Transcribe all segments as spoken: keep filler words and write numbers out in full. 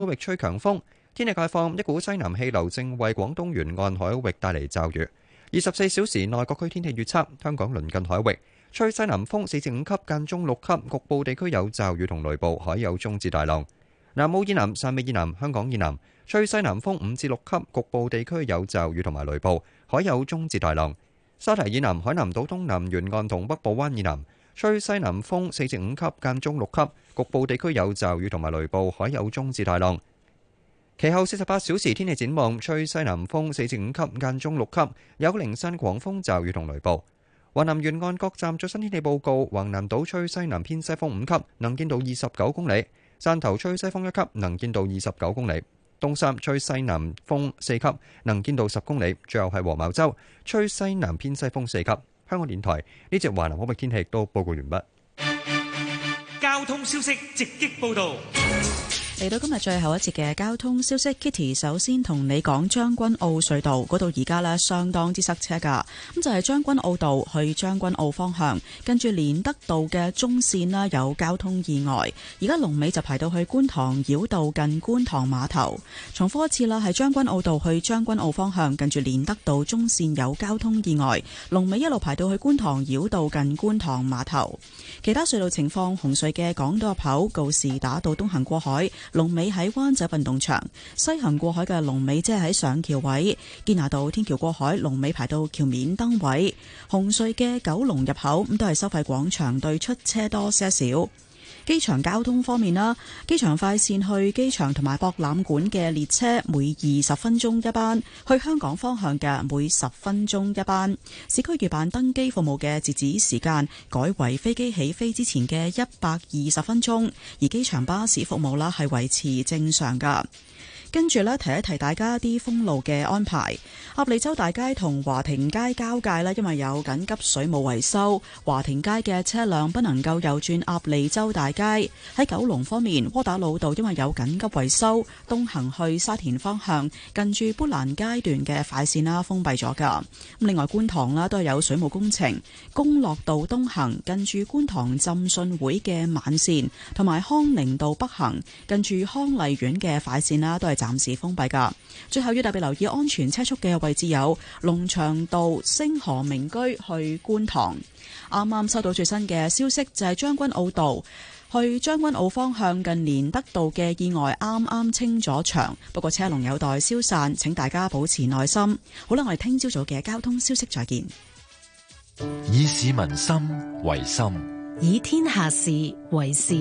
域吹強風。天氣概況，一股西南氣流正為廣東沿岸海域帶嚟驟雨。二十四小時內各區天氣預測：香港鄰近海域吹西南風四至五級，間中六級，局部地區有驟雨同雷暴，海有中至大浪。南澳以南、汕尾以南、香港以南吹西南風五至六級，局部地區有驟雨同埋雷暴，海有中至大浪。沙堤以南、海南島東南沿岸同北部灣以南吹西南風四至五級，間中六級，局部地區有驟雨同埋雷暴，海有中至大浪。其後四十八小時天氣展望，吹西南風四至五級，間中六級，有零散狂風驟雨同雷暴。華南沿岸各站最新天氣報告：橫瀾島吹西南偏西風五級，能見度二十九公里；汕頭吹西風一級，能見度二十九公里；東沙吹西南風四級，能見度十公里。最後係黃茅洲吹西南偏西風四級。香港電台呢隻華南海域天氣都報告完畢。 交通消息直擊報道。 嚟到今日最後一節嘅交通消息 ，Kitty 首先同你講將軍澳隧道嗰度而家呢相當之塞車噶，咁就係將軍澳道去將軍澳方向，跟住連德道嘅中線啦有交通意外，而家龍尾就排到去觀塘繞道近觀塘碼頭。重複一次啦，係將軍澳道去將軍澳方向，跟住連德道中線有交通意外，龍尾一路排到去觀塘繞道近觀塘碼頭。其他隧道情況，紅隧嘅港島入口告士打道東行過海。龍尾喺灣仔運動場，西行過海嘅龍尾即係喺上橋位；堅拿道天橋過海，龍尾排到橋面燈位。紅隧嘅九龍入口咁都係收費廣場對出，車多些少。機場交通方面啦，機場快線去機場同埋博覽館嘅列車每二十分鐘一班，去香港方向嘅每十分鐘一班。市區預辦登機服務嘅截止時間改為飛機起飛之前嘅一百二十分鐘，而機場巴士服務啦係維持正常噶。跟住呢，提一提大家啲封路嘅安排。鴨脷洲大街同華庭街交界呢，因為有緊急水務維修，華庭街嘅車輛不能夠右轉鴨脷洲大街。喺九龍方面，窩打老道因為有緊急維修，東行去沙田方向近住砵蘭街段嘅快線啦封閉咗噶。咁另外觀塘啦都係有水務工程，公樂道東行近住觀塘浸信會嘅慢線，同埋康寧道北行近住康麗苑嘅快線啦都係暫時封閉噶。最後要特別留意安全車速嘅位置有龍翔道星河名居去觀塘。啱啱收到最新嘅消息，就係將軍澳道去將軍澳方向近連德道嘅意外啱啱清咗場，不過車龍有待消散，請大家保持耐心。好啦，我哋聽朝早嘅交通消息再見。 以市民心為心， 以天下事為事。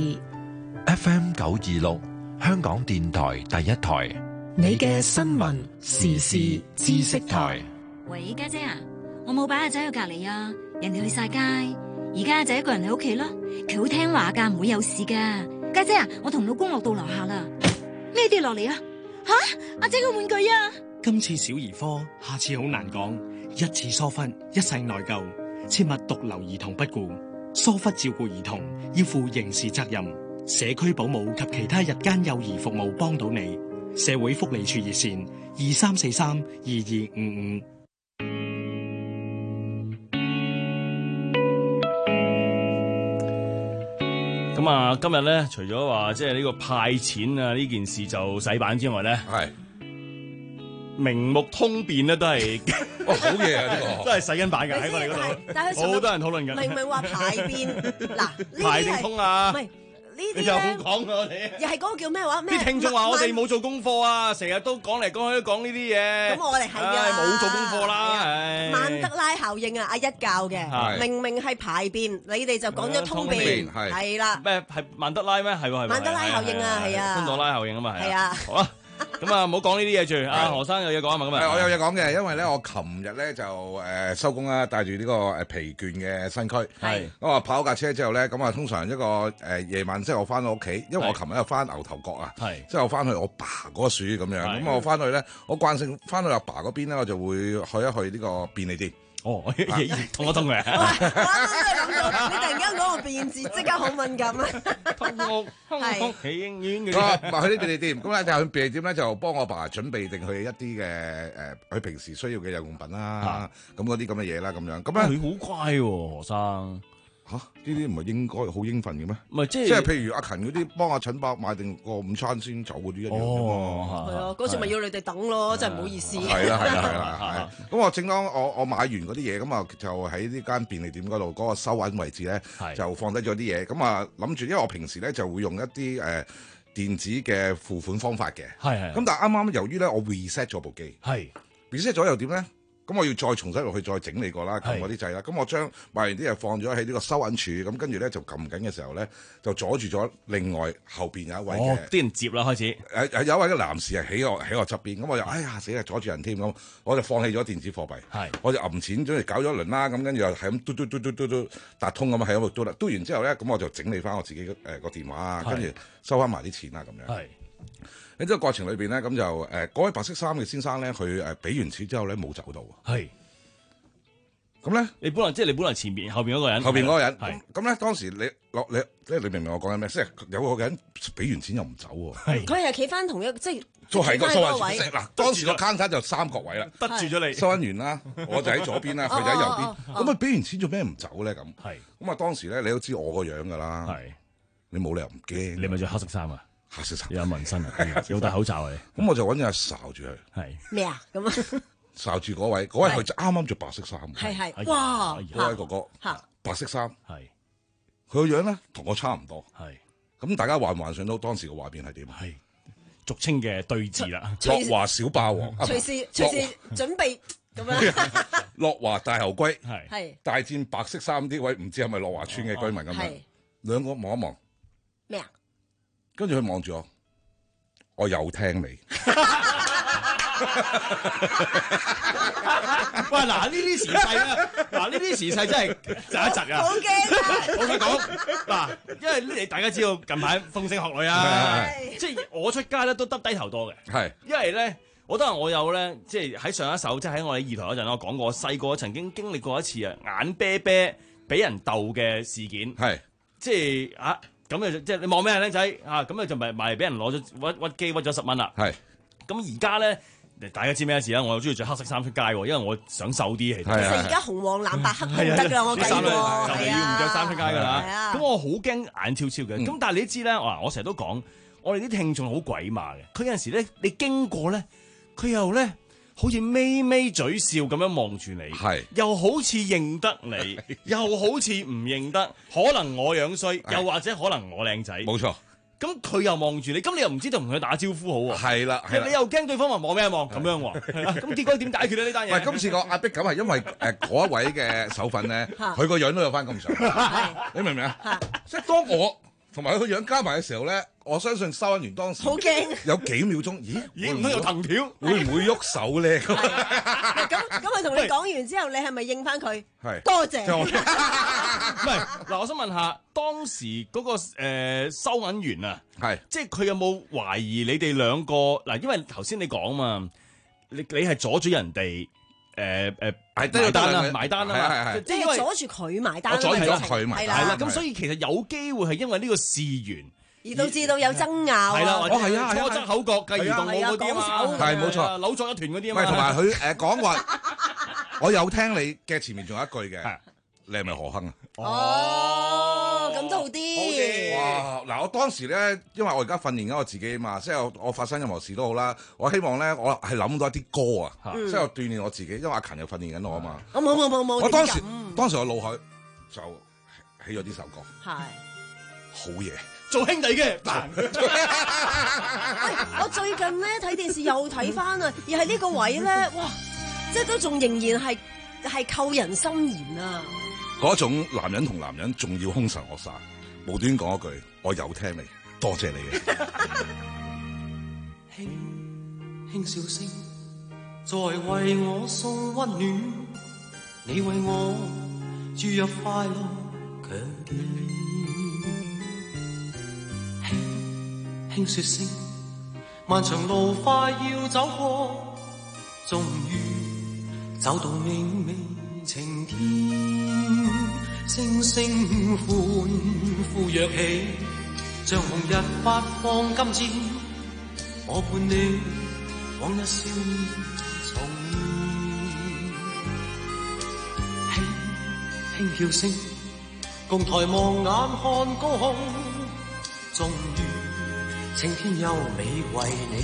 F M 九二六香港電台第一台， 你嘅新聞時事知識台。 喂，家姐啊，我冇擺阿仔去隔離啊，人哋去晒街，而家阿仔一個人喺屋企咯，佢好聽話噶，唔會有事噶。家姐啊，我同老公落到樓下啦，咩跌落嚟啊？吓，阿仔個玩具啊！ 今次小兒科，下次好難講，一次疏忽，一世內疚，切勿獨留兒童不顧，疏忽照顧兒童要負刑事責任。社區保姆及其他日間幼兒服務幫到你。社會福利處熱線二三四三二二五五。 咁啊，今日咧，除咗話即係呢個派錢啊呢件事就洗版之外咧，係明目通辯咧都係哦好嘢啊！呢個都係洗緊版嘅喺我哋嗰度，好多人討論緊。 明明話排便嗱， 排定通啊？ 唔係呢啲又講我哋， 又係嗰個叫咩話？咩啲聽眾話我哋冇做功課啊，成日都講嚟講去都講呢啲嘢。 咁我哋係啊， 冇做功課啦。 曼德拉效應啊，阿一教嘅，明明係排便，你哋就講咗通便，係啦。 咩係曼德拉咩？係喎係。 曼德拉效應啊，係啊。 潘朵拉效應啊嘛係。 係啊。 好啦。咁啊，唔好講呢啲嘢住。阿何生有嘢講啊嘛，咁啊。 我有嘢講嘅，因為咧，我琴日咧就誒收工啦，帶住呢個誒疲倦嘅身軀。係。咁啊，跑架車之後咧，咁啊，通常一個誒夜晚即係我翻到屋企，因為我琴日又翻牛頭角啊。係。即係我翻去我爸嗰處咁樣，咁我翻去咧，我慣性翻去阿爸嗰邊咧，我就會去一去呢個便利店。 哦，同我通嘅。 我啱啱都諗到，你突然間講個便字，即刻好敏感啊！ 通屋，通屋起英院嘅。 啊，唔係去啲便利店，咁咧就去便利店咧就幫我爸準備定佢一啲嘅誒，佢平時需要嘅日用品啦，咁嗰啲咁嘅嘢啦，咁樣。咁咧佢好乖喎，何生。 嚇，呢啲唔係應該好應份嘅咩？ 唔係即係即係譬如阿勤嗰啲幫阿陳伯買定個午餐先走嗰啲一樣啫嘛。 係啊，嗰時咪要你哋等咯，真係唔好意思。 係啦係啦係啦係。咁我正當我我買完嗰啲嘢，咁啊就喺呢間便利店嗰度嗰個收銀位置咧，就放低咗啲嘢。咁啊諗住，因為我平時咧就會用一啲誒電子嘅付款方法嘅。係係。咁但係啱啱由於咧我 reset 咗部機，係 reset 咗又點咧？咁我要再重新落去再整理過啦，撳嗰啲掣啦。咁我將買完啲嘢放咗喺呢個收銀處，咁跟住咧就撳緊嘅時候咧，就阻住咗另外後邊有一位嘅啲人接啦開始。 誒誒有一位嘅男士係喺我喺我側邊，咁我就哎呀死啦阻住人添，咁我就放棄咗電子貨幣，我就揞錢，總之搞咗一輪啦，咁跟住又係咁嘟嘟嘟嘟嘟嘟達通咁喺度嘟啦，嘟完之後咧，咁我就整理翻我自己誒個電話啊，跟住收翻埋啲錢啊咁樣。喺呢個過程裏邊咧，咁就誒嗰位白色衫嘅先生咧，佢誒俾完錢之後咧冇走到。係。咁咧，你本來即係你本來前邊後邊嗰個人，後邊嗰個人。係。咁咧當時你落你即係你明唔明我講緊咩？即係有個人俾完錢又唔走喎。係。佢係企翻同一即係。都係個收銀位。嗱，當時個 counter 就三角位啦，得住咗你。收銀員啦，我就喺左邊啦，佢就喺右邊。咁啊俾完錢做咩唔走咧？咁。係。咁啊當時咧，你都知我個樣㗎啦。係。你冇理由唔驚。你咪着黑色衫啊？黑色衫有紋身啊，有戴口罩啊，咁我就揾隻哨住佢。係咩啊？咁啊，哨住嗰位，嗰位佢就啱啱着白色衫。係係，哇！嗰位哥哥，白色衫，係佢個樣咧，同我差唔多。係咁，大家幻唔幻想到當時個畫面係點？係俗稱嘅對峙啦，樂華小霸王， 隨時隨時準備咁樣。 樂華大牛龜， 係係大戰白色衫啲位，唔知係咪樂華村嘅居民咁樣？兩個望一望咩啊？跟住佢望住我，我有聽你。 喂，嗱呢啲時勢咧，嗱呢啲時勢真係窒一窒啊！好驚啊！我想講嗱，因為你大家知道近排風聲鶴唳啊，即係我出街咧都耷低頭多嘅。係，因為咧，我覺得我有咧，即係喺上一首，即係喺我哋二台嗰陣，我講過，細個曾經經歷過一次啊，眼啤啤俾人鬥嘅事件。係，即係啊。咁誒即係你望咩啊，僆仔啊？咁誒就咪咪俾人攞咗屈屈機屈咗十蚊啦。係。咁而家咧，大家知咩事啦？我又中意着黑色衫出街喎，因為我想瘦啲。其實而家紅黃藍白黑都唔得㗎，我計過。就係要唔着衫出街㗎啦。咁我好驚眼超超嘅。咁但係你知咧，我我成日都講，我哋啲聽眾好鬼馬嘅。佢有陣時咧，你經過咧，佢又咧。好似咪咪嘴笑咁樣望住你，係又好似認得你，又好似唔認得，可能我樣衰，又或者可能我靚仔，冇錯。咁佢又望住你，咁你又唔知道同佢打招呼好喎。係啦，你又驚對方話望咩望咁樣喎？咁結果點解決咧呢單嘢？喂，今次個壓迫感係因為誒嗰一位嘅手份咧，佢個樣都有翻咁上，你明唔明啊？即係當我同埋佢個樣加埋嘅時候咧。我相信收銀員當時好驚，有幾秒鐘，咦？咦？唔通有藤條？會唔會喐手咧？咁咁佢同你講完之後，你係咪應翻佢？係多謝。唔係嗱，我想問下當時嗰個誒收銀員啊，係即係佢有冇懷疑你哋兩個嗱？因為頭先你講嘛，你你係阻住人哋誒誒埋單啦，埋單啊嘛，即係阻住佢埋單，阻住佢埋單係啦。咁所以其實有機會係因為呢個事源。而導致到有爭拗，係啦，或者初則口角，繼而動武嗰啲啊，係冇錯，扭作一團嗰啲啊嘛。唔係同埋佢誒講話，我有聽你嘅前面仲有一句嘅，你係咪何亨啊？哦，咁都好啲。哇！嗱，我當時咧，因為我而家訓練緊我自己啊嘛，即係我我發生任何事都好啦，我希望咧，我係諗到一啲歌啊，即係我鍛鍊我自己，因為阿勤又訓練緊我啊嘛。我冇冇冇冇。我當時當時我腦海就起咗呢首歌，係好嘢。做兄弟嘅，我最近咧睇電視又睇翻啊，而係呢個位咧，哇，即係都仲仍然係係扣人心弦啊！嗰種男人同男人仲要兇神惡煞，無端講一句，我有聽你，多謝你嘅。輕輕笑聲，在為我送溫暖，你為我注入快樂強健。輕說聲，漫長路快要走過，終於走到明媚晴天。星星歡呼躍起，像紅日發放金箭，我伴你往日少年重現。輕輕叫聲， 共抬望眼看高空，終於青天優美為你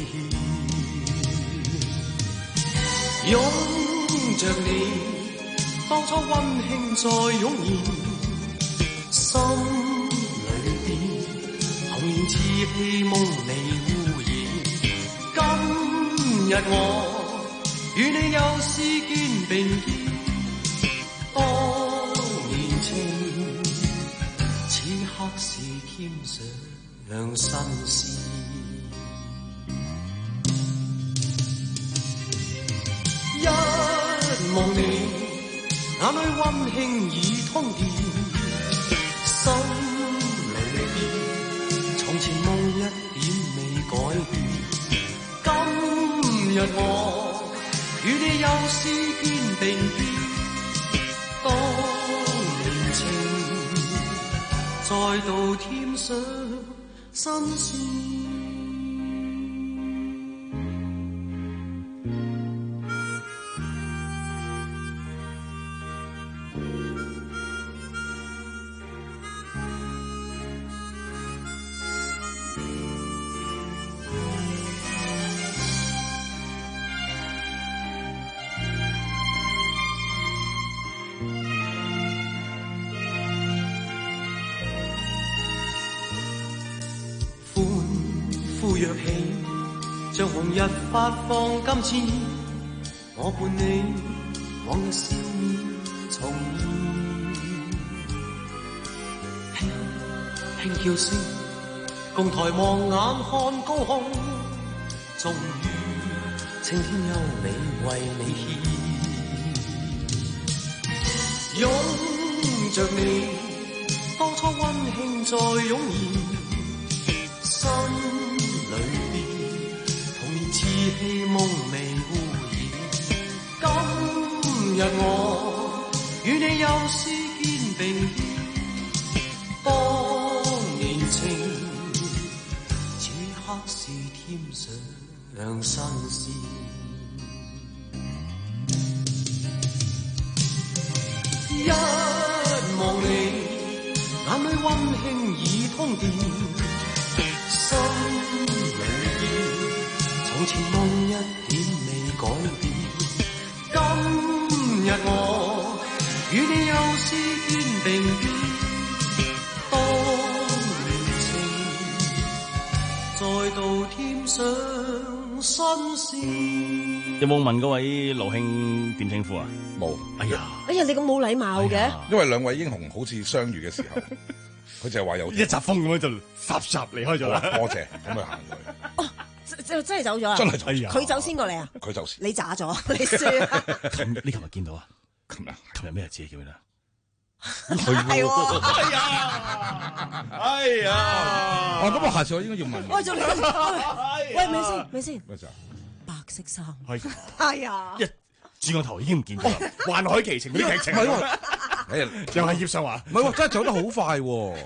獻，擁着你，當初溫馨再湧現，心裏邊童年稚氣夢未污染。今日我與你又是肩並肩，當年情此刻是添上新鮮。一望你，眼裏溫馨已通電，心裏邊從前夢一點未改變。今日我與你又是肩並肩，當年情再度添上新鮮。呼躍起，像紅日發放金箭，我伴你往日笑面重現，輕輕叫聲，共抬望眼看高空，終於青天優美為你獻，擁着你，當初溫馨再湧現，心裏邊童年稚氣夢未污染。今日我與你又是肩並肩，當年情此刻是添上新鮮。一望你，眼裏溫馨已通電，心裏邊從前夢一點未改變。今日我與你又是肩並肩，當年情再度添上新鮮。 有冇問嗰位盧兄點稱呼啊？ 冇。 哎呀， 哎呀，你咁冇禮貌嘅。 因為兩位英雄好似相遇嘅時候，佢就係話有一襲風咁樣就霎霎離開咗啦。 多謝，咁佢行咗。 哦，就真係走咗啦。 真係走咗。 佢走先過嚟啊？ 佢走先。 你渣咗，你輸啦。 琴日你琴日見到啊？ 琴日琴日咩日子記唔記得？ 係喎。 哎呀！哎呀！ 哦，咁我下次我應該要問。 喂，仲喂，咪先，咪先。 咩事啊？ 白色衫。 係。 係啊。 一轉個頭已經唔見咗啦。幻海奇情嗰啲劇情。 唔係喎， 又係葉尚華。 唔係喎，真係走得好快喎。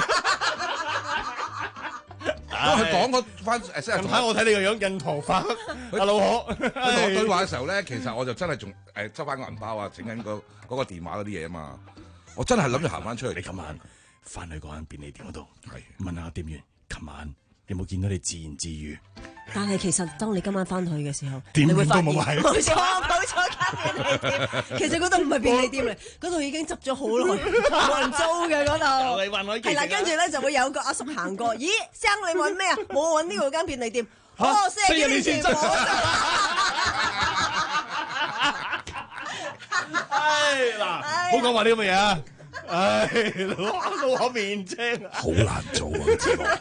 因為佢講嗰翻誒， 近排我睇你個樣印堂發黑，阿老可。 佢同我對話嘅時候咧，其實我就真係仲誒執翻個銀包啊，整緊個嗰個電話嗰啲嘢啊嘛。我真係諗住行翻出去。 你今晚翻去嗰間便利店嗰度，係問下店員，琴晚有冇見到你自言自語？ 但係其實當你今晚翻去嘅時候， 店你會發現都冇買。 冇錯冇錯，間便利店。其實嗰度唔係便利店嚟，嗰度已經執咗好耐，冇人租嘅嗰度。 係幻海奇情。 係啦，跟住咧就會有個阿叔行過，咦，生你揾咩啊？冇揾呢個間便利店。哦，四十年前。 唉嗱，唔好講話呢咁嘅嘢啊！唉，老老口面青啊， 好難做啊！節目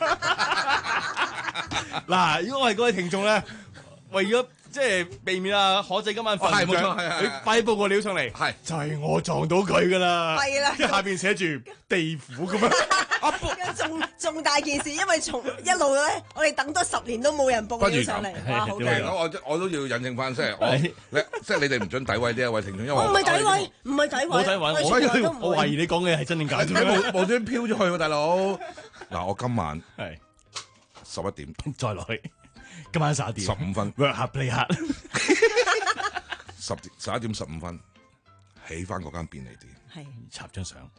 嗱，如果我係嗰位聽眾咧，為咗即係避免啊可仔今晚瞓唔着， 係冇錯，係係你快報個料上嚟， 係就係我撞到佢噶啦， 係啦， 即係下邊寫住地府咁樣。 仲仲大件事，因為從一路咧，我哋等多十年都冇人報料上嚟，哇，好勁！ 我我都要引證翻，即係我你即係你哋唔准詆毀呢一位聽眾，因為我唔係詆毀，唔係詆毀， 冇詆毀，我我懷疑你講嘅係真定假啫， 冇無端飄咗去喎，大佬。嗱，我今晚係十一點再落去，今晚十一點十五分 work 下 play 下， 十十一點十五分起翻嗰間便利店， 係插張相。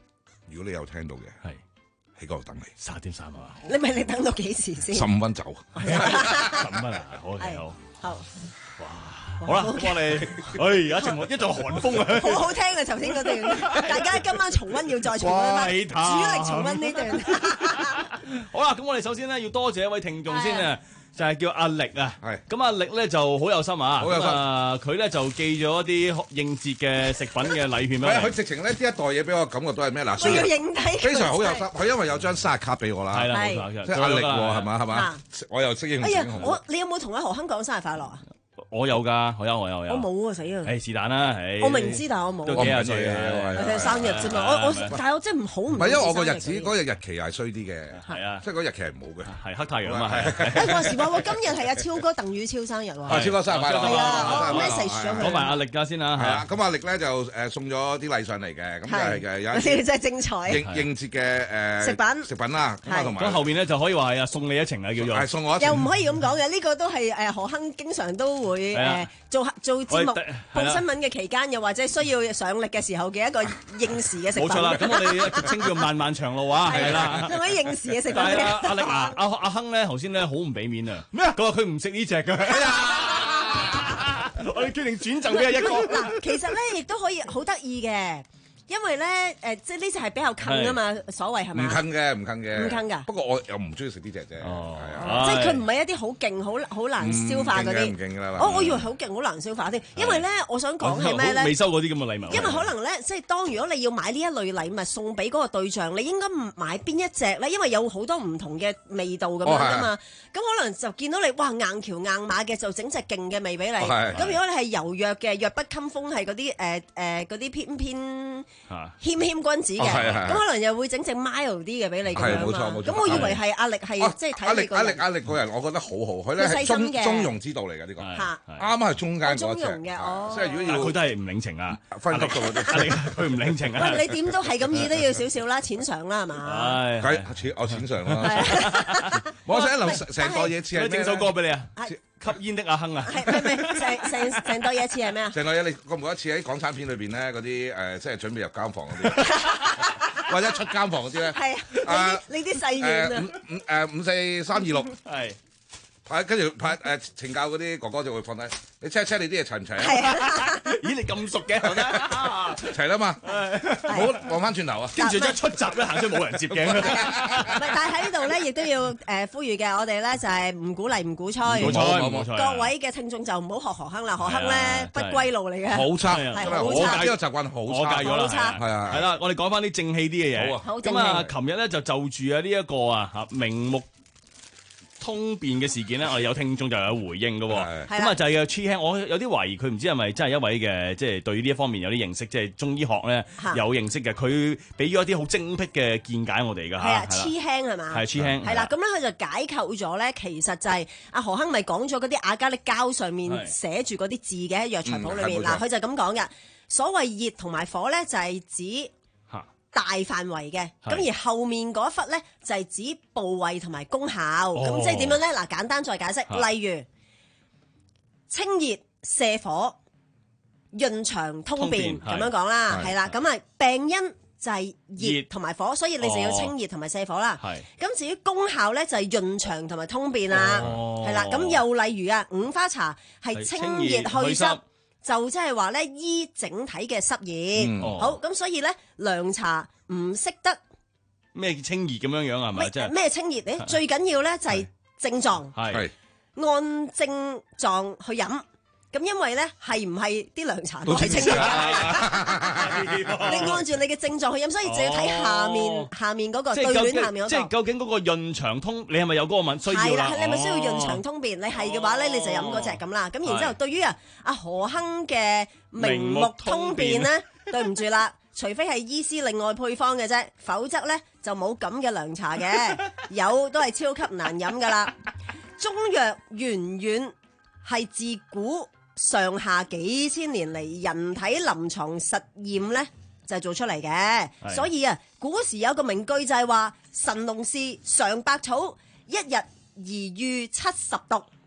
如果你有聽到嘅， 係喺嗰度等你。 十點三啊！ 你咪你等到幾時先？ 十五分走。 十五分啊！好嘅好。 好。 哇！好啦，咁我哋，哎，一陣一陣寒風啊！ 好好聽啊！頭先嗰段，大家今晚重溫要再重溫翻，主力重溫呢段。 好啦，咁我哋首先咧要多謝一位聽眾先啊。就係叫阿力啊， 係咁阿力咧就好有心啊， 好有心啊！佢咧就寄咗一啲應節嘅食品嘅禮券俾我。 佢直情呢啲一袋嘢俾我感覺都係咩嗱？ 我要認低非常好有心，佢因為有張生日卡俾我啦， 係啦，冇錯， 即係阿力喎，係嘛係嘛？我又識英文。 哎呀，我你有冇同阿何鏗講生日快樂啊？ 我有㗎，我有我有我有。 我冇啊，死啊！ 誒是但啦， 我明知，但係我冇。 都幾廿歲嘅， 我哋生日啫嘛，我我但係我真係唔好唔。 唔係因為我個日子嗰日日期係衰啲嘅， 係啊， 即係嗰日期係唔好嘅， 係黑太陽啊嘛，係。 誒話時話喎，今日係阿超哥鄧宇超生日喎。 啊，超哥生日快樂！ 係啊，我 message 咗佢。 講埋阿力家先啦， 係啊，咁阿力咧就誒送咗啲禮上嚟嘅，咁就係嘅有。 呢啲真係精彩。 應應節嘅誒食品食品啦，咁啊同埋。 咁後邊咧就可以話係啊送你一程啊叫做。 係送我一程。 又唔可以咁講嘅，呢個都係誒何鏗經常都會誒做做節目報新聞嘅期間，又或者需要上力嘅時候嘅一個應時嘅食品。 冇錯啦，咁我哋俗稱叫漫漫長路啊，係啦。 做啲應時嘅食品。 阿阿力啊，阿阿鏗咧頭先咧好唔俾面啊！咩啊？佢話佢唔食呢隻嘅。哎呀！我哋決定轉贈俾阿一哥。 嗱，其實咧亦都可以好得意嘅。因為咧，誒，即係呢隻係比較近啊嘛，所謂係咪？ 唔近嘅，唔近嘅。 唔近㗎。 不過我又唔中意食呢隻啫。 哦， 係啊。 即係佢唔係一啲好勁、好好難消化嗰啲。 唔勁㗎啦。 我我以為好勁、好難消化添。因為咧，我想講係咩咧？ 未收過啲咁嘅禮物。 因為可能咧，即係當如果你要買呢一類禮物送俾嗰個對象，你應該買邊一隻咧？因為有好多唔同嘅味道咁樣㗎嘛。咁可能就見到你哇硬橋硬馬嘅，就整隻勁嘅味俾你。咁如果你係柔弱嘅、弱不禁風，係嗰啲誒誒嗰啲偏偏謙謙君子嘅，咁可能又會整隻 mild 啲嘅俾你咁樣嘛。咁我以為係壓力係即係睇你個人。 壓力壓力個人，我覺得好好，佢咧係中中庸之道嚟嘅呢個，啱啱係中間嗰隻。 中庸嘅，哦。 即係如果要佢都係唔領情啊， 分級數嗰啲。 壓力佢唔領情啊。 喂，你點都係咁意都要少少啦，淺嘗啦係嘛？ 係，淺我淺嘗啦。我想一諗成袋嘢似係咩？ 整首歌俾你啊！吸煙的阿亨啊！ 係係咪成成成袋嘢似係咩啊？ 成袋嘢你覺唔覺得似喺港產片裏邊咧嗰啲誒，即係準備入監房嗰啲，或者出監房嗰啲咧？ 係啊！呢啲細軟啊！ 五五誒五四三二六係。 派跟住派誒懲教嗰啲哥哥就會放低，你 check check 你啲嘢齊唔齊啊？ 係啊！ 咦，你咁熟嘅， 齊啦嘛，唔好望翻轉頭啊！ 跟住一出閘咧，行出冇人接鏡。 唔係，但係喺呢度咧，亦都要誒呼籲嘅，我哋咧就係唔鼓勵唔鼓吹。 冇錯冇錯。 各位嘅聽眾就唔好學何鏗啦，何鏗咧不歸路嚟嘅。 好差，真係係好差。 呢個習慣好差。 我戒咗啦， 係啊， 係啦，我哋講翻啲正氣啲嘅嘢。 好啊。 咁啊，琴日咧就就住啊呢一個啊嚇明目通辯嘅事件咧，我哋有聽眾就有回應嘅喎，咁啊就係 Chi Hang，我有啲懷疑佢唔知係咪真係一位嘅，即係對呢一方面有啲認識，即係中醫學咧有認識嘅，佢俾咗一啲好精闢嘅見解我哋㗎嚇。 係啊，Chi Hang係嘛？ 係 Chi Hang。 係啦，咁咧佢就解構咗咧，其實就係阿何鏗咪講咗嗰啲亞加力膠上面寫住嗰啲字嘅喺藥材譜裏面，嗱佢就咁講嘅，所謂熱同埋火咧就係指大範圍嘅，咁而後面嗰一忽咧就係指部位同埋功效，咁即係點樣咧？嗱，簡單再解釋，例如清熱瀉火、潤腸通便咁樣講啦，係啦，咁啊病因就係熱同埋火，所以你就要清熱同埋瀉火啦。咁至於功效咧就係潤腸同埋通便啦，係啦。咁又例如啊，五花茶係清熱祛濕。就即係話咧，醫整體嘅濕熱，嗯、好咁，所以咧涼茶唔識得咩清熱咁樣樣係咪？即係咩清熱咧？最緊要咧就係症狀， 係按症狀去飲。咁因為咧係唔係啲涼茶都係清熱？你按住你嘅症狀去飲，所以就要睇下面、哦、下面嗰個對聯下面嗰個。 即係究竟嗰個潤腸通，你係咪有嗰個問需要啦？ 係啦，你係咪需要潤腸通便？你係嘅話咧，你就飲嗰隻咁啦。咁然之後，對於啊阿何鏗嘅明目通便咧，對唔住啦，除非係醫師另外配方嘅啫，否則咧就冇咁嘅涼茶嘅，有都係超級難飲噶啦。中藥源遠係自古上下幾千年嚟人體臨床實驗咧就係做出嚟嘅，所以啊古時有個名句就係話神農氏嘗百草，一日而癒七十毒。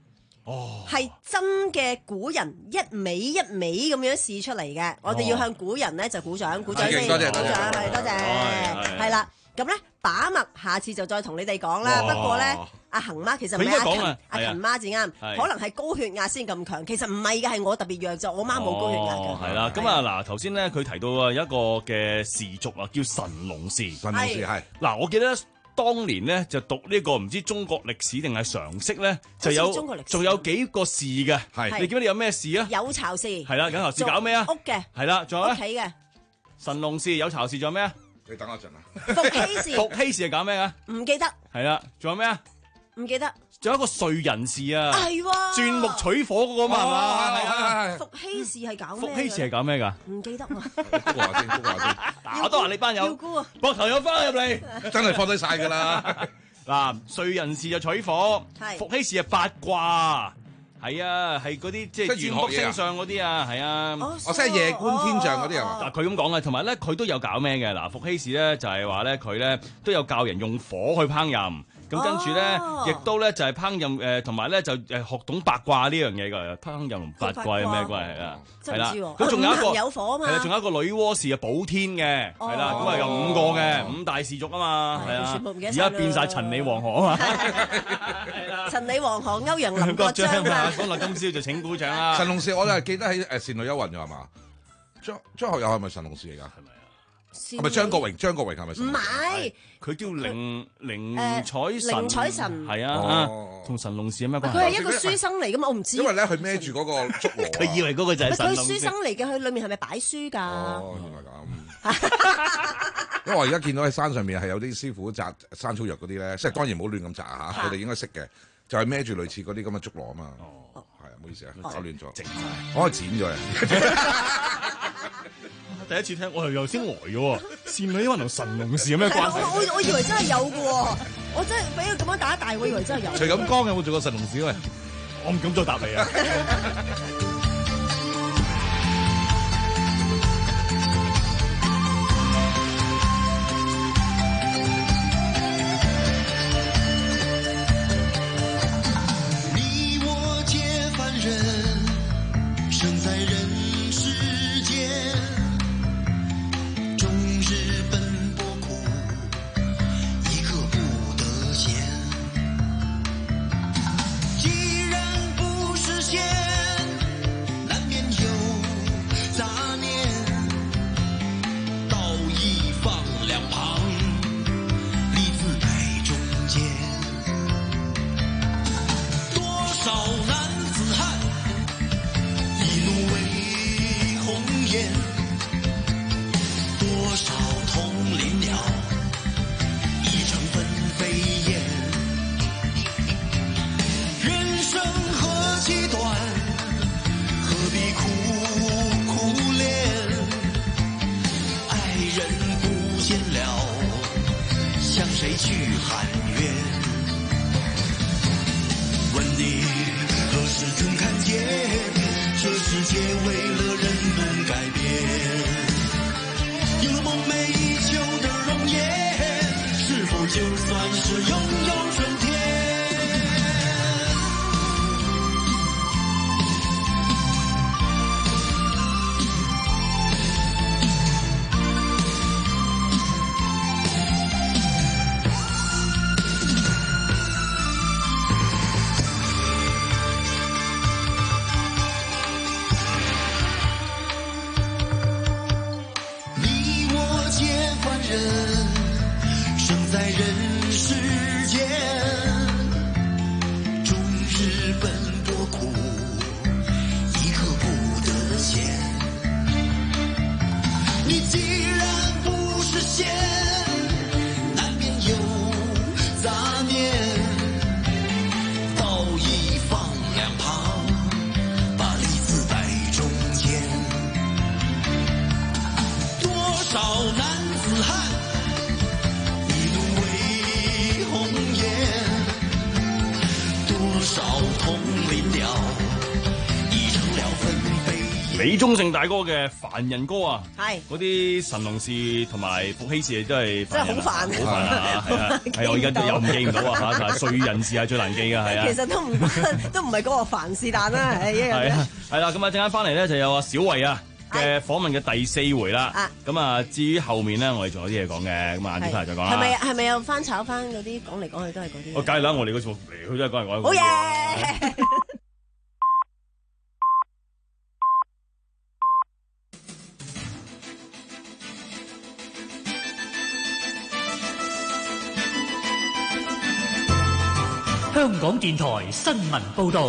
哦，係真嘅古人一味一味咁樣試出嚟嘅。我哋要向古人咧就鼓掌，鼓掌先， 多謝鼓掌，係多謝，係啦。咁咧把脈，下次就再同你哋講啦。不過咧，阿恒媽其實唔係阿勤，阿勤媽至啱，可能係高血壓先咁強。其實唔係嘅，係我特別弱就，我媽冇高血壓嘅。 係啦，咁啊嗱，頭先咧佢提到啊有一個嘅氏族啊，叫神農氏。 神農氏係嗱，我記得當年咧就讀呢個唔知中國歷史定係常識咧，就有仲有幾個氏嘅。係，你記得你有咩氏啊？ 有巢氏。係啦，有巢氏搞咩啊？ 屋嘅。係啦，仲有咧？ 屋企嘅。 神農氏有巢氏仲有咩啊？ 你等我陣啊！ 伏羲氏， 伏羲氏係搞咩啊？ 唔記得。 係啦，仲有咩啊？ 唔記得。 仲有一個燧人氏啊， 係喎， 鑽木取火嗰個嘛係嘛？ 係係係。伏羲氏係搞咩？ 伏羲氏係搞咩㗎？ 唔記得喎。 估下先，估下先。 嗱，我都話你班友，膊頭有翻入嚟， 真係放低晒㗎啦。 嗱，燧人氏就取火，伏羲氏係八卦。係啊，係嗰啲即係玄卜星相嗰啲啊，係啊， 哦，即係夜觀天象嗰啲係嘛？ 嗱，佢咁講嘅，同埋咧佢都有搞咩嘅？嗱，伏羲氏咧就係話咧佢咧都有教人用火去烹飪。咁跟住咧，亦都咧就係烹飪誒，同埋咧就誒學懂八卦呢樣嘢㗎。烹飪同八卦有咩關係啊？係啦，咁仲有一個係啦，仲有一個女媧氏啊，補天嘅係啦，咁啊有五個嘅五大氏族啊嘛，係啊，而家變晒陳李黃河啊嘛，係啦， 陳李黃河歐陽林國璋啊， 歡樂今宵就請鼓掌啦！ 神農氏我就係記得喺誒《倩女幽魂》㗎係嘛？張張學友係咪神農氏嚟㗎？係咪啊？係咪張國榮？張國榮係咪？ 唔係， 佢叫寧寧采臣。 寧采臣係啊，同神農氏有咩關係？ 佢係一個書生嚟㗎嘛，我唔知。 因為咧，佢孭住嗰個竹籮， 佢以為嗰個就係神農氏。 佢書生嚟嘅，佢裏面係咪擺書㗎？ 哦，原來咁。因為我而家見到喺山上面係有啲師傅摘山草藥嗰啲咧，即係當然唔好亂咁摘嚇，佢哋應該識嘅，就係孭住類似嗰啲咁嘅竹籮啊嘛。哦，係啊，唔好意思啊，搞亂咗。我可以剪咗啊！ 第一次聽，我係頭先呆咗喎。倩女幽魂同神農氏有咩關係？ 我我我以為真係有嘅喎，我真係俾佢咁樣打一大，我以為真係有。 徐錦江有冇做過神農氏喂？ 我唔敢再答你啊！ 你我皆凡人，生在人世間。 李宗盛大哥嘅凡人歌啊， 係嗰啲神農氏同埋伏羲氏都係真係好煩， 好煩啊！係啊，係我而家又唔記唔到啊嚇，但係燧人氏係最難記㗎，係啊。 其實都唔關，都唔係嗰個凡是但啦，係一樣嘅。 係啊，係啦，咁啊陣間翻嚟咧就有阿小慧啊嘅訪問嘅第四回啦。咁啊，至於後面咧，我哋仲有啲嘢講嘅，咁啊晏啲翻嚟再講啦。 係咪係咪又翻炒翻嗰啲講嚟講去都係嗰啲？ 我梗係啦，我哋嗰組嚟去都係講嚟講去。 好嘢！ 香港電台新聞報導，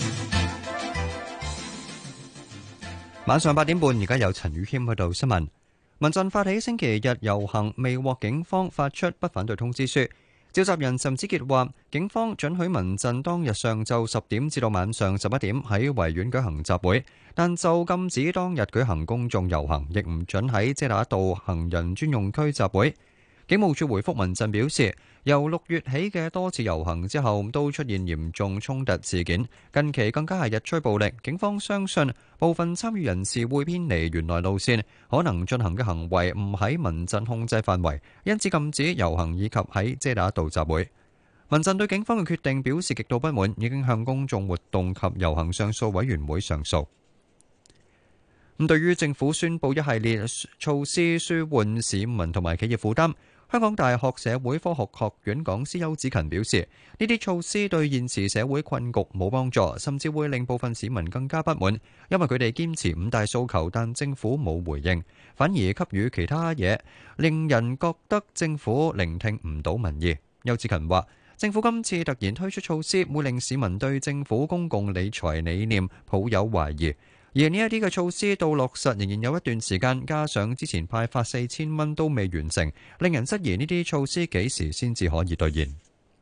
晚上八點半，而家有陳宇謙去到新聞。民陣發起星期日遊行，未獲警方發出不反對通知書。召集人岑子傑話，警方准許民陣當日上晝十點至到晚上十一點喺維園舉行集會，但就禁止當日舉行公眾遊行，亦唔准喺遮打道行人專用區集會。警務處回覆民陣表示，由六月起嘅多次遊行之後都出現嚴重衝突事件，近期更加係日趨暴力。警方相信部分參與人士會偏離原來路線，可能進行嘅行為唔喺民陣控制範圍，因此禁止遊行以及喺遮打道集會。民陣對警方嘅決定表示極度不滿，已經向公眾活動及遊行上訴委員會上訴。咁對於政府宣布一系列措施舒緩市民同埋企業負擔，香港大學社會科學學院講師邱子勤表示，呢啲措施對現時社會困局冇幫助，甚至會令部分市民更加不滿，因為佢哋堅持五大訴求，但政府冇回應，反而給予其他嘢，令人覺得政府聆聽唔到民意。邱子勤話，政府今次突然推出措施，會令市民對政府公共理財理念抱有懷疑。而呢一啲嘅措施到落實仍然有一段時間，加上之前派發四千蚊都未完成，令人質疑呢啲措施幾時先至可以兌現。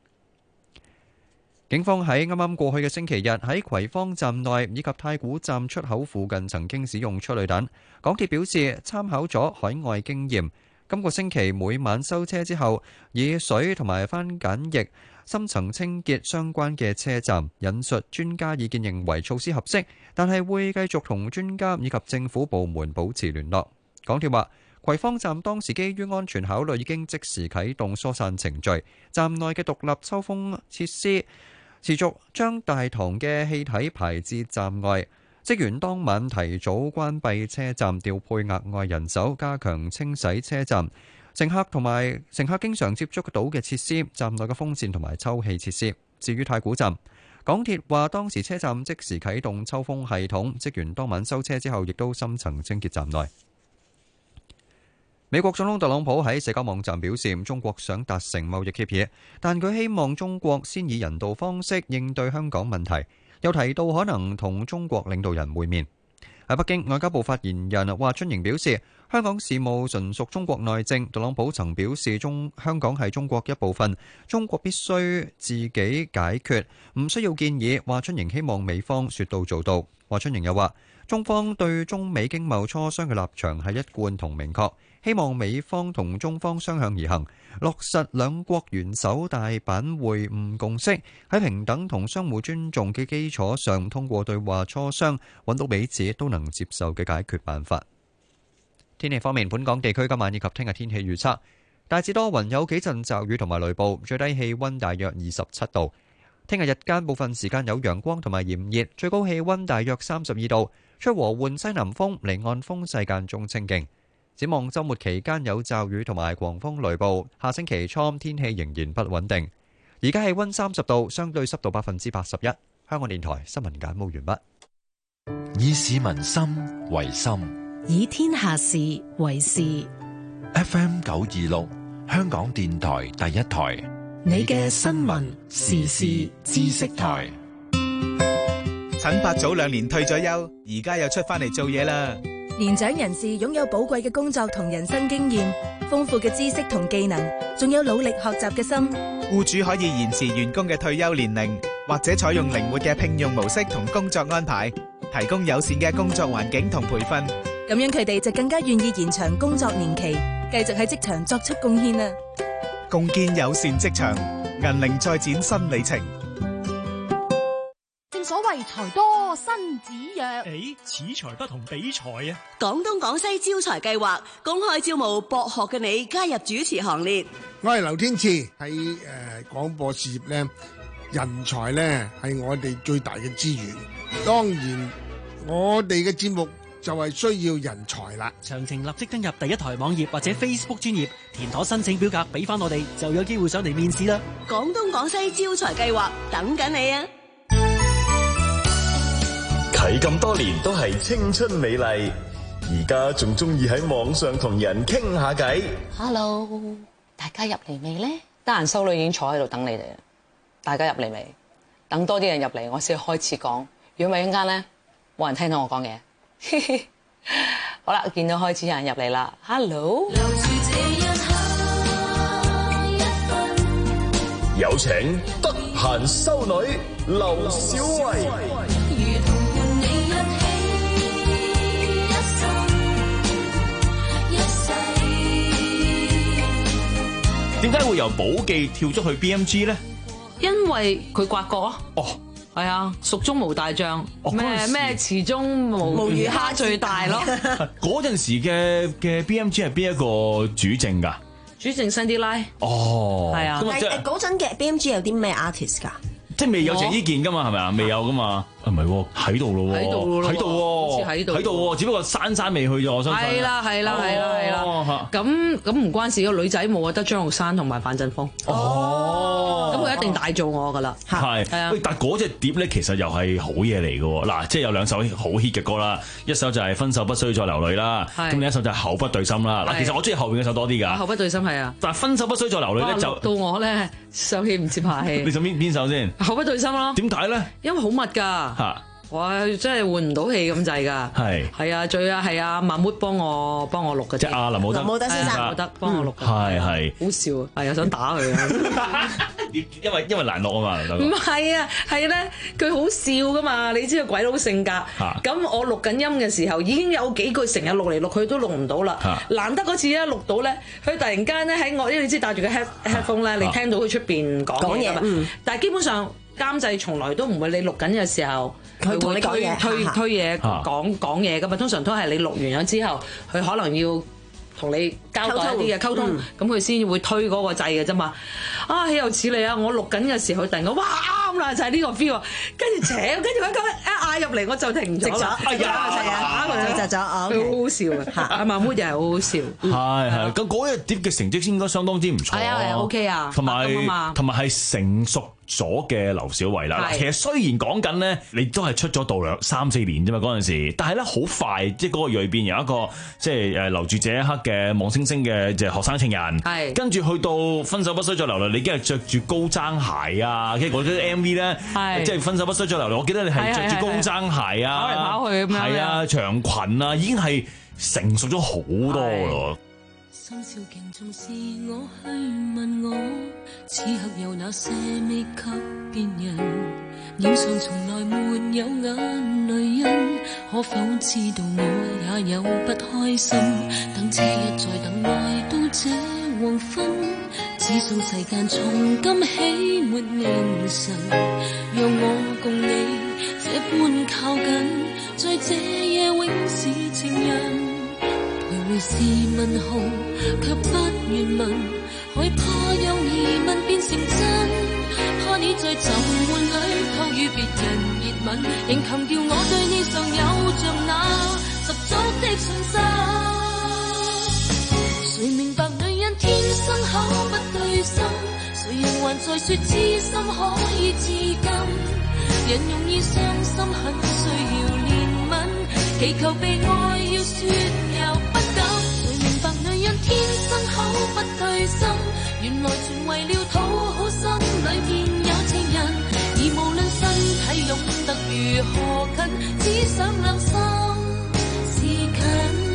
警方喺啱啱過去嘅星期日喺葵芳站內以及太古站出口附近曾經使用催淚彈。港鐵表示參考咗海外經驗，今個星期每晚收車之後，以水同埋番梘液深層清潔相關嘅車站。引述專家意見認為措施合適，但係會繼續同專家以及政府部門保持聯絡。港鐵話，葵芳站當時基於安全考慮已經即時啟動疏散程序，站內嘅獨立抽風設施持續將大堂嘅氣體排至站外。職員當晚提早關閉車站，調配額外人手加強清洗車站。乘客同埋乘客經常接觸到嘅設施，站內嘅風扇同埋抽氣設施。至於太古站，港鐵話當時車站即時啟動抽風系統，職員當晚收車之後亦都深層清潔站內。美國總統特朗普喺社交網站表示，中國想達成貿易協議，但佢希望中國先以人道方式應對香港問題，又提到可能同中國領導人會面。喺北京，外交部發言人華春瑩表示，香港事務純屬中國內政。特朗普曾表示中香港係中國一部分，中國必須自己解決，唔需要建議。華春瑩希望美方說到做到。華春瑩又話，中方對中美經貿磋商嘅立場係一貫同明確，希望美方同中方相向而行，落實兩國元首大阪會晤共識，喺平等同相互尊重嘅基礎上，通過對話磋商，揾到彼此都能接受嘅解決辦法。天氣方面，本港地區今晚以及聽日天氣預測，大致多雲，有幾陣驟雨同埋雷暴，最低氣溫大約二十七度。聽日日間部分時間有陽光同埋炎熱，最高氣溫大約三十二度，吹和緩西南風，離岸風勢間中清勁。展望週末期間有驟雨同埋狂風雷暴，下星期初天氣仍然不穩定。而家氣溫三十度，相對濕度百分之八十一。香港電台新聞簡報完畢。 以市民心為心， 以天下事為事。 F M 九二六，香港電台第一台。 你嘅新聞時事知識台。 陳伯早兩年退咗休，而家又出翻嚟做嘢啦。 年長人士擁有寶貴嘅工作同人生經驗，豐富嘅知識同技能，仲有努力學習嘅心。 僱主可以延遲員工嘅退休年齡，或者採用靈活嘅聘用模式同工作安排，提供友善嘅工作環境同培訓。 咁樣佢哋就更加願意延長工作年期，繼續喺職場作出貢獻啦。 共建友善職場，銀齡再展新里程。 所謂財多身子弱。 誒，此財不同彼財啊！ 廣東廣西招財計劃公開招募博學嘅你加入主持行列。 我係劉天賜，喺誒廣播事業咧，人才咧係我哋最大嘅資源。當然，我哋嘅節目就係需要人才啦。 詳情立即登入第一台網頁或者 Facebook 專頁，填妥申請表格俾翻我哋，就有機會上嚟面試啦。 廣東廣西招財計劃等緊你啊！ 睇咁多年都係青春美麗，而家仲中意喺網上同人傾下偈。 Hello， 大家入嚟未呢？得閒修女已經坐喺度等你哋啦。大家入嚟未？等多啲人入嚟，我先開始講。如果唔係一陣間咧，冇人聽到我講嘢。好啦，見到開始有人入嚟啦。Hello， 有請得閒修女劉小慧。 點解會由寶記跳咗去 B M G 咧？ 因為佢刮角啊！ 哦， 係啊，蜀中無大將，咩咩池中無無魚蝦最大咯。 嗰陣時嘅嘅 B M G 係邊一個主政㗎？ 主政辛迪拉。 哦， 係啊。 但係嗰陣嘅 B M G 有啲咩 artist 㗎？ 即係未有鄭伊健㗎嘛？係咪啊？未有㗎嘛？啊唔係喎，喺度咯喎， 喺度咯， 喺度喎， 好似喺度， 喺度喎，只不過珊珊未去啫，我相信。 係啦，係啦，係啦，係啦。咁咁唔關事，個女仔冇啊，得張玉山同埋范振鋒。 哦， 咁佢一定大做我㗎啦。 係，係啊。喂，但嗰隻碟咧，其實又係好嘢嚟嘅喎。嗱，即係有兩首好 hit 嘅歌啦，一首就係分手不需再流淚啦，咁另一首就係口不對心啦。嗱，其實我中意後邊嗰首多啲㗎。口不對心係啊。 但係分手不需再流淚咧，就到我咧上氣唔接下氣。 你想邊邊首先？ 口不對心咯。 點解咧？ 因為好密㗎。 嚇！ 哇！真係換唔到氣咁滯㗎。係係啊，最啊係啊，萬妹幫我幫我錄嘅。 即係阿林武德。 林武德先生。 林武德幫我錄嘅。 係係。 好笑啊！係啊，想打佢啊！ 因為因為難錄啊嘛。 唔係啊，係咧，佢好笑㗎嘛！你知道鬼佬性格。咁我錄緊音嘅時候，已經有幾句成日錄嚟錄去都錄唔到啦。難得嗰次咧錄到咧，佢突然間咧喺我，因為你知戴住個 head headphone 咧，你聽到佢出邊講嘢㗎嘛。但係基本上監製從來都唔會你錄緊嘅時候。佢同你講嘢，推推嘢講講嘢㗎嘛，通常都係你錄完咗之後，佢可能要同你交代一啲嘅溝通，咁佢先會推嗰個掣嘅啫嘛。啊，豈有此理啊！我錄緊嘅時候，佢突然間哇啱啦，就係呢個 feel，跟住扯，跟住一一嗌入嚟我就停咗啦。哎呀，打佢就咗，佢好好笑啊！阿曼妹又係好好笑。 係係，咁嗰一碟嘅成績應該相當之唔錯。 係啊係 OK 啊， 同埋同埋係成熟咗嘅劉小慧啦。其實雖然講緊咧，你都係出咗道兩三四年啫嘛嗰陣時，但係咧好快，即係嗰個鋭變由一個即係誒留住這一刻嘅望星星嘅即係學生情人，係跟住去到分手不需再流淚，你已經係着住高踭鞋啊，跟住嗰啲 M V 咧，即係分手不需再流淚，我記得你係着住高踭鞋啊， 跑嚟跑去咁樣， 係啊長裙啊，已經係成熟咗好多咯。 深宵鏡中是我去問我，此刻有那些未給別人，臉上從來沒有眼淚印，可否知道我也有不開心？等車一再等來到這黃昏，只想世間從今起沒凝神，讓我共你這般靠近，在這夜永是情人。回是問號，卻不願問，害怕有疑問變成真，怕你在沉悶裏偷與別人熱吻，仍強調我對你尚有着那十足的信心。誰明白女人天生口不對心，誰人還在說知心可以至今，人容易傷心很需要憐憫，祈求被愛要說又不敢，誰明白女人天生口不對心，原來全為了討好心裏面有情人，而無論身體擁得如何近，只想兩心是近。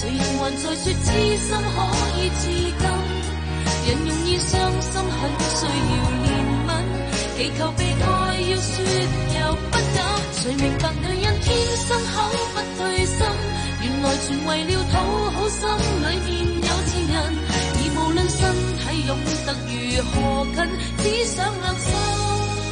誰人還在說痴心可以自禁？人容易傷心，很需要憐憫，祈求被愛要說又不敢。誰明白女人天生口不對心？原來全為了討好，心裏面有情人，而無論身體擁得如何近，只想兩心。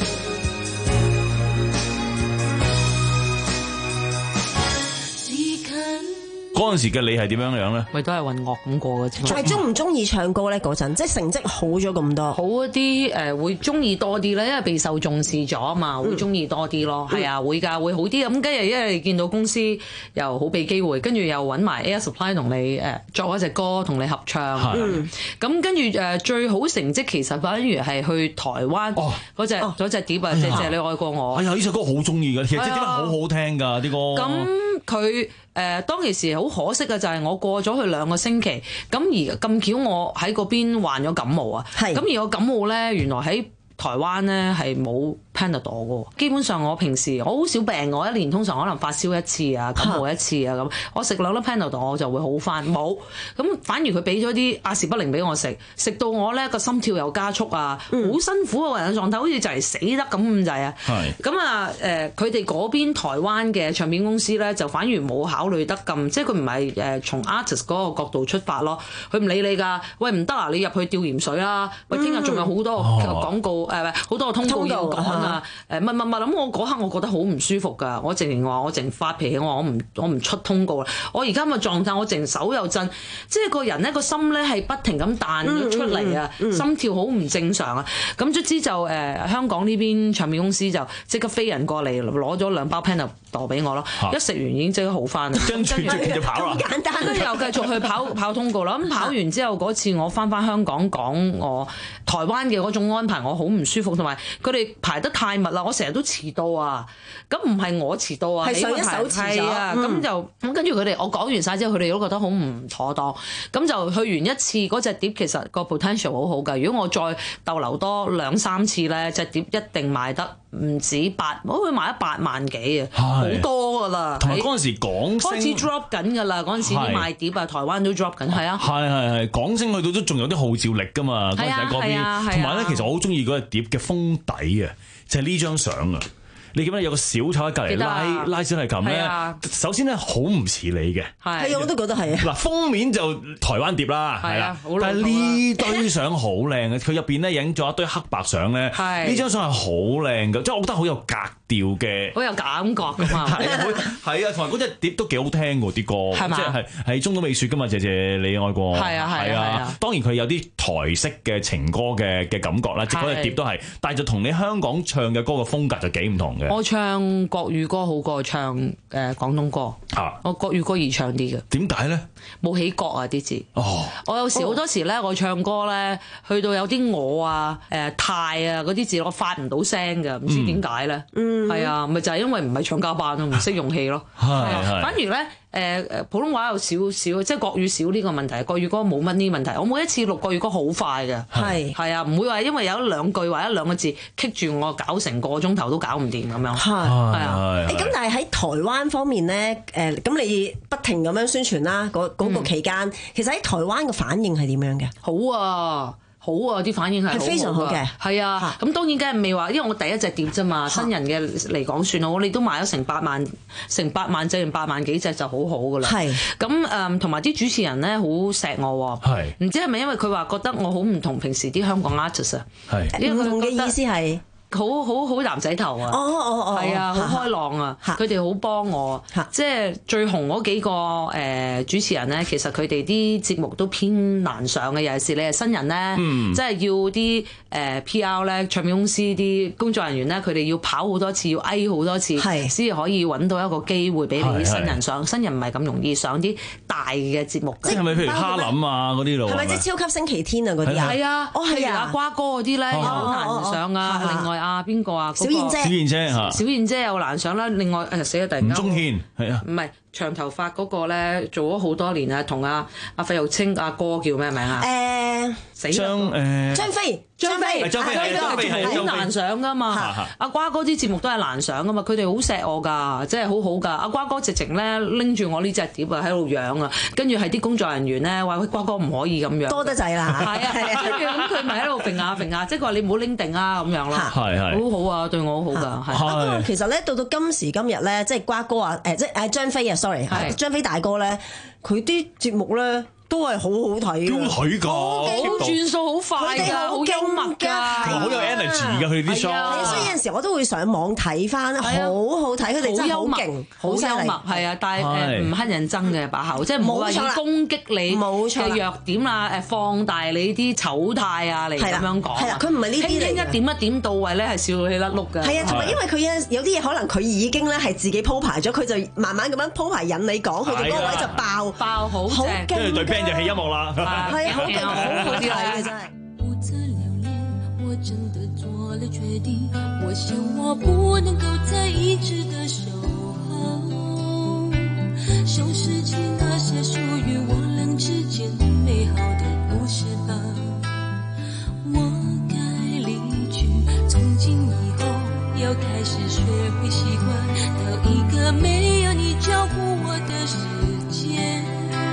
嗰陣時嘅你係點樣樣咧？ 咪都係混樂咁過嘅啫。 係中唔中意唱歌咧？嗰陣即係成績好咗咁多， 好一啲誒會中意多啲咧，因為備受重視咗啊嘛，會中意多啲咯。係、嗯、啊，會㗎，會好啲。咁跟住因為見到公司又好俾機會，跟住又揾埋 Air Supply 同你誒作一隻歌同你合唱。咁跟住誒最好成績其實反而係去台灣嗰隻嗰隻碟啊，謝謝你愛過我。 係啊，呢首歌好中意㗎，其實隻碟好好聽㗎啲歌。 咁佢。誒、呃、當其時好可惜嘅就係我過咗去兩個星期，咁而咁巧我喺嗰邊患咗感冒啊，咁而我感冒咧原來喺台灣咧係冇 Panadol 嘅，基本上我平時我好少病，我一年通常可能發燒一次啊，感冒一次啊咁，我食兩粒 Panadol 我就會好翻，冇咁反而佢俾咗啲阿士匹靈俾我食，食到我咧個心跳又加速啊，好、嗯、辛苦個人嘅狀態，好似就係死得咁咁滯啊。咁啊誒，佢哋嗰邊台灣嘅唱片公司咧就反而冇考慮得咁，即係佢唔係誒從 artist 嗰個角度出發咯，佢唔理你㗎，喂唔得啊，你入去吊鹽水啦，喂聽日仲有好多廣告誒，好、呃、多個通告要講啊，誒乜乜乜咁，我嗰刻我覺得好唔舒服㗎，我直情話我淨發脾氣，我話我唔我唔出通告啦，我而家嘅狀態我淨手又震，即係個人咧個心咧係不停咁彈咗出嚟啊、嗯嗯嗯，心跳好唔正常啊，咁卒之就誒、呃、香港呢邊唱片公司就即刻飛人過嚟攞咗兩包 Panadol 俾我咯，一食完已經即刻好翻，跟住就跑啦，咁簡單，跟住又繼續去跑跑通告啦，咁跑完之後嗰次我翻翻香港講我台灣嘅嗰種安排，我好唔舒服，同埋佢哋排得太密啦，我成日都遲到啊！咁唔係我遲到啊，係上一手遲咗啊！咁、嗯、就咁跟住佢哋，我講完晒之後，佢哋都覺得好唔妥當。咁就去完一次嗰隻碟，其實個 potential 好好㗎。如果我再逗留多兩三次咧，隻碟一定賣得唔止八，我會賣得八萬幾啊，好多㗎啦。 同埋嗰陣時港星開始 drop 緊㗎啦，嗰陣時啲賣碟啊，台灣都 drop 緊，係啊。係係係，港星去到都仲有啲號召力㗎嘛，嗰陣時喺嗰邊。同埋咧，其實我好中意嗰隻碟嘅封底啊！就係呢張相啊！你記唔記得有個小丑喺隔離拉拉小提琴咧？首先咧好唔似你嘅， 係啊，我都覺得係啊。 嗱封面就台灣碟啦，係啦，但係呢堆相好靚嘅，佢入邊咧影咗一堆黑白相咧，呢張相係好靚嘅，即係我覺得好有格調嘅， 好有感覺㗎嘛。係啊，同埋嗰隻碟都幾好聽喎啲歌，即係係係中島美雪㗎嘛，謝謝你愛過。係啊係啊，當然佢有啲台式嘅情歌嘅嘅感覺啦，即係嗰隻碟都係，但係就同你香港唱嘅歌嘅風格就幾唔同。 我唱國語歌好過唱誒、呃、廣東歌，啊、我國語歌易唱啲嘅。 點解咧？ 冇起角啊啲字。 哦， 我有時好多時咧，我唱歌咧，去到有啲我啊、誒、呃、太啊嗰啲字，我發唔到聲嘅，唔知點解咧。嗯，係啊，咪就係因為唔係唱家班咯，唔識用氣咯。係係。反而咧。誒、呃、普通話有少少，即係國語少呢個問題，國語歌冇乜呢個問題。我每一次錄國語歌好快嘅，係係啊，唔會話因為有一兩句或者兩個字棘住我，搞成個鐘頭都搞唔掂咁樣。係係啊。誒咁，但係喺台灣方面咧，誒、呃、咁你不停咁樣宣傳啦，嗰、那、嗰個期間，嗯、其實喺台灣嘅反應係點樣嘅？好啊。好啊！啲反應係非常好嘅，係啊。咁當然梗係未話，因為我第一隻碟啫嘛，新人嘅嚟講算啦。我哋都賣咗成八萬，成八萬隻，八萬幾隻就好好噶啦。係咁誒，同埋啲主持人咧好錫我喎。係唔知係咪因為佢話覺得我好唔同平時啲香港 artist 啊？係唔同嘅意思係。好好好男仔頭啊！哦哦哦，係啊，好開朗啊！佢哋好幫我，即係最紅嗰幾個誒、呃、主持人咧，其實佢哋啲節目都偏難上嘅。尤其是你係新人咧，嗯、即係要啲誒、呃、P R 咧，唱片公司啲工作人員咧，佢哋要跑好多次，要挨好多次，先至可以揾到一個機會俾你啲新人上。新人唔係咁容易上啲大嘅節目。即係咪譬如哈林啊嗰啲咯？係咪即係超級星期天啊嗰啲啊？係啊，哦係啊，瓜哥嗰啲咧好難上啊。哦、另外。啊，邊個啊？小燕姐，小燕姐嚇，小燕姐又難上啦。另外誒死咗突然間，吳宗憲係啊，唔係長頭髮嗰個咧，做咗好多年啊，同阿阿費玉清阿哥叫咩名啊？ 誒死張誒張飛。 張飛， 張飛係張飛係好難上噶嘛。阿瓜哥啲節目都係難上噶嘛，佢哋好錫我㗎，真係好好㗎。阿瓜哥直情咧拎住我呢隻碟啊喺度養啊，跟住係啲工作人員咧話：喂，瓜哥唔可以咁樣， 多得滯啦。 係啊，跟住咁佢咪喺度揈下揈下，即係佢話你唔好拎定啊咁樣咯。 係係， 好好啊，對我好好㗎。係。 其實咧到到今時今日咧，即係瓜哥啊，誒即係誒張飛啊 ，sorry，張飛大哥咧，佢啲節目咧。都係好好睇嘅， 好睇㗎， 好轉數好快㗎，好幽默㗎， 好有 energy 㗎佢啲 show。 所以有陣時我都會上網睇翻，好好睇，佢哋真係好勁，好幽默， 係啊，但係誒唔乞人憎嘅把口，即係唔好話要攻擊你嘅弱點啊，誒放大你啲醜態啊嚟咁樣講。 係啦，佢唔係呢啲嚟嘅。 輕輕一點一點到位咧，係笑到起甩碌㗎。 係啊，同埋因為佢有有啲嘢可能佢已經咧係自己鋪排咗，佢就慢慢咁樣鋪排引你講，佢哋嗰位就爆爆好好勁。 就係音樂啦， 係啊，好勁，好好睇嘅真係。 不擇流年，我真的做了決定，我想我不能夠再一直的守候，收拾起那些屬於我倆之間美好的故事吧。我該離去，從今以後要開始學會習慣到一個沒有你照顧我的世界。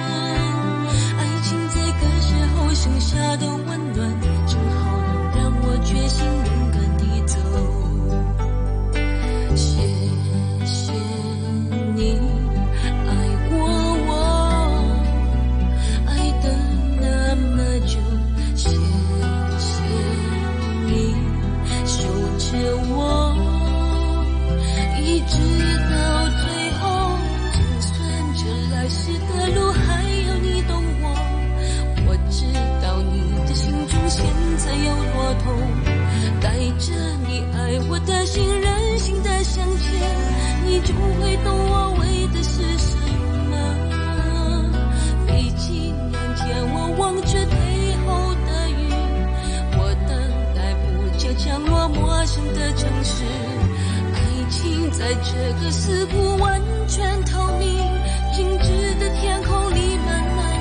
剩下的溫暖，正好能讓我決心勇敢地走。謝謝你愛過我，愛得那麼久。謝謝你守着我，一直到最後。就算這來時的路還有你懂我。我知道你的心中現在有駱駝，帶着你愛我的心任性的向前，你終會懂我為的是什麼。飛機兩天我望着背後的雲，我等待不久降落陌生的城市，愛情在這個似乎完全透明靜止的天空裡慢慢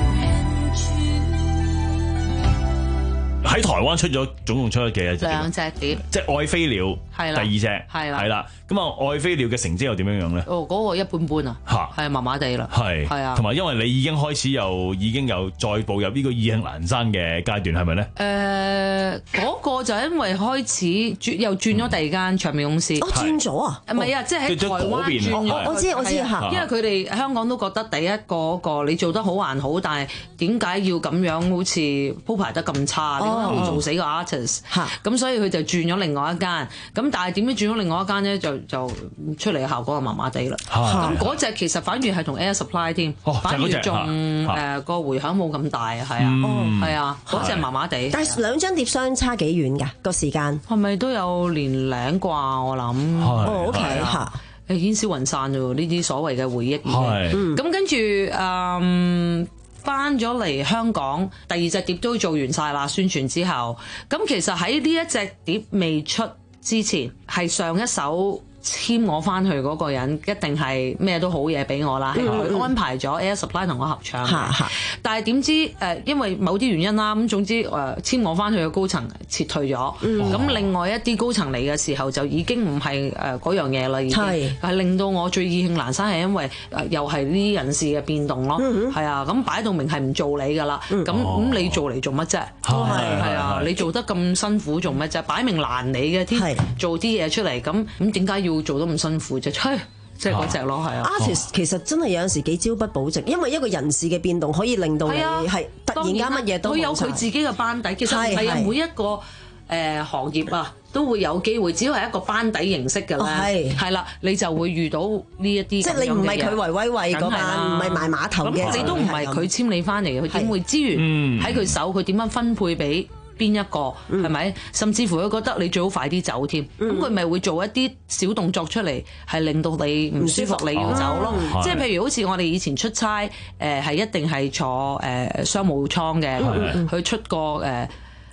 喺台灣出咗總共出咗幾多隻？ 兩隻碟， 即係愛飛鳥， 係啦， 第二隻係啦， 係啦。咁啊，愛飛鳥嘅成績又點樣樣咧？ 哦，嗰個一般般啊，嚇，係麻麻地啦， 係係啊。 同埋因為你已經開始又已經有再步入呢個意興闌珊嘅階段，係咪咧？ 誒，嗰個就因為開始轉又轉咗第二間唱片公司， 哦，轉咗啊？ 唔係啊，即係喺台灣轉咗。 我知我知嚇， 因為佢哋香港都覺得第一個嗰個你做得好還好，但係點解要咁樣好似鋪排得咁差？點解會做死個 artist？咁所以佢就轉咗另外一間。咁但係點樣轉咗另外一間咧？就就出嚟嘅效果就麻麻地啦。咁嗰隻其實反而係同 Air Supply 添，反而仲誒個迴響冇咁大啊，係啊，係啊，嗰隻麻麻地。 但係兩張碟相差幾遠㗎個時間？ 係咪都有年零啩？我諗。 哦，OK 嚇。 誒煙消雲散啫喎，呢啲所謂嘅回憶。係。咁跟住誒翻咗嚟香港，第二隻碟都做完晒啦，宣傳之後。咁其實喺呢一隻碟未出之前，係上一首簽我翻去嗰個人，一定係咩都好嘢俾我啦，係佢、嗯、安排咗 Air Supply 同我合唱嘅。嗯、但係點知誒、呃，因為某啲原因啦，咁總之誒、呃、簽我翻去嘅高層撤退咗，咁、嗯、另外一啲高層嚟嘅時候就已經唔係誒嗰樣嘢啦，已經係令到我最意興闌珊，係因為誒、呃、又係呢啲人事嘅變動咯，係、嗯、啊，咁擺到明係唔做你噶啦，咁咁、嗯、你做嚟做乜啫？係係啊，你做得咁辛苦做乜啫？擺明難你嘅添，做啲嘢出嚟，咁咁點解要？要做得咁辛苦啫，吹即係嗰隻咯，係啊。 artist 其實真係有陣時幾朝不保夕，因為一個人事嘅變動可以令到你係突然間乜嘢都冇晒。佢有佢自己嘅班底，其實係啊，每一個誒、呃、行業啊都會有機會，只要係一個班底形式嘅咧，係啦、哦，你就會遇到呢一啲。即係你唔係佢維威維嗰班，唔係賣碼頭嘅， 你都唔係佢簽你翻嚟嘅，佢點會資源喺佢手？佢點樣分配俾邊一個係咪？甚至乎佢覺得你最好快啲走添，咁佢咪會做一啲小動作出嚟，係令到你唔舒服，你要走咯。哦、即係譬如好似我哋以前出差，誒、呃、係一定係坐誒、呃、商務艙嘅，去出個誒。呃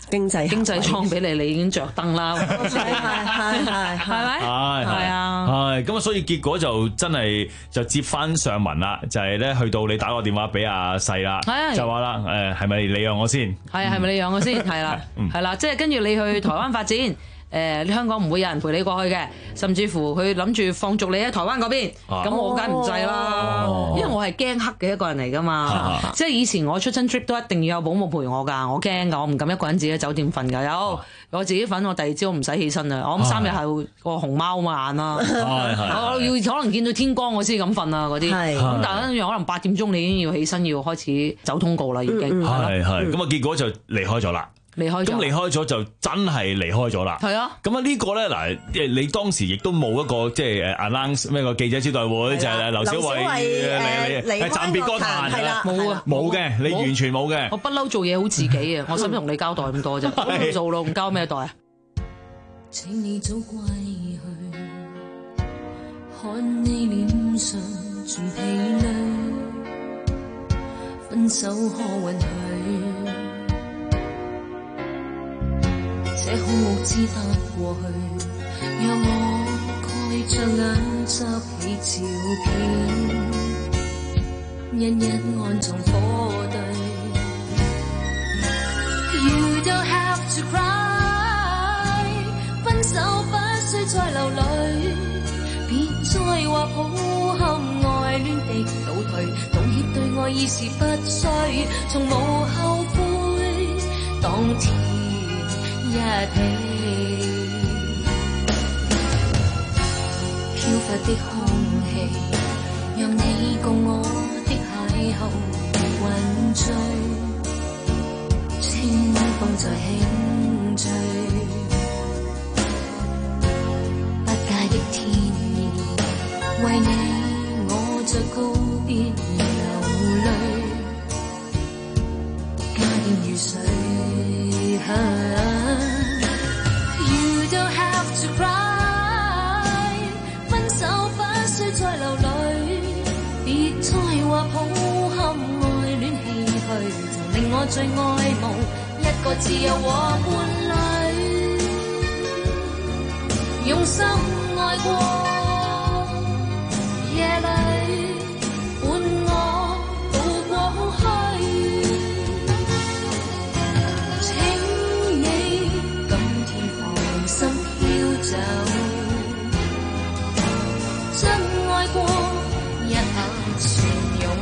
經濟經濟艙俾你，你已經着燈啦。係係係係咪？ 係係啊， 係咁啊，所以結果就真係就接翻上文啦，就係咧去到你打個電話俾阿細啦，就話啦誒係咪你養我先？ 係係咪你養我先？係啦係啦，即係跟住你去台灣發展。誒，你香港唔會有人陪你過去嘅，甚至乎佢諗住放逐你喺台灣嗰邊，咁我梗唔制啦，因為我係驚黑嘅一個人嚟噶嘛，即係以前我出親 trip 都一定要有保姆陪我㗎，我驚㗎，我唔敢一個人自己喺酒店瞓㗎，有我自己瞓，我第二朝唔使起身啊，我諗三日係個熊貓眼啦，我要可能見到天光我先咁瞓啊嗰啲，咁但係跟住可能八點鐘你已經要起身要開始走通告啦，已經係係，咁啊結果就離開咗啦。 離開咗， 咁離開咗就真係離開咗啦。 係啊， 咁啊呢個咧嗱，你當時亦都冇一個即係誒 announce 咩個記者招待會，就係劉小慧嚟嚟暫別歌壇係啦， 冇啊， 冇嘅，你完全冇嘅。 我不嬲做嘢好自己啊，我使唔使同你交代咁多啫？唔做咯，唔交咩代啊？ 請你早歸去，看你臉上全疲累，分手可允許。這空屋只得過去，讓我蓋着眼執起照片，一一安葬火堆。You don't have to cry， 分手不需再流淚，別再話抱憾愛戀的倒退，道歉對愛已是不需，從無後悔，當天一起，飄忽的空氣，讓你共我的邂逅混醉，清風在輕吹，不解的天意，為你我在告別流淚，加點雨水。抱憾愛戀唏噓，曾令我最愛慕一個自由和伴侶，用心愛過，夜裏伴我渡過空虛，請你今天放心飄走，真愛過一刻算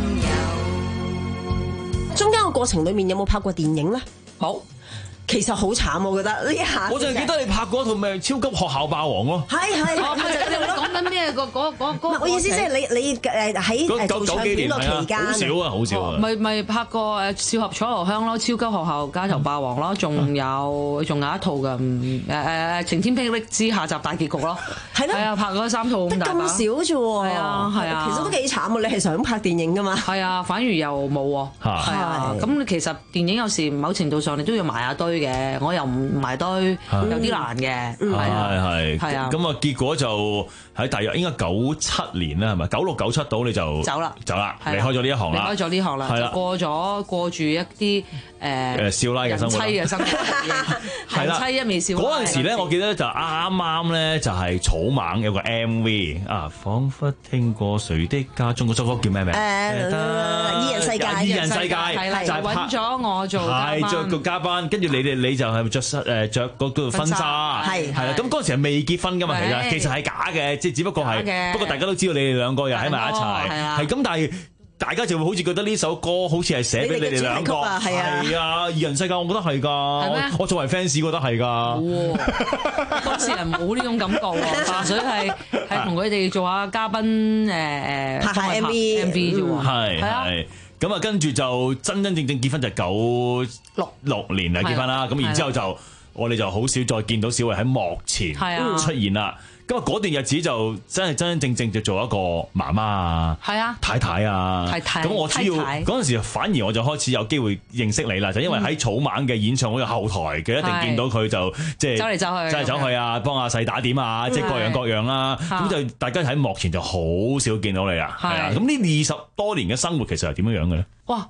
中間個過程裏面有冇拍過電影咧？ 冇， 其實好慘，我覺得呢一下。 我就係記得你拍過一套咩超級學校霸王咯。 係係， 你講緊咩個嗰嗰嗰？ 我意思即係你你誒喺誒做唱片個期間， 好少啊，好少啊。 咪咪拍過誒少俠楚留香咯，超級學校街頭霸王咯，仲有仲有一套嘅誒誒晴天霹靂之下集大結局咯。係咯，係啊，拍嗰三套咁大把。 咁少啫喎。係啊係啊，其實都幾慘啊！你係想拍電影㗎嘛？ 係啊，反而又冇喎。係啊，咁其實電影有時某程度上你都要埋下堆嘅，我又唔埋堆，有啲難嘅。係係係啊。 咁啊，結果就喺大約應該九七年啦，係咪？九六九七到你就走啦， 走啦，離開咗呢一行啦， 離開咗呢行啦，就過咗過住一啲誒誒少奶嘅生活， 人妻嘅生活，係啦，妻一味少奶。 嗰陣時咧，我記得就啱啱咧就係草蜢有個 M V 啊，彷彿聽過誰的家中嗰首歌叫咩名？誒二人世界， 二人世界係啦，就揾咗我做係做個嘉賓，跟住你哋你就係着恤誒著嗰個婚紗，係係啦。咁嗰陣時係未結婚㗎嘛，其實其實係假嘅，即係只不過係，不過大家都知道你哋兩個又喺埋一齊，係咁，但係大家就會好似覺得呢首歌好似係寫俾你哋兩個，係啊，二人世界，我覺得係㗎，我作為 fans 覺得係㗎。 當時人冇呢種感覺喎，純粹係係同佢哋做下嘉賓誒誒拍下 M V M V 啫喎， 係係。咁啊，跟住就真真正正結婚就九六六年嚟結婚啦。咁然之後就我哋就好少再見到小慧喺幕前出現啦。咁啊，嗰段日子就真係真真正正就做一個媽媽啊， 係啊， 太太啊， 太太。 咁我主要嗰陣時反而我就開始有機會認識你啦，就因為喺草蜢嘅演唱會嘅後台嘅，一定見到佢就即係走嚟走去， 走嚟走去啊，幫阿細打點啊，即係各樣各樣啦。咁就大家喺幕前就好少見到你啦，係啊。咁呢二十多年嘅生活其實係點樣樣嘅咧？ 哇！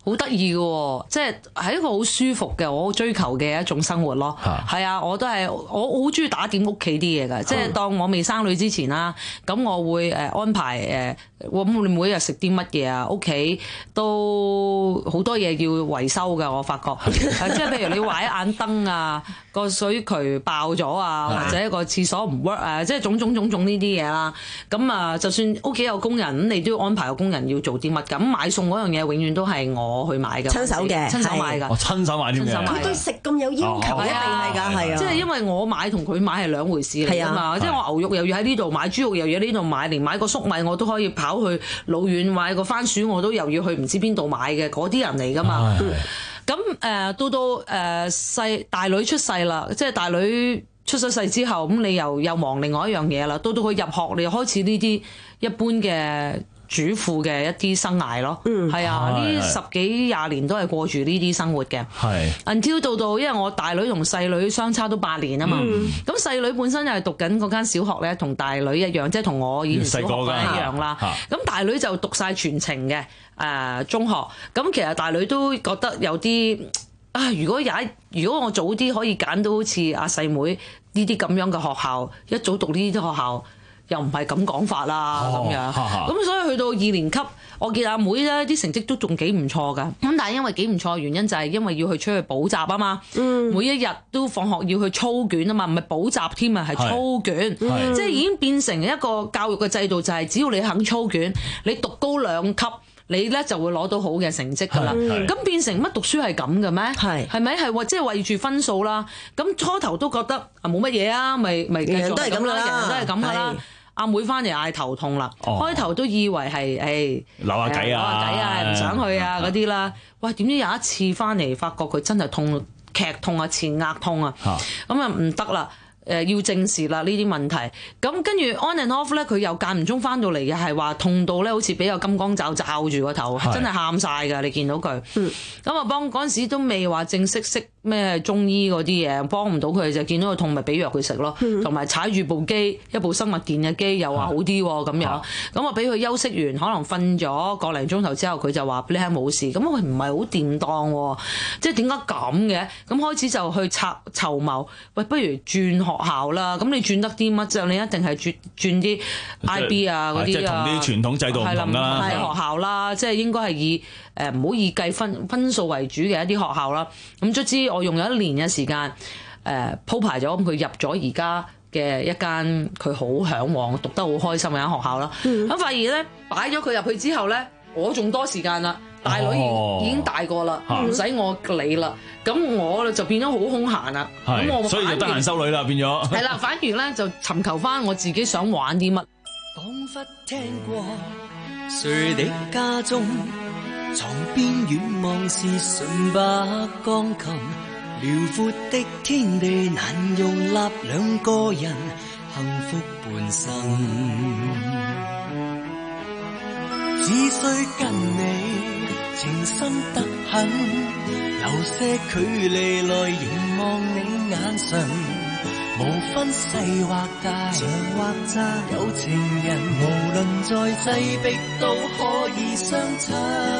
好得意嘅喎，即係係一個好舒服嘅，我好追求嘅一種生活咯。係啊，我都係我好中意打點屋企啲嘢㗎，即係當我未生女之前啦，咁我會誒安排誒，我咁你每日食啲乜嘢啊？屋企都好多嘢要維修㗎，我發覺，即係譬如你壞一眼燈啊，個水渠爆咗啊，或者個廁所唔 work 啊，即係種種種種呢啲嘢啦。咁啊，就算屋企有工人，咁你都要安排個工人要做啲乜㗎。咁買餸嗰樣嘢永遠都係我去買㗎， 親手嘅， 親手買㗎， 我親手買啲嘢， 佢對食咁有要求，一定係㗎，係啊， 即係因為我買同佢買係兩回事嚟㗎嘛。即係我牛肉又要喺呢度買，豬肉又要喺呢度買，連買個粟米我都可以跑去老遠買個番薯，我都又要去唔知邊度買嘅，嗰啲人嚟㗎嘛。咁誒到到誒細大女出世啦，即係大女出咗世之後，咁你又又忙另外一樣嘢啦。到到佢入學，你又開始呢啲一般嘅主婦嘅一啲生涯咯。嗯，係啊，呢十幾廿年都係過住呢啲生活嘅。係 until 到到，因為我大女同細女相差都八年啊嘛。咁細、嗯、女本身又係讀緊嗰間小學咧，同大女一樣，即係同我以前小學一樣啦。咁大女就讀晒全程嘅。誒、呃、中學，咁其實大女都覺得有啲啊，如果有一如果我早啲可以揀到好似阿細妹呢啲咁樣嘅學校，一早讀呢啲學校又唔係咁講法啦咁、哦、樣，咁、哦、所以去到二年級，我見阿妹咧啲成績都仲幾唔錯㗎，咁但係因為幾唔錯嘅原因就係因為要去出去補習啊嘛，嗯、每一日都放學要去操卷啊嘛，唔係補習添啊，係操卷，嗯、即係已經變成一個教育嘅制度，就係只要你肯操卷，你讀高兩級。你咧就會攞到好嘅成績㗎啦，咁變成乜讀書係咁嘅咩？係係咪係即係為住分數啦？咁初頭都覺得啊冇乜嘢啊，咪咪繼續都係咁啦，人人都係咁㗎啦。阿妹翻嚟嗌頭痛啦，哦、開頭都以為係誒扭下計啊， 扭下計啊，唔想去啊嗰啲啦。喂，點知有一次翻嚟發覺佢真係痛劇痛啊，前額痛啊，咁啊唔得啦。誒要正視啦呢啲問題，咁跟住 on and off 咧，佢又間唔中翻到嚟嘅係話痛到咧，好似俾個金剛罩罩住個頭，是真係喊晒㗎！你見到佢，咁啊、嗯、幫嗰陣時都未話正式識咩中醫嗰啲嘢，幫唔到佢就見到佢痛咪俾藥佢食咯，同埋、嗯、踩住部機一部生物電嘅機又話好啲喎咁樣，咁啊俾佢休息完，可能瞓咗個零鐘頭之後，佢就話你係冇事，咁佢唔係好掂當喎，即係點解咁嘅？咁開始就去策籌謀，喂，不如轉學校啦，咁你轉得啲乜啫？你一定係轉轉啲 I B 啊嗰啲啊，即係同啲傳統制度唔同啦。 係學校啦，即係應該係以誒唔好以計分分數為主嘅一啲學校啦。咁卒之我用咗一年嘅時間誒鋪排咗，咁佢入咗而家嘅一間佢好嚮往、讀得好開心嘅間學校啦。咁、嗯、發現咧擺咗佢入去之後咧，我仲多時間啦。大女已經大個啦，唔使、哦、我理啦，咁我就變咗好空閒啦。咁是我所以就得閒修女啦，變咗。 係啦，反而咧就尋求翻我自己想玩啲乜。 彷彿聽過誰的家中，床邊遠望是純白鋼琴，遼闊的天地難容納兩個人幸福半生，只需跟你情深得很，有些距離來凝望你眼神，無分細或大，長或窄，有情人無論再擠迫都可以相親。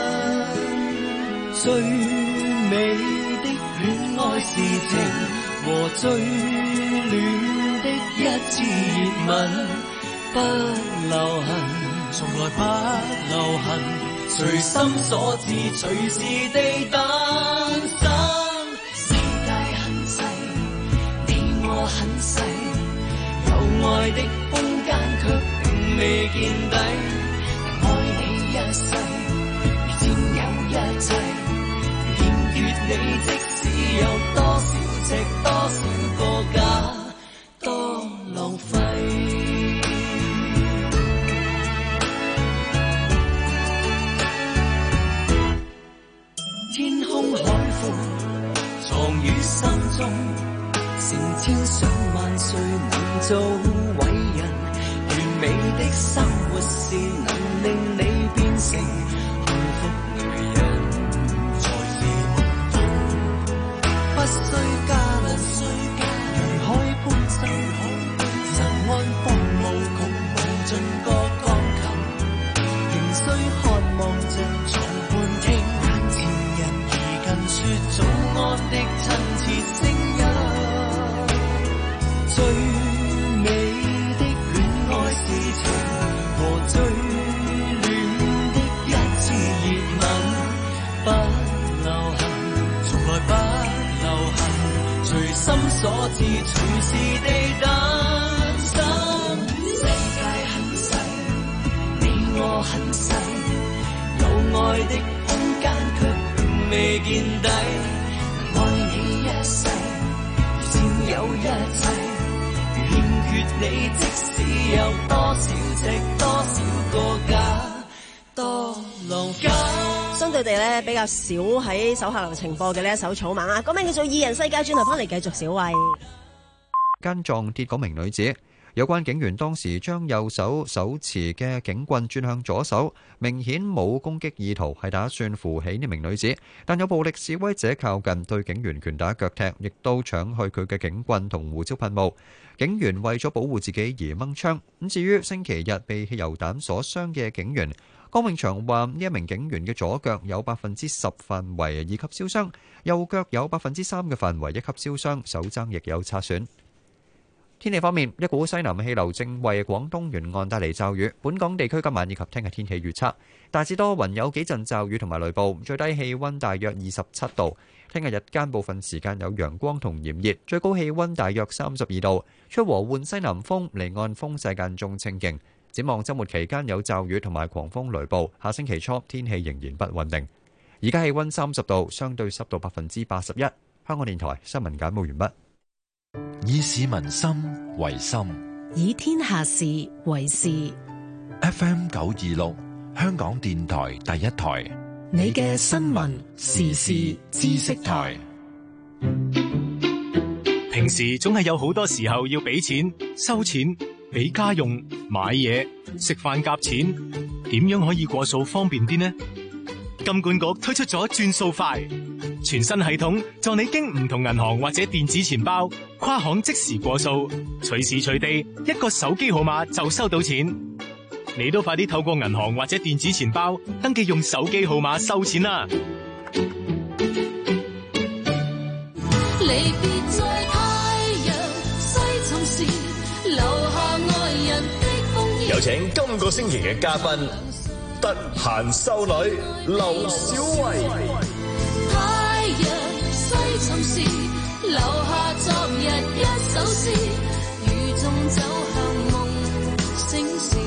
最美的戀愛事情和最暖的一次熱吻，不留痕，從來不留痕。隨心所至，隨時地誕生。世界很細，你我很細，有愛的空間卻並未見底。愛你一世，如佔有一切，欠缺你，即使有多少隻，多少個假，多浪費。天空海闊，藏於心中，成千上萬歲能做偉人。完美的生活是能令你變成幸福女人，才是夢中，不需加論，如海般深，神安風無窮無盡個鋼琴，仍需渴望着床伴聽眼前。 最美的戀愛事情和最暖的一次熱吻，不留痕，從來不留痕，隨心所至，隨時地誕生。世界很細，你我很細，有愛的空間卻未見底，愛你一世，佔有一切，欠缺你，即使有多少值，多少個假，多浪假。 相對地咧，比較少喺手下留情播嘅呢一首草蜢啊，歌名叫做《二人世界》，轉頭翻嚟繼續小慧。 間撞跌嗰名女子，有關警員當時將右手手持嘅警棍轉向左手，明顯冇攻擊意圖，係打算扶起呢名女子。但有暴力示威者靠近，對警員拳打腳踢，亦都搶去佢嘅警棍同胡椒噴霧。警員為咗保護自己而掹槍。咁至於星期日被汽油彈所傷嘅警員，江永祥話呢一名警員嘅左腳有百分之十範圍二級燒傷，右腳有百分之三嘅範圍一級燒傷，手踭亦有擦損。天氣方面，一股西南氣流正為廣東沿岸帶嚟驟雨。本港地區今晚以及聽日天氣預測，大致多雲，有幾陣驟雨同埋雷暴，最低氣溫大約二十七度。聽日日間部分時間有陽光同炎熱，最高氣溫大約三十二度，吹和緩西南風，離岸風勢間中清勁。展望週末期間有驟雨同埋狂風雷暴，下星期初天氣仍然不穩定。而家氣溫三十度，相對濕度百分之八十一。香港電台新聞簡報完畢。 以市民心為心， 以天下事為事。 F M 九二六，香港電台第一台， 你嘅新聞時事知識台。 平時總係有好多時候要俾錢、收錢、俾家用、買嘢、食飯夾錢，點樣可以過數方便啲呢？金管局推出咗轉數快全新系統，助你經唔同銀行或者電子錢包跨行即時過數，隨時隨地一個手機號碼就收到錢。你都快啲透過銀行或者電子錢包登記用手機號碼收錢啦！ 離別在太陽西沉時，留下愛人的風衣。 有請今個星期嘅嘉賓，得閒修女劉小慧。 太陽西沉時，留下昨日一首詩，雨中走向夢醒時。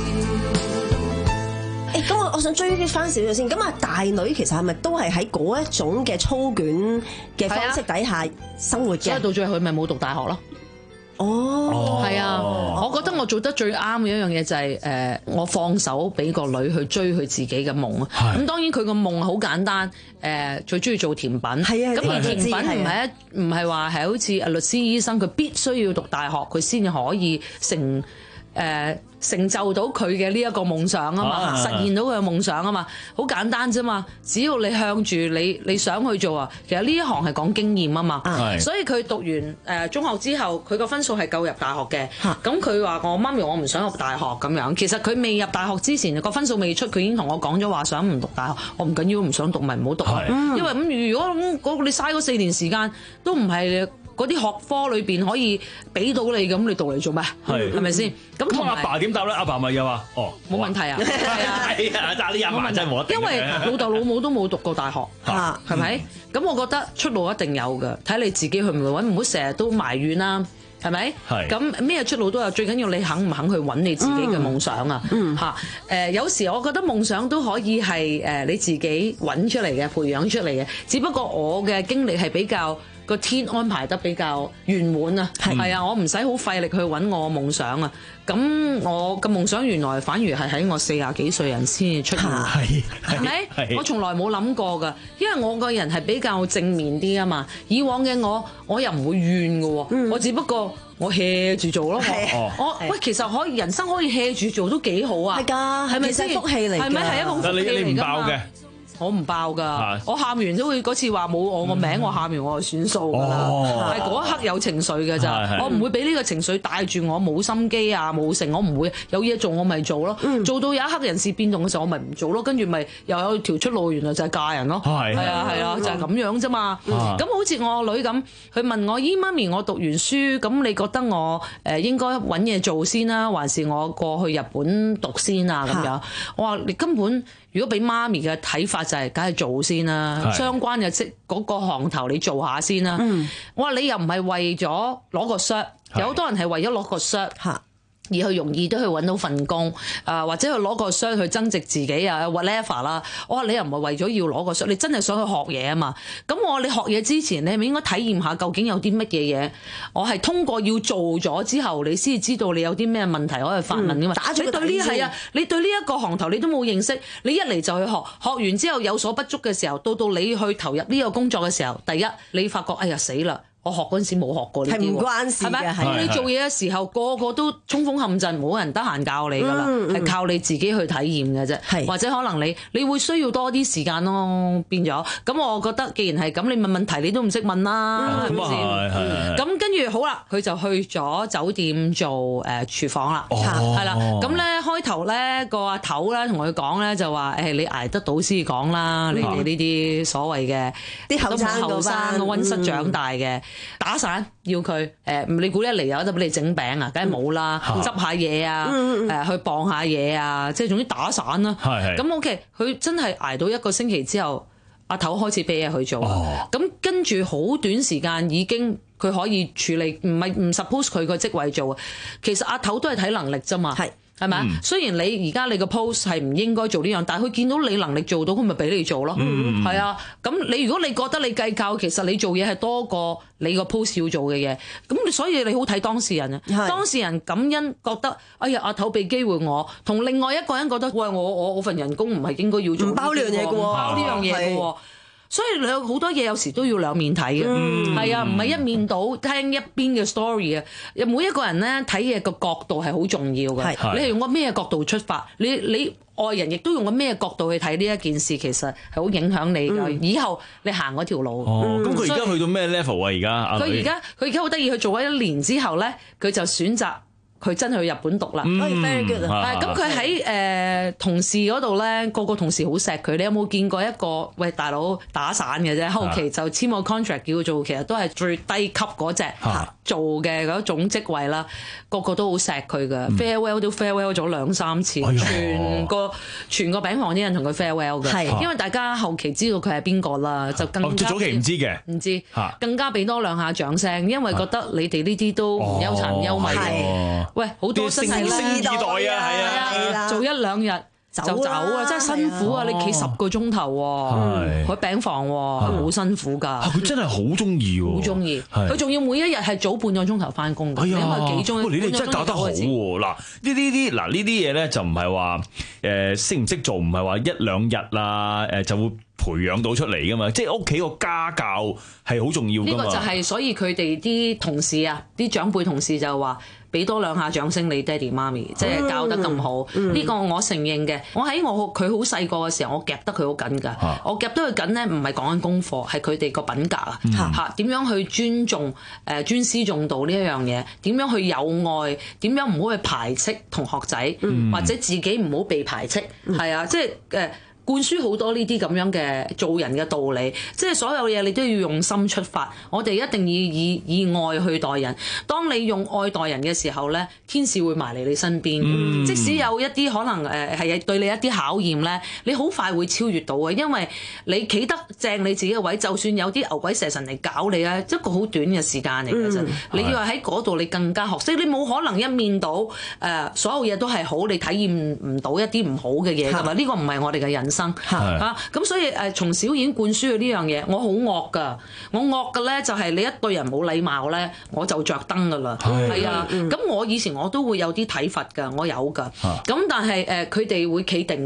誒，咁我我想追翻少少先。咁啊，大女其實係咪都係喺嗰一種嘅操卷嘅方式底下生活嘅？ 所以到最後佢咪冇讀大學咯。 哦， 係啊，我覺得我做得最啱嘅一樣嘢就係、是、誒、呃，我放手俾個女去追佢自己嘅夢啊。咁當然佢個夢好簡單，誒、呃，最中意做甜品。係啊，咁而甜品唔係一唔係話係好似律師、醫生，佢必須要讀大學，佢先至可以成誒。呃成就到佢嘅呢一個夢想啊嘛，啊實現到佢嘅夢想啊嘛，好簡單啫嘛。只要你向住你你想去做啊，其實呢一行係講經驗啊嘛。所以佢讀完誒、呃、中學之後，佢個分數係夠入大學嘅。咁佢話我媽咪我唔想入大學咁樣。其實佢未入大學之前個分數未出，佢已經同我講咗話想唔讀大學。我唔緊要，唔想讀咪唔好讀咯。因為咁如果咁嗰你嘥嗰四年時間都唔係嗰啲學科裏邊可以俾到你，咁你讀嚟做咩？係係咪先？咁同阿爸點答咧？阿爸咪又話：哦， 冇問題啊！係啊， 係啊，但係呢廿萬真係冇得。 因為老豆老母都冇讀過大學，係咪？咁我覺得出路一定有㗎，睇你自己去唔去揾，唔好成日都埋怨啦。係咪？咁咩出路都有，最緊要你肯唔肯去揾你自己嘅夢想啊！嚇、嗯，誒、呃、有時我覺得夢想都可以係誒你自己揾出嚟嘅，培養出嚟嘅。只不過我嘅經歷係比較個天安排得比較圓滿啊，係啊，我唔使好費力去揾我夢想啊。咁我嘅夢想原來反而係喺我四廿幾歲人先至出現，係係咪？我從來冇諗過㗎，因為我個人係比較正面啲啊嘛。以往嘅我，我又唔會怨㗎喎，嗯、我只不過我 hea 住做咯。我，我喂，其實可以人生可以 hea 住做都幾好啊，係㗎，係咪先？福氣嚟㗎，係咪係一個福氣嚟㗎嘛？但你你唔爆嘅。 我唔爆㗎，我喊完都會嗰次話冇我個名，我喊完我就算數㗎啦，係嗰一刻有情緒㗎咋，我唔會俾呢個情緒帶住我冇心機啊冇成，我唔會有嘢做我咪做咯，做到有一刻人事變動嘅時候我咪唔做咯，跟住咪又有條出路，原來就係嫁人咯，係啊係啊，就係咁樣啫嘛。咁好似我個女咁，佢問我：咦媽咪，我讀完書，咁你覺得我誒應該揾嘢做先啦，還是我過去日本讀先啊？咁樣，我話你根本如果俾媽咪嘅睇法就係，梗係做先啦，相關嘅即嗰個行頭你做下先啦。我話你又唔係為咗攞個 cert，有好多人係為咗攞個 cert。而去容易都去揾到份工，啊或者去攞個 cert去增值自己啊 whatever 啦。我話你又唔係為咗要攞個 cert，你真係想去學嘢啊嘛。咁我話你學嘢之前，你係咪應該體驗下究竟有啲乜嘢嘢？我係通過要做咗之後，你先知道你有啲咩問題可以發問噶嘛。打咗你對呢係啊，你對呢一個行頭你都冇認識，你一嚟就去學，學完之後有所不足嘅時候，到到你去投入呢個工作嘅時候，第一你發覺哎呀死啦！我學嗰陣時冇學過呢啲喎，係唔關事嘅，係咪？咁你做嘢嘅時候，個個都衝鋒陷陣，冇人得閒教你㗎啦，係、嗯、靠你自己去體驗嘅啫。或者可能你你會需要多啲時間咯，變咗。咁我覺得既然係咁，你問問題你都唔識問啦，係咪先？咁跟住好啦，佢就去咗酒店做誒、呃、廚房啦，係啦、哦。咁咧開頭咧個阿頭咧同佢講咧就話誒、欸、你捱得到先講啦，你哋呢啲所謂嘅啲後生後生溫室長大嘅。嗯打散要佢誒、呃，你估一嚟有得俾你整餅啊？梗係冇啦，執下嘢啊，誒、呃、去磅下嘢啊，即係總之打散啦。咁 OK，佢真係捱到一個星期之後，阿頭開始俾嘢佢做。咁、哦、跟住好短時間已經佢可以處理，唔係唔 suppose 佢個職位做啊。其實阿頭都係睇能力啫嘛。係咪啊？嗯、雖然你而家你個 post 係唔應該做呢樣，但係佢見到你能力做到，佢咪俾你做咯。係、嗯、啊，咁你如果你覺得你計較，其實你做嘢係多過你個 post 要做嘅嘢，咁所以你好睇當事人啊。當事人感恩覺得，哎呀阿頭俾機會我，同另外一個人覺得，喂我我我份人工唔係應該要做，唔包呢樣嘢嘅喎，唔包呢樣嘢嘅喎。所以你有好多嘢有時都要兩面睇嘅，係、嗯、啊，唔係一面倒聽一邊嘅 story 啊。每一個人咧睇嘢個角度係好重要嘅，你係用個咩角度出發？你你外人亦都用個咩角度去睇呢一件事，其實係好影響你㗎、嗯。以後你行嗰條路。 哦，咁佢而家去到咩 level 啊？而家佢而家佢而家好得意，佢做咗一年之後咧，佢就選擇。佢真係去日本讀啦， 嗯 very good 啊！ 咁佢喺誒同事嗰度咧，個個同事好錫佢。你有冇見過一個喂大佬打散嘅啫？後期就簽個 contract 叫佢做，其實都係最低級嗰隻做嘅嗰種職位啦。個個都好錫佢嘅、嗯、farewell 都 farewell 咗兩三次，哎、全個全個餅房啲人同佢 farewell 嘅，因為大家後期知道佢係邊個啦，就更加、 哦、早期唔知嘅， 唔知更加俾多兩下掌聲，因為覺得你哋呢啲都唔憂柴唔憂米嘅。喂，好多真係星二代啊，係啊， 係啊，做一兩日就走啊，真係辛苦啊！你企十個鐘頭喎，喺餅房喎，好辛苦㗎。 佢真係好中意喎， 好中意。佢仲要每一日係早半個鐘頭翻工㗎，因為幾鐘。 你哋真係搞得好喎！嗱，呢呢啲嗱呢啲嘢咧就唔係話誒識唔識做，唔係話一兩日啦誒就會培養到出嚟㗎嘛。即係屋企個家教係好重要㗎嘛。 呢個就係所以佢哋啲同事啊，啲長輩同事就話。俾多兩下掌聲你爹哋媽咪，即係教得咁好，呢、嗯、個我承認嘅。我喺我佢好細個嘅時候，我夾得佢好緊㗎、啊。我夾得佢緊咧，唔係講緊功課，係佢哋個品格啊嚇。點、嗯、樣去尊重誒、呃、尊師重道呢一樣嘢？點樣去友愛？點樣唔好去排斥同學仔，嗯、或者自己唔好被排斥？係、嗯、啊，即係誒。呃灌輸好多呢啲咁樣嘅做人嘅道理，即係所有嘢你都要用心出發。我哋一定要以以愛去待人。當你用愛待人嘅時候咧，天使會埋嚟你身邊、嗯。即使有一啲可能誒係對你一啲考驗咧，你好快會超越到嘅，因為你企得正你自己嘅位，就算有啲牛鬼蛇神嚟搞你咧，一個好短嘅時間嚟嘅啫。你要喺嗰度你更加學識，你冇可能一面倒誒、呃、所有嘢都係好，你體驗唔到一啲唔好嘅嘢㗎嘛？呢個唔係我哋嘅人生。嚇咁、啊、所以誒從小已經灌輸佢呢樣嘢，我好惡㗎，我惡嘅咧就係你一對人冇禮貌咧，我就着燈㗎啦，係啊，咁、嗯、我以前我都會有啲體罰㗎，我有㗎，咁、啊、但係誒佢哋會企定㗎。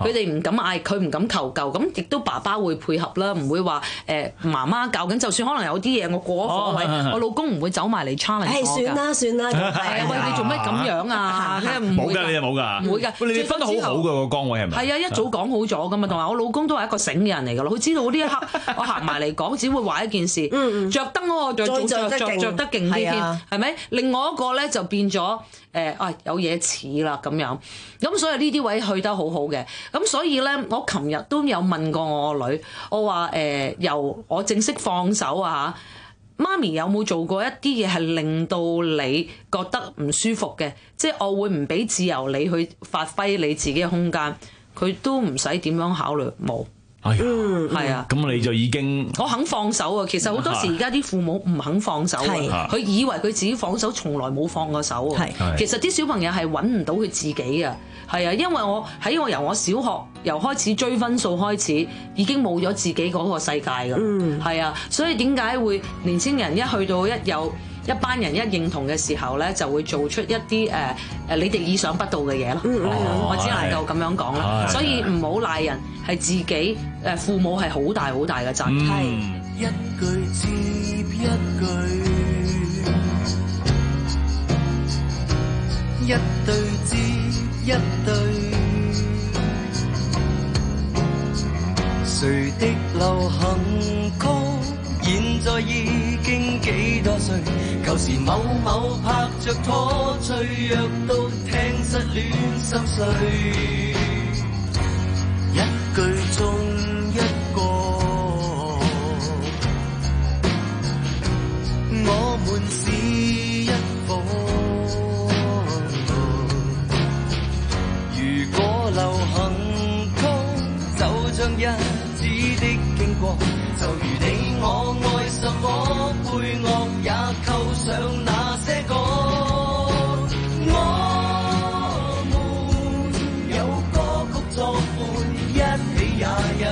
佢哋唔敢嗌，佢唔敢求救，咁亦都爸爸會配合啦，唔會話誒媽媽教緊，就算可能有啲嘢我過咗火位，我老公唔會走埋嚟 challenge 我㗎。 算啦算啦， 係啊，喂你做咩咁樣啊？ 冇㗎，你哋冇㗎， 唔會㗎。 你哋分得好好㗎個崗位係咪？ 係啊，一早講好咗㗎嘛，同埋我老公都係一個醒嘅人嚟㗎咯，佢知道呢一刻我行埋嚟講，只會話一件事，着燈嗰個再着着着得勁啲添，係咪？另外一個咧就變咗。誒啊有嘢似啦咁樣，咁所以呢啲位去得好好嘅，咁所以咧我琴日都有問過我個女，我話誒、呃、由我正式放手啊嚇，媽咪有冇做過一啲嘢係令到你覺得唔舒服嘅？即係我會唔俾自由你去發揮你自己嘅空間，佢都唔使點樣考慮冇。嗯，係啊， 咁你就已經我肯放手啊！其實好多時而家啲父母唔肯放手啊，佢以為佢自己放手，從來冇放過手啊。其實啲小朋友係揾唔到佢自己啊，係啊，因為我喺我由我小學由開始追分數開始，已經冇咗自己嗰個世界㗎。嗯，係啊，所以點解會年輕人一去到一有一班人一認同嘅時候咧，就會做出一啲誒誒你哋意想不到嘅嘢咯。哦、我只能夠咁樣講啦。所以唔好賴人，係自己誒父母係好大好大嘅責任。係、嗯、 一句接一句，一對接一對，誰的流行曲？現在已經幾多歲？舊時某某拍着拖，脆弱到聽失戀心碎。一句中一個，我們是一夥。如果流行曲就像日子的經過，就如你我愛什麼配樂也扣上那些歌。我們有歌曲作伴，一起也一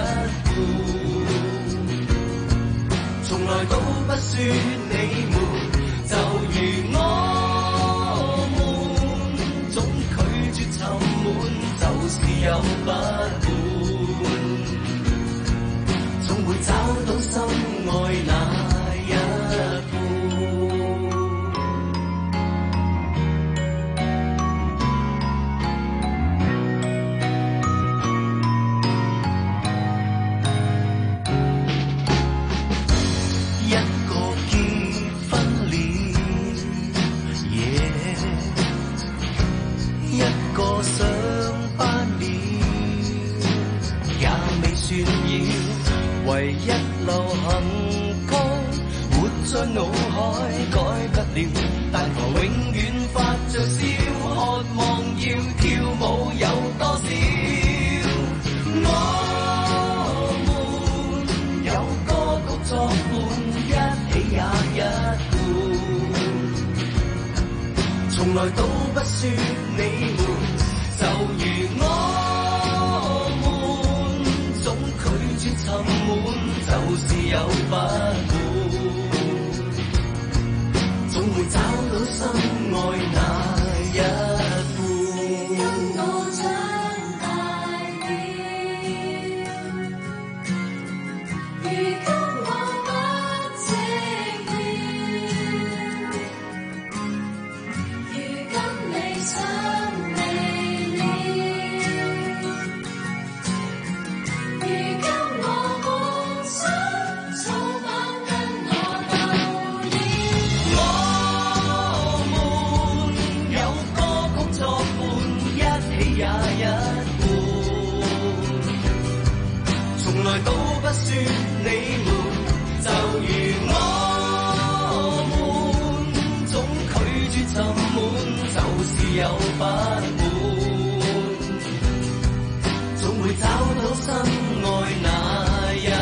半，從來都不說你們，就如我們總拒絕沉悶，就是有不滿，總會找到心愛那一半。一個結婚了，耶、yeah 一個上班了，也未算要，唯一流行曲活在腦海改不了，但求永遠發着燒，渴望要跳舞有多少？我們有歌曲作伴，一起也一半，從來都不說你們，就如我們總拒絕沉悶，就是有不滿，總會找到心愛那一半。跟我長大了，如今我不寂寥，如今理想未了，如今我夢想早晚跟我鬥了。我們有歌曲作伴，一起也一半，從來都不說你們，就如我們總拒絕沉悶，就是有不滿，總會找到心愛那一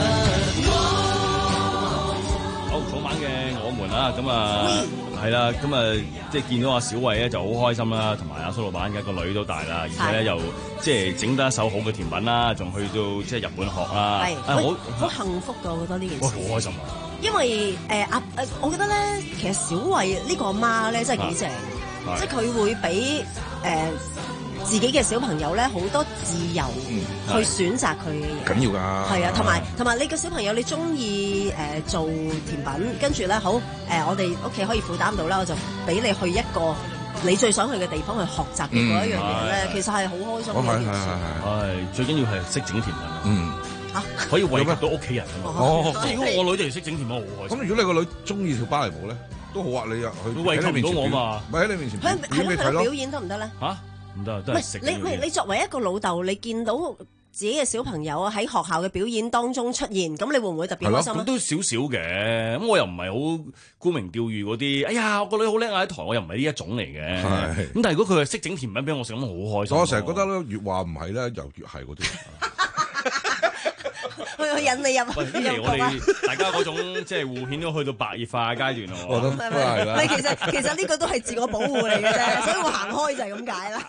好，草蜢嘅我們啦，咁啊係啦，咁啊即係見到阿小慧咧就好開心啦，同埋阿蘇老闆嘅個女都大啦，而且咧又即係整得一手好嘅甜品啦，仲去到即係日本學啦， 係好好幸福㗎，我覺得呢件事。 哇，好開心啊！ 因為誒阿誒，我覺得咧，其實小慧呢個阿媽咧真係幾正，即係佢會俾誒自己嘅小朋友咧好多自由去選擇佢嘅嘢。 緊要㗎。 係啊，同埋同埋你個小朋友你中意誒做甜品，跟住咧好誒、呃，我哋屋企可以負擔到啦，我就俾你去一個你最想去嘅地方去學習嘅嗰一樣嘢咧，其實係好開心嘅一件事。 係最緊要係識整甜品。 嗯。 嚇， 可以惠及到屋企人啊嘛！ 哦， 即係如果我女哋識整甜品，好開心。 咁如果你個女中意跳芭蕾舞咧，都好啊！你又去惠及唔到我嘛？ 咪喺你面前表係咯係咯，表演得唔得咧？ 嚇，唔得，都係食。 你喂，你作為一個老豆，你見到自己嘅小朋友喺學校嘅表演當中出現，咁你會唔會特別開心啊？ 咁都少少嘅，咁我又唔係好沽名釣譽嗰啲。哎呀，我個女好叻啊！喺台我又唔係呢一種嚟嘅。咁但係如果佢係識整甜品俾我食，咁好開心。 我成日覺得咧，越話唔係咧，又越係嗰啲。 去去引你入喂，呢期我哋大家嗰種即係互獻都去到白熱化嘅階段咯。 我都係啦。 唔係，其實其實呢個都係自我保護嚟嘅啫，所以我行開就係咁解啦。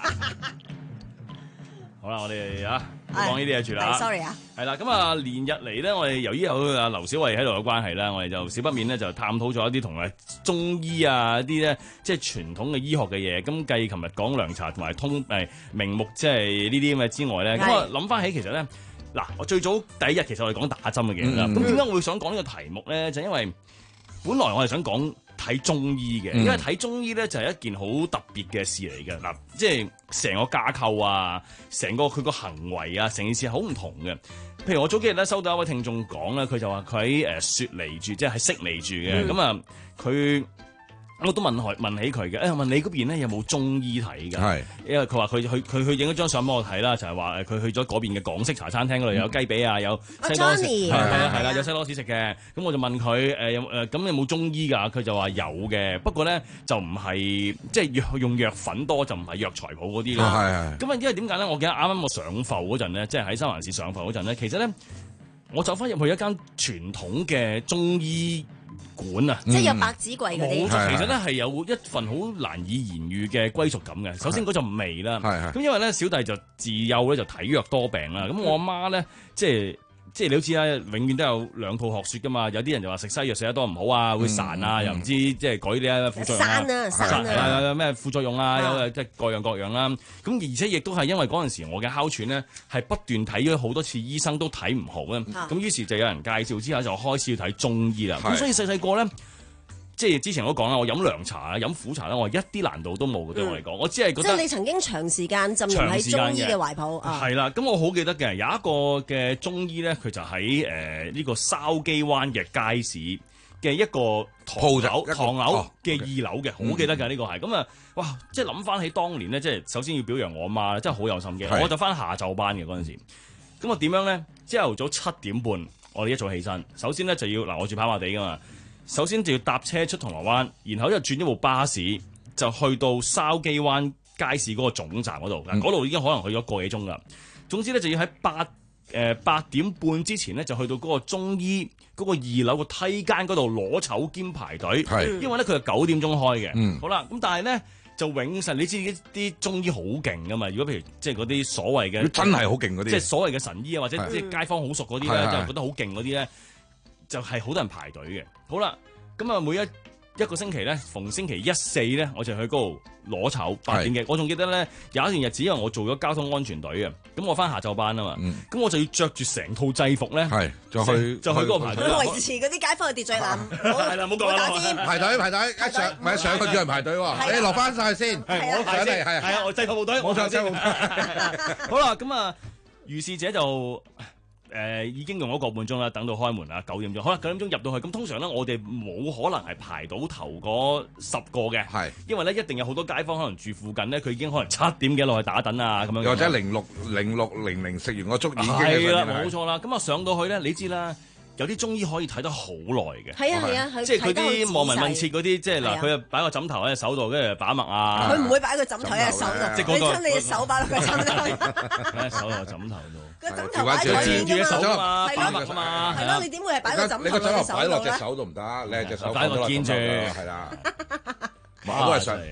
好啦，我哋啊講呢啲嘢住啦。 sorry 啊。 係啦，咁啊連日嚟咧，我哋由於有阿劉小慧喺度嘅關係啦，我哋就少不免咧就探討咗一啲同誒中醫啊一啲咧即係傳統嘅醫學嘅嘢。咁繼琴日講涼茶同埋通誒明目即係呢啲咁嘅之外咧，咁我諗翻起其實咧。嗱，我最早第一日其實我哋講打針嘅嘢啦，咁點解我會想講呢個題目咧？就因為本來我係想講睇中醫嘅，因為睇中醫咧就係一件好特別嘅事嚟嘅。嗱，即係成個架構啊，成個佢個行為啊，成件事係好唔同嘅。譬如我早幾日咧收到一位聽眾講咧，佢就話佢喺誒雪梨住，即係喺悉尼住嘅，咁啊佢。我都問佢問起佢嘅，誒、哎、問你嗰邊咧有冇中醫睇㗎？係，因為佢話佢去佢去影咗張相幫我睇啦，就係話誒佢去咗嗰邊嘅港式茶餐廳嗰度有雞髀啊，有西多士，係啊係啦，有西多士食嘅。咁我就問佢誒有誒咁有冇中醫㗎？佢就話有嘅，不過咧就唔係即係用用藥粉多，就唔係藥材鋪嗰啲咯。係係。咁啊，因為點解咧？我記得啱啱我上埠嗰陣咧，即係喺三藩市上埠嗰陣咧，其實咧我走翻入去一間傳統嘅中醫館啊， 即係有百子櫃嗰啲。 冇，其實咧係有一份好難以言喻嘅歸屬感嘅。首先嗰陣味啦，咁因為咧小弟就自幼咧就體弱多病啦，咁我阿媽咧即係。即係你好似啊，永遠都有兩套學説噶嘛。有啲人就話食西藥食得多唔好啊，會孱啊，又唔知即係改啲副作用啊， 生啊， 有咩副作用啊，有即係各樣各樣啦。咁而且亦都係因為嗰陣時我嘅哮喘咧係不斷睇咗好多次醫生都睇唔好咧，咁於是就有人介紹之後就開始要睇中醫啦。咁所以細細個咧。即係之前我都講啦，我飲涼茶啊、飲苦茶啦，我一啲難度都冇嘅對我嚟講，我只係覺得。即係你曾經長時間浸淫喺中醫嘅懷抱啊。係啦，咁我好記得嘅有一個嘅中醫咧，佢就喺誒呢個筲箕灣嘅街市嘅一個唐樓唐樓嘅二樓嘅，好記得㗎呢個係。咁啊，哇！即係諗翻起當年咧，即係首先要表揚我阿媽，真係好有心機。我就翻下晝班嘅嗰陣時，咁我點樣咧？朝頭早七點半，我哋一早起身，首先咧就要嗱，我住跑馬地㗎嘛。首先就要搭車出銅鑼灣，然後又轉一部巴士，就去到筲箕灣街市嗰個總站嗰度。嗱、嗯，嗰度已經可能去咗個幾鐘啦。總之咧，就要喺八誒八點半之前咧，就去到嗰個中醫嗰個二樓個梯間嗰度攞籌兼排隊。係，因為咧佢係九點鐘開嘅。嗯，好啦，咁但係咧就永實，你知啲中醫好勁噶嘛？如果譬如即係嗰啲所謂嘅真係好勁嗰啲， 即係所謂嘅神醫啊，或者即係街坊好熟嗰啲咧，就覺得好勁嗰啲咧。就係好多人排隊嘅，好啦，咁啊每一一個星期咧，逢星期一四咧，我就去嗰度攞籌八點嘅。我仲記得咧有一段日子，因為我做咗交通安全隊啊，咁我翻下晝班啊嘛，咁、嗯、我就要着住成套制服咧，係就去就去嗰個排隊， 維持嗰啲街坊嘅秩序啦。 係啦，冇講啦， 排隊排隊，一上咪上個主人排隊喎，你落翻晒先， 係我上嚟係係啊，我制服部隊， 我上制服。 好啦，咁啊，如是者就。誒、呃、已經用咗個半鐘啦，等到開門啦，九點鐘。好啦，九點鐘入到去，咁通常咧，我哋冇可能係排到頭嗰十個嘅，係因為咧一定有好多街坊可能住附近咧，佢已經可能七點幾落去打躉啊咁樣。 或者零六零六零零食完個粥已經係啦，冇錯啦。咁啊上到去咧，你知啦。有啲中醫可以睇得好耐嘅， 係啊係啊， 即係佢啲望聞問切嗰啲，即係嗱，佢啊擺個枕頭喺手度，跟住把脈啊。 佢唔會擺個枕頭喺手度， 即係嗰個。 你將你隻手擺落個枕頭。 喺手度枕頭度。 個枕頭擺喺墊住隻手啊嘛，把脈啊嘛。 係咯，你點會係擺個枕頭喺手度咧？ 你個枕頭擺落隻手度唔得，你係隻手擺落肩住， 係啦。我都係上。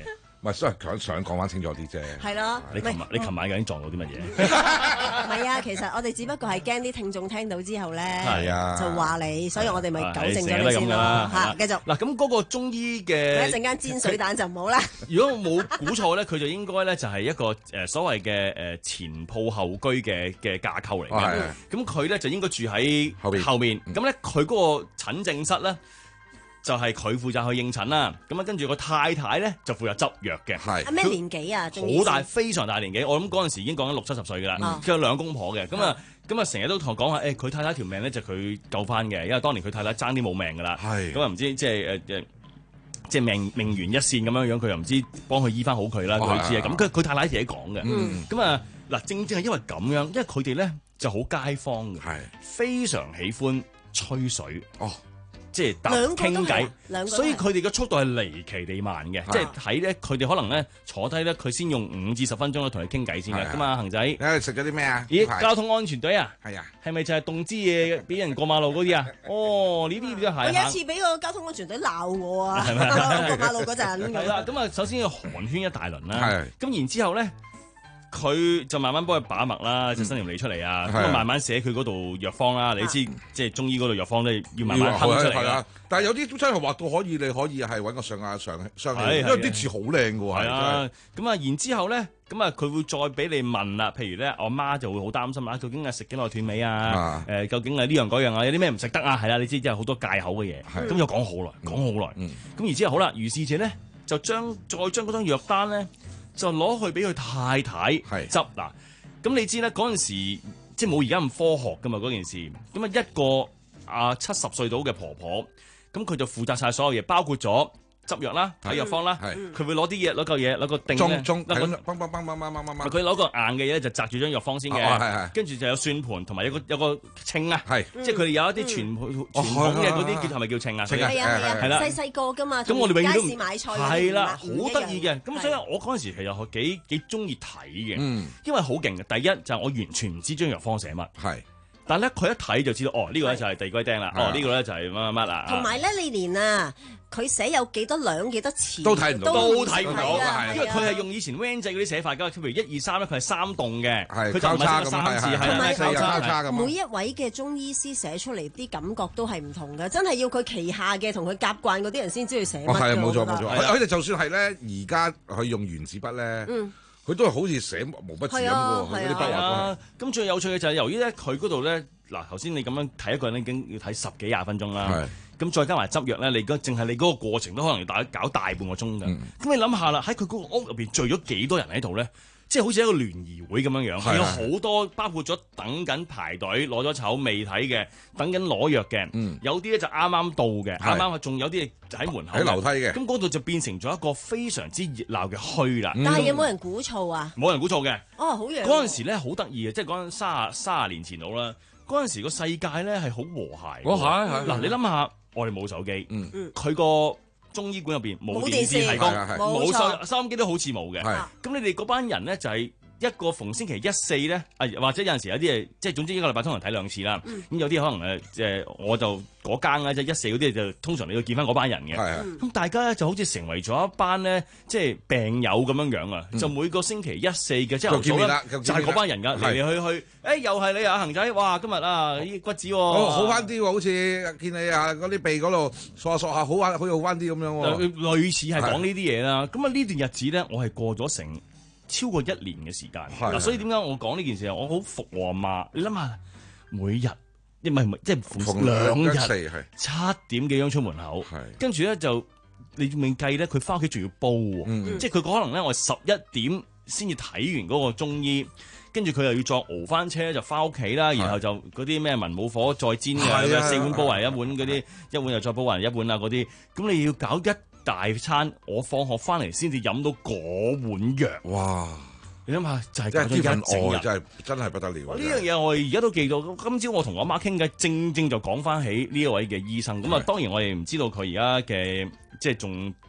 唔係，所以想想講翻清楚啲啫。 係咯， 你琴日你琴晚究竟撞到啲乜嘢？ 唔係啊，其實我哋只不過係驚啲聽眾聽到之後咧， 係啊， 就話你，所以我哋咪糾正咗你先咯。嚇，繼續。 嗱，咁嗰個中醫嘅一陣間煎水蛋就唔好啦。 如果我冇估錯咧，佢就應該咧就係一個誒所謂嘅誒前鋪後居嘅嘅架構嚟嘅。咁佢咧就應該住喺後面。後面咁咧，佢嗰個診症室咧。就係佢負責去應診啦，咁啊跟住個太太咧就負責執藥嘅。 係咩年紀啊？ 好大，非常大年紀。我諗嗰陣時已經講緊六七十歲㗎啦。佢有兩公婆嘅，咁啊咁啊成日都同我講話，誒佢太太條命咧就佢救翻嘅，因為當年佢太太爭啲冇命㗎啦。係咁啊唔知即係誒誒，即係命命懸一線咁樣樣，佢又唔知幫佢醫翻好佢啦。佢知啊，咁佢佢太太自己講嘅。咁啊嗱，正正係因為咁樣，因為佢哋咧就好街坊嘅，非常喜歡吹水。哦。即係搭傾偈，所以佢哋嘅速度係離奇地慢嘅。即係睇咧，佢哋可能咧坐低咧，佢先用五至十分鐘咧同你傾偈先嘅。咁啊，恒仔， 誒食咗啲咩啊？ 咦，交通安全隊啊？ 係啊， 係咪就係動支嘢俾人過馬路嗰啲啊？哦，呢啲都係。 我有一次俾個交通安全隊鬧我啊！過馬路嗰陣。 係啦，咁啊，首先要寒暄一大輪啦。咁然之後咧。佢就慢慢幫佢把脈啦，隻新條脷出嚟啊，咁啊慢慢寫佢嗰度藥方啦。你知即係中醫嗰度藥方咧，要慢慢吞出嚟啦。 但係有啲都真係畫到可以，你可以係揾個上下上上氣，因為啲字好靚嘅喎。係啊，咁啊，然之後咧，咁啊，佢會再俾你問啦。譬如咧，我媽就會好擔心啦，究竟係食幾耐斷尾啊？誒，究竟係呢樣嗰樣啊？有啲咩唔食得啊？係啦，你知即係好多戒口嘅嘢。咁又講好耐，講好耐。咁然之後好啦，如是者咧就將再將嗰張藥單咧。就攞去俾佢太太執嗱，咁你知咧嗰陣時即係冇而家咁科學噶嘛嗰件事，咁啊一個啊七十歲到嘅婆婆，咁佢就負責晒所有嘢，包括咗執藥啦、睇藥方啦，佢會攞啲嘢攞嚿嘢攞個定咧，攞個佢攞個硬嘅嘢就擲住張藥方先嘅，跟住就有算盤同埋有個有個稱啊，即係佢哋有一啲傳傳統嘅嗰啲叫係咪叫稱啊？ 係啊係啊，係啦，細細個噶嘛，咁我哋永遠都街市買菜係啦，好得意嘅。咁所以我嗰陣時其實幾幾中意睇嘅，因為好勁嘅。第一就係我完全唔知張藥方寫乜，係，但係咧佢一睇就知道，哦呢個咧就係地龜釘啦，哦呢個咧就係乜乜乜啦。 同埋咧，你連啊〜佢寫有幾多兩幾多錢都睇唔到， 都睇唔到，因為佢係用以前 van 制嗰啲寫法㗎。譬如一二三咧，佢係三棟嘅，佢就唔係三字，係咪交叉咁？ 每一位嘅中醫師寫出嚟啲感覺都係唔同嘅，真係要佢旗下嘅同佢夾慣嗰啲人先知佢寫乜。 係啊，冇錯冇錯。佢哋就算係咧，而家佢用原子筆咧，佢都係好似寫毛筆字咁嘅喎。佢啲筆畫。 咁最有趣嘅就係由於咧，佢嗰度咧，嗱頭先你咁樣睇一個人已經要睇十幾廿分鐘啦。咁再加埋執藥咧，你嗰淨係你嗰個過程都可能要大搞大半個鐘㗎。咁、嗯、你諗下啦，喺佢嗰個屋入邊聚咗幾多人喺度咧？即係好似一個聯誼會咁樣樣，係有好多包括咗等緊排隊攞咗籌未睇嘅，等緊攞藥嘅，嗯、有啲咧就啱啱到嘅，啱啱仲有啲喺門口喺樓梯嘅。咁嗰度就變成咗一個非常之熱鬧嘅墟啦。 但係有冇人鼓噪啊？ 冇人鼓噪嘅。 哦，好樣。 嗰陣時咧好得意嘅，即係講緊三十三十年前到啦。嗰陣時個世界咧係好和諧。 哦，係係。 嗱，你諗下。我哋冇手機，佢個、嗯、中醫館入邊冇電視提供，冇收收音機都好似冇嘅。咁你哋嗰班人咧就係、是、一個逢星期一四咧，啊或者有陣時有啲誒，即係總之一個禮拜通常睇兩次啦。咁、嗯、有啲可能誒誒，我就嗰間咧即係一四嗰啲就通常你要見翻嗰班人嘅。咁、嗯、大家咧就好似成為咗一班咧，即係病友咁樣樣啊！嗯、就每個星期一四嘅朝頭早咧，就係嗰班人㗎嚟嚟去去。誒、欸、又係你啊，恒仔！哇，今日啊啲骨子喎、哦， 好翻啲喎，好似見你啊嗰啲鼻嗰度索下索下，好翻，好似好翻啲咁樣喎。 類似係講呢啲嘢啦。咁啊呢段日子咧，我係過咗成超過一年嘅時間。嗱，所以點解我講呢件事啊？我好服我阿媽。你諗下，每日唔係唔係即係逢兩日七點幾鐘出門口，跟住咧就你未計咧，佢翻屋企仲要煲喎。嗯、即係佢可能咧，我十一點先至睇完嗰個中醫。跟住佢又要再熬翻車就翻屋企啦，然後就嗰啲咩文武火再煎嘅，四碗煲埋一碗嗰啲，一碗又再煲埋一碗啊嗰啲，咁你要搞一大餐，我放學翻嚟先至飲到嗰碗藥。哇！你諗下，就係搞咗一整日， 真係真係不得了。 呢樣嘢我而家都記到。今朝我同我阿媽傾偈，正正就講翻起呢一位嘅醫生。咁啊，當然我哋唔知道佢而家嘅即係仲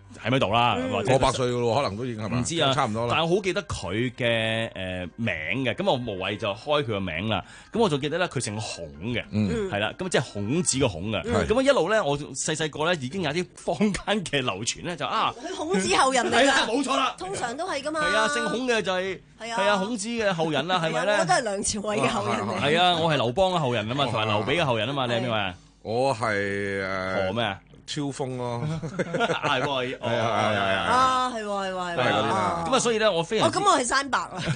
喺咪度啦，或者過百歲嘅咯，可能都已經係咪？ 唔知啊， 差唔多啦。 但係我好記得佢嘅誒名嘅，咁我無謂就開佢個名啦。咁我就記得咧，佢姓孔嘅，係啦，咁即係孔子嘅孔嘅。咁啊一路咧，我細細個咧已經有啲坊間嘅流傳咧，就啊， 佢孔子後人嚟㗎， 冇錯啦， 通常都係㗎嘛。 係啊，姓孔嘅就係係啊孔子嘅後人啦，係咪咧？ 我都係梁朝偉嘅後人嚟。 係啊，我係劉邦嘅後人啊嘛，同埋劉備嘅後人啊嘛，你係邊位啊？ 我係誒何咩啊？ 超風咯， 係喎，係啊係啊係啊， 啊係喎係喎係喎， 咁啊所以咧我非常哦咁我係山伯啊，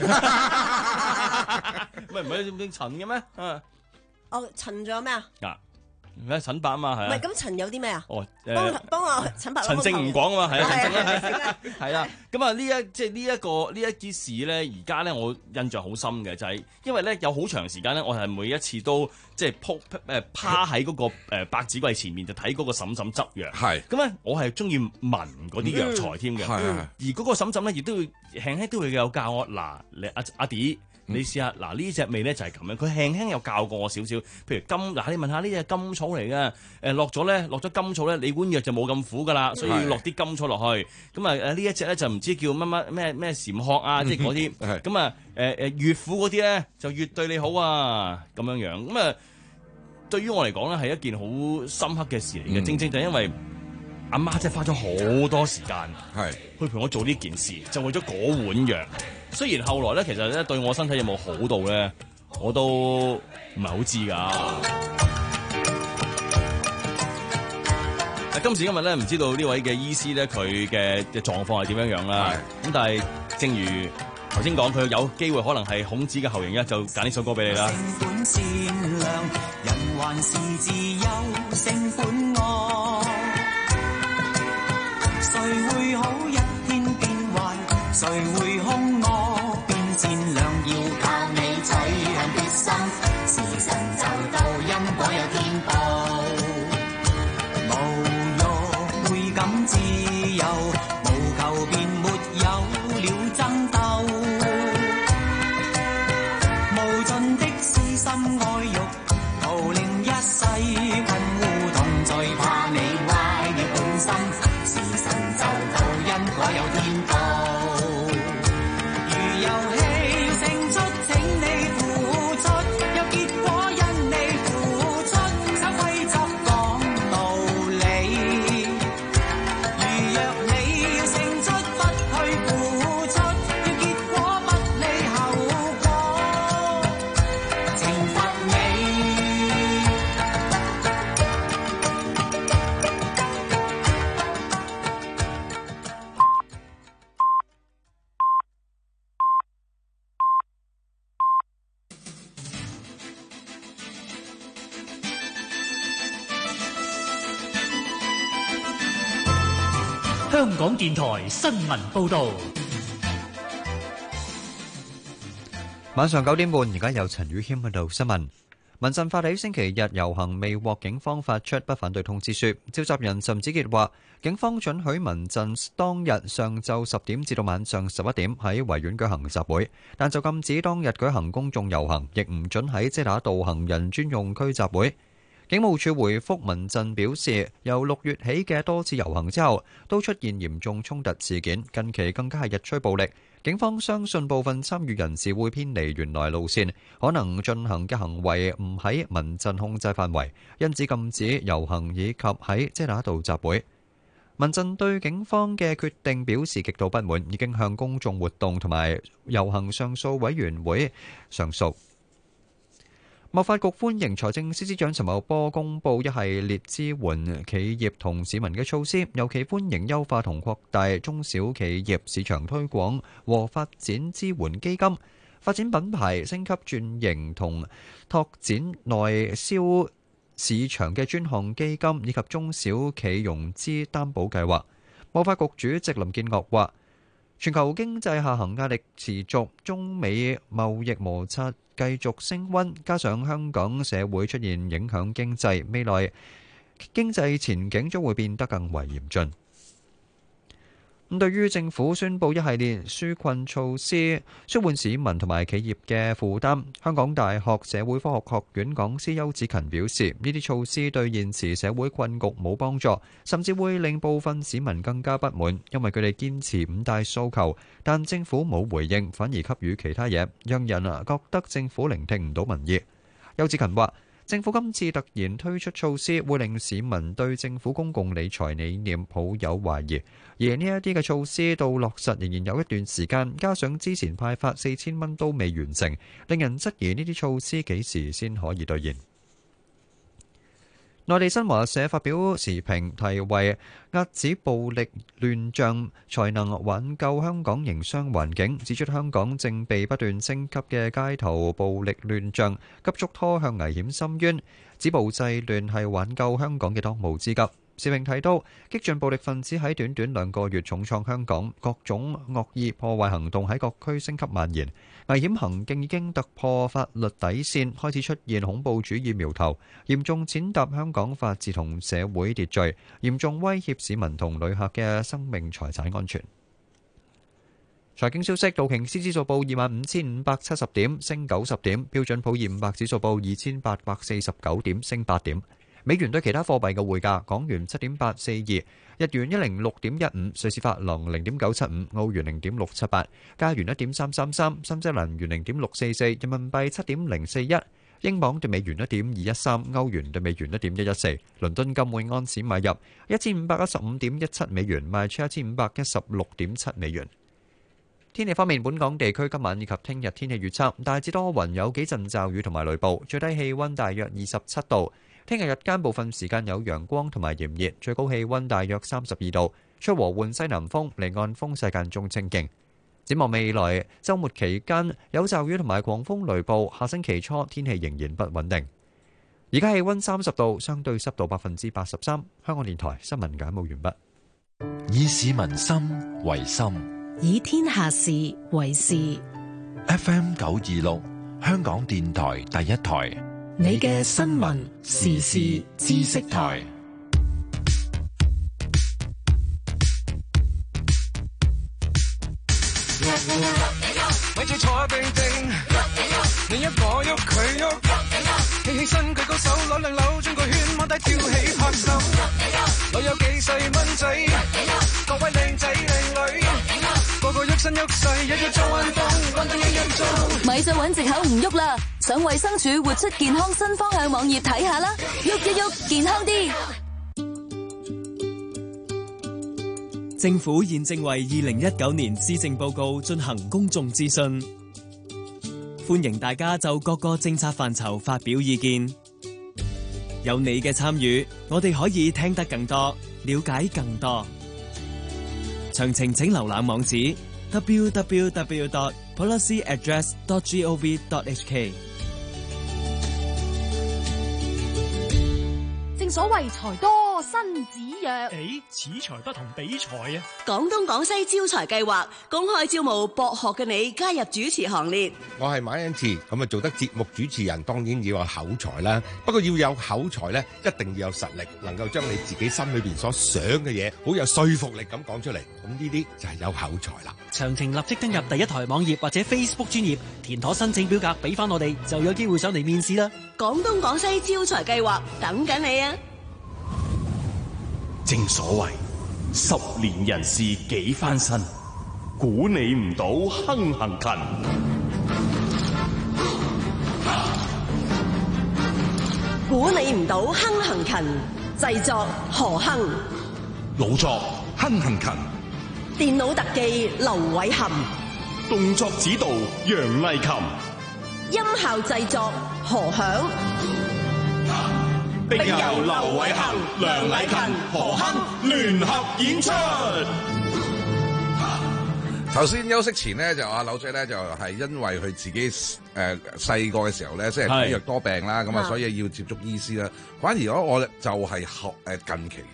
唔係唔係點陳嘅咩？啊， 哦陳仲有咩啊？ 啊，而家陳伯啊嘛係啊， 唔係咁陳有啲咩啊？ 哦幫幫我陳伯陳正唔講啊嘛，係啊陳正啦， 係啦，咁啊呢一即係呢一個呢一件事咧，而家咧我印象好深嘅就係因為咧有好長時間咧，我係每一次都。即係撲誒趴喺嗰個誒百子櫃前面就睇嗰個嬸嬸執藥， 係咁咧我係中意聞嗰啲藥材添嘅，而嗰個嬸嬸咧亦都會輕輕都會有教我嗱，你阿阿弟你試下嗱呢隻味咧就係咁樣，佢輕輕有教過我少少，譬如甘嗱你問下呢隻甘草嚟嘅，誒落咗咧落咗甘草咧，你碗藥就冇咁苦噶啦，所以要落啲甘草落去，咁啊誒呢一隻咧就唔知叫乜乜咩咩禪殼啊，即係嗰啲，咁啊誒誒越苦嗰啲咧就越對你好啊，咁樣樣，咁啊。對於我嚟講咧，係一件好深刻嘅事嚟嘅，嗯、正正就係因為阿媽真係花咗好多時間，係去陪我做呢件事，就為咗嗰碗藥。雖然後來咧，其實咧對我身體有冇好到咧，我都唔係好知㗎。今時今日咧，唔知道呢位嘅醫師咧，佢嘅嘅狀況係點樣樣啦。咁但係正如頭先講，佢有機會可能係孔子嘅後人，一就揀呢首歌俾你啦。 性本善良，人還是自由，性本惡。誰會好一天變壞？誰會兇惡變善良？要靠你取向決心，時辰就到，因果有天報。無欲會感自由，無求便沒有了爭鬥。心愛欲，徒令一世困烏痛，最怕你壞了本心。時辰就到，因果有天報。如遊戲要勝出，請你付出，有結果因你付出，守規則講道理。如若你要勝出，不去付出，要結果不理後果。 香港電台新聞報導， 晚上九點半，而家有陳宇謙喺度新聞。民陣發起星期日遊行未獲警方發出不反對通知書。召集人岑子傑話，警方准許民陣當日上晝十點至到晚上十一點喺維園舉行集會，但就禁止當日舉行公眾遊行，亦唔准喺遮打道行人專用區集會。警務處回覆民陣表示，由六月起嘅多次遊行之後，都出現嚴重衝突事件，近期更加係日趨暴力。警方相信部分參與人士會偏離原來路線，可能進行嘅行為唔喺民陣控制範圍，因此禁止遊行以及喺遮打道集會。民陣對警方嘅決定表示極度不滿，已經向公眾活動同埋遊行上訴委員會上訴。貿發局歡迎財政司司長陳茂波公布一系列支援企業同市民嘅措施，尤其歡迎優化同擴大中小企業市場推廣和發展支援基金、發展品牌、升級轉型同拓展內銷市場嘅專項基金，以及中小企融資擔保計劃。貿發局主席林建岳話，全球經濟下行壓力持續，中美貿易摩擦繼續升溫，加上香港社會出現影響經濟，未來經濟前景將會變得更為嚴峻。 咁對於政府宣布一系列紓困措施，舒緩市民同埋企業嘅負擔，香港大學社會科學學院講師邱子勤表示，呢啲措施對現時社會困局冇幫助，甚至會令部分市民更加不滿，因為佢哋堅持五大訴求，但政府冇回應，反而給予其他嘢，讓人啊覺得政府聆聽唔到民意。邱子勤話，政府今次突然推出措施，會令市民對政府公共理財理念抱有懷疑，而呢一啲嘅措施到落實仍然有一段時間，加上之前派發四千蚊都未完成，令人質疑呢啲措施幾時先可以兌現。內地新華社發表時評，題為遏止暴力亂象，才能挽救香港營商環境，指出香港正被不斷升級嘅街頭暴力亂象急速拖向危險深淵，止暴制亂係挽救香港嘅當務之急。時評提到，激進暴力分子喺短短兩個月重創香港，各種惡意破壞行動喺各區升級蔓延，危險行徑已經突破法律底線，開始出現恐怖主義苗頭，嚴重踐踏香港法治同社會秩序，嚴重威脅市民同旅客嘅生命財產安全。財經消息，道瓊斯指數報二萬五千五百七十點，升九十點；標準普爾五百指數報二千八百四十九點，升八點。美元對其他貨幣嘅匯價：港元七點八四二，日元一零六點一五，瑞士法郎零點九七五，澳元零點六七八，加元一點三三三，新西蘭元零點六四四，人民幣七點零四一，英鎊對美元一點二一三，歐元對美元一點一一四。倫敦金每安士買入一千五百一十五點一七美元，賣出一千五百一十六點七美元。天氣方面，本港地區今晚以及聽日天氣預測大致多雲，有幾陣驟雨同埋雷暴，最低氣溫大約二十七度。聽日日間部分時間有陽光同埋炎熱，最高氣溫大約三十二度，吹和緩西南風，離岸風勢間中清勁。展望未來週末期間有驟雨同埋狂風雷暴，下星期初天氣仍然不穩定。而家氣溫三十度，相對濕度百分之八十三。香港電台新聞簡報完畢。 以市民心為心， 以天下事為事。 F M 九二六，香港電台第一台。 你嘅新聞時事知識台， 咪住坐定定，你一我喐佢喐，企起身舉高手，扭兩扭轉個圈，摸低跳起拍手，老友幾細蚊仔，各位靚仔靚女，個個喐身喐勢，日日做運動，運動日日做， 咪就揾藉口唔喐啦！上衛生署活出健康新方向網頁睇下啦，喐一喐健康啲。 政府現正為二零一九年施政報告進行公眾諮詢，歡迎大家就各個政策範疇發表意見。有你嘅參與，我哋可以聽得更多，了解更多。詳情請瀏覽網址 double-u double-u double-u dot policy address dot gov dot h k。 正所謂財多身子弱， 誒，此財不同彼財啊！ 廣東廣西招財計劃公開招募博學嘅你加入主持行列。 我係馬恩賜，咁啊做得節目主持人，當然要有口才啦。不過要有口才咧，一定要有實力，能夠將你自己心裏邊所想嘅嘢，好有說服力咁講出嚟。咁呢啲就係有口才啦。 詳情立即登入第一台網頁或者 Facebook 專頁，填妥申請表格俾翻我哋，就有機會上嚟面試啦。 廣東廣西招財計劃等緊你啊！ 正所謂十年人事幾翻身，估你唔到亨行勤。 估你唔到亨行勤，製作何亨， 老作亨行勤， 電腦特技劉偉含， 動作指導楊麗琴， 音效製作何響。 並由劉偉恒、梁禮勤、何亨聯合演出。 頭先休息前咧，就阿柳仔咧就係因為佢自己誒細個嘅時候咧，即係體弱多病啦，咁啊，所以要接觸醫師啦。反而我我就係學誒近期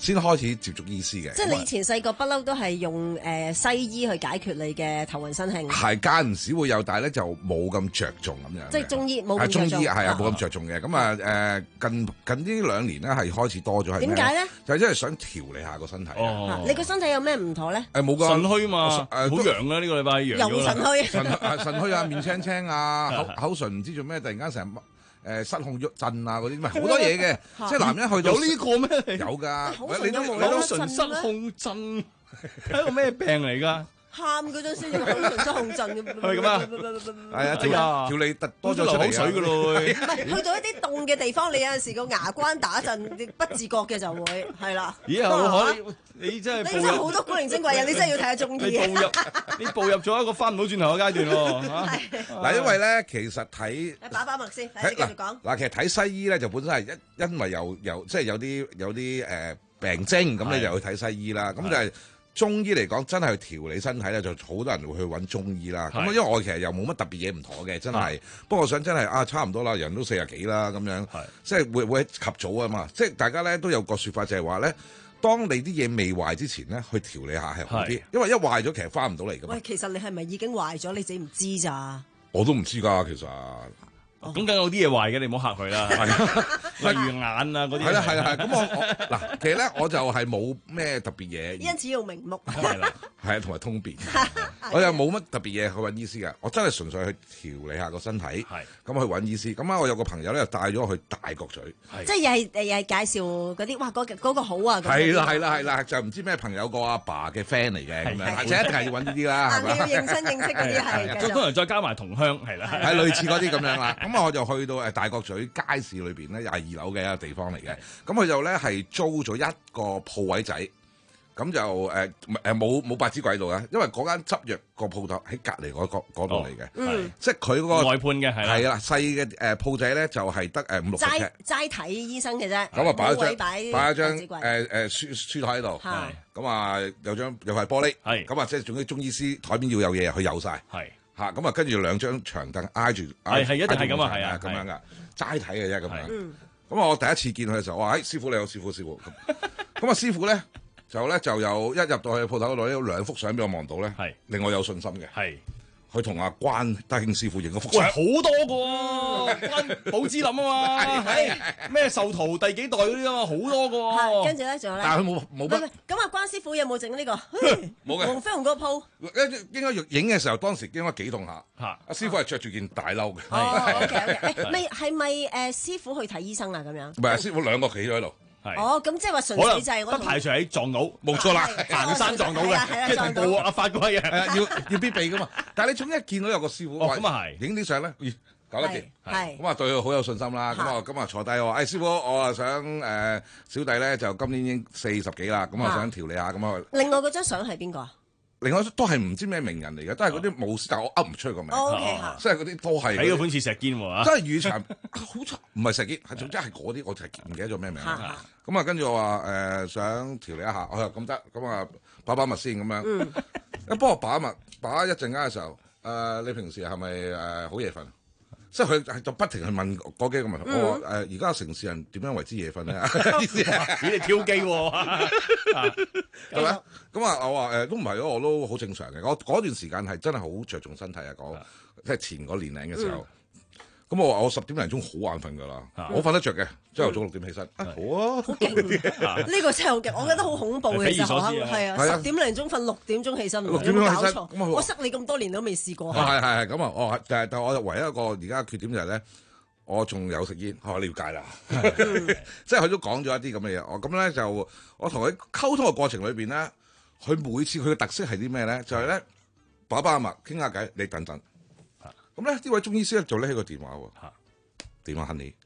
先開始接觸醫師嘅。 即係你以前細個不嬲都係用誒西醫去解決你嘅頭暈身興。 係間唔時會有，但係咧就冇咁着重咁樣。 即係中醫冇咁着重。 中醫係啊，冇咁着重嘅。咁啊誒近近呢兩年咧係開始多咗係。 點解咧？ 就係因為想調理下個身體。 哦。你個身體有咩唔妥咧？ 誒冇㗎。 腎虛嘛，誒好陽啊！呢個禮拜陽咗啦。 腎虛。 腎腎虛啊，面青青啊，口口唇唔知做咩，突然間成誒失控鬱震啊嗰啲，唔係好多嘢嘅。即係男人去到有呢個咩？ 有㗎。 你都你都唇失控震，係一個咩病嚟㗎？ 喊嗰陣先至口唇失控震咁。 係咁啊！ 係啊，即係條脷突多咗流口水㗎咯。 唔係去到一啲凍嘅地方，你有陣時個牙關打震，你不自覺嘅就會係啦。 咦？可你真係你真係好多古靈精怪人，你真係要睇下中醫。 你步入你步入咗一個翻唔到轉頭嘅階段喎。 嗱，因為咧其實睇把把脈先，睇你繼續講。 嗱，其實睇西醫咧就本身係一因為有有即係有啲有啲誒病徵，咁你就去睇西醫啦。咁就係中醫嚟講，真係去調理身體咧，就好多人會去揾中醫啦。咁因為我其實又冇乜特別嘢唔妥嘅，真係。不過我想真係啊，差唔多啦，人都四十幾啦，咁樣，即係會會及早啊嘛。即係大家咧都有個説法，就係話咧。當你啲嘢未壞之前咧，去調理下係好啲，因為一壞咗其實翻唔到嚟噶嘛。 喂，其實你係咪已經壞咗？你自己唔知咋？ 我都唔知㗎，其實。 咁梗有啲嘢壞嘅，你唔好嚇佢啦。例如眼啊嗰啲。係啦係啦係。咁我我嗱，其實咧我就係冇咩特別嘢。 因此要明目。 係啦，係啊，同埋通便。我又冇乜特別嘢去揾醫師㗎，我真係純粹去調理下個身體。係。咁去揾醫師，咁啊我有個朋友咧帶咗我去大角咀。 即係又係又係介紹嗰啲，哇嗰嗰個好啊！ 係啦係啦係啦，就唔知咩朋友個阿爸嘅 friend 嚟嘅咁樣，就一定係要揾呢啲啦，係咪？ 要認真認識嗰啲係。 通常再加埋同鄉係啦， 係類似嗰啲咁樣啦。咁我就去到誒大角咀街市裏邊咧，又係二樓嘅一個地方嚟嘅。咁佢就咧係租咗一個鋪位仔，咁就誒誒冇冇百子櫃度嘅，因為嗰間執藥個鋪頭喺隔離嗰嗰度嚟嘅， 嗯， 即係佢嗰個外判嘅係係啦，細嘅誒鋪仔咧就係得誒五六齋齋睇醫生嘅啫， 咁啊擺一張擺擺一張誒誒書書台喺度，咁啊有張有塊玻璃，係咁啊即係總之中醫師台邊要有嘢佢有晒。係。嚇咁啊，跟住兩張長凳挨住， 係係一定係咁啊，係啊， 咁樣噶，齋睇嘅啫咁樣。咁啊，我第一次見佢嘅時候，我話：誒師傅你好，師傅師傅。咁啊，師傅咧就咧就有一入到去鋪頭嗰度，有兩幅相俾我望到咧，係令我有信心嘅。係佢同阿關德興師傅影嗰幅相， 好多個關寶芝林啊嘛，咩壽桃第幾代嗰啲啊嘛，好多個。 跟住咧仲有咧， 但係佢冇冇乜。 咁啊，關師傅有冇整呢個？ 冇嘅。 黃飛鴻嗰個鋪， 應該影嘅時候，當時應該幾棟下。嚇！阿師傅係着住件大褸嘅。 哦，OK OK。咪係咪誒師傅去睇醫生啊？咁樣。 唔係，師傅兩個企咗喺度。 哦，咁即係話純粹就係我得排除喺撞到， 冇錯啦， 行山撞到嘅，即係同步啊發嗰一樣， 要要必備噶嘛。但係你總之一見到有個師傅， 咁啊係， 影啲相咧，搞得掂， 係咁啊對佢好有信心啦。咁啊咁啊坐低我話，誒師傅，我啊想誒小弟咧就今年已經四十幾啦，咁啊想調理下咁啊。 另外嗰張相係邊個啊？ 另外都係唔知咩名人嚟嘅，都係嗰啲武師，但係我噏唔出個名。 O K 即係嗰啲都係。 睇個本似石堅喎， 真係雨殘，好殘，唔係石堅，係總之係嗰啲，我就係唔記得咗咩名。咁啊，跟住我話誒想調理一下，我話咁得，咁啊把把脈先咁樣。一幫我把脈，把一陣間嘅時候，誒你平時係咪誒好夜瞓？即係佢就不停去問嗰幾個問題。我話誒而家城市人點樣為之夜瞓咧？意思係你挑機喎， 係咪？咁啊，我話誒都唔係咯，我都好正常嘅。我嗰段時間係真係好着重身體啊，講即係前嗰年齡嘅時候。咁我話我十點零鐘好眼瞓㗎啦，我瞓得着嘅，朝頭早六點起身。好啊， 好勁！呢個真係好勁，我覺得好恐怖嘅就係啊，十點零鐘瞓六點鐘起身， 六點鐘起身， 我識你咁多年都未試過。 係係係咁啊！我但係但係我唯一一個而家缺點就係咧，我仲有食煙，我了解啦。即係佢都講咗一啲咁嘅嘢，我咁咧就我同佢溝通嘅過程裏邊咧，佢每次佢嘅特色係啲咩咧？就係咧把把脈傾下偈，你等等。咁咧，呢位中醫師咧就拎起個電話喎，電話 Honey，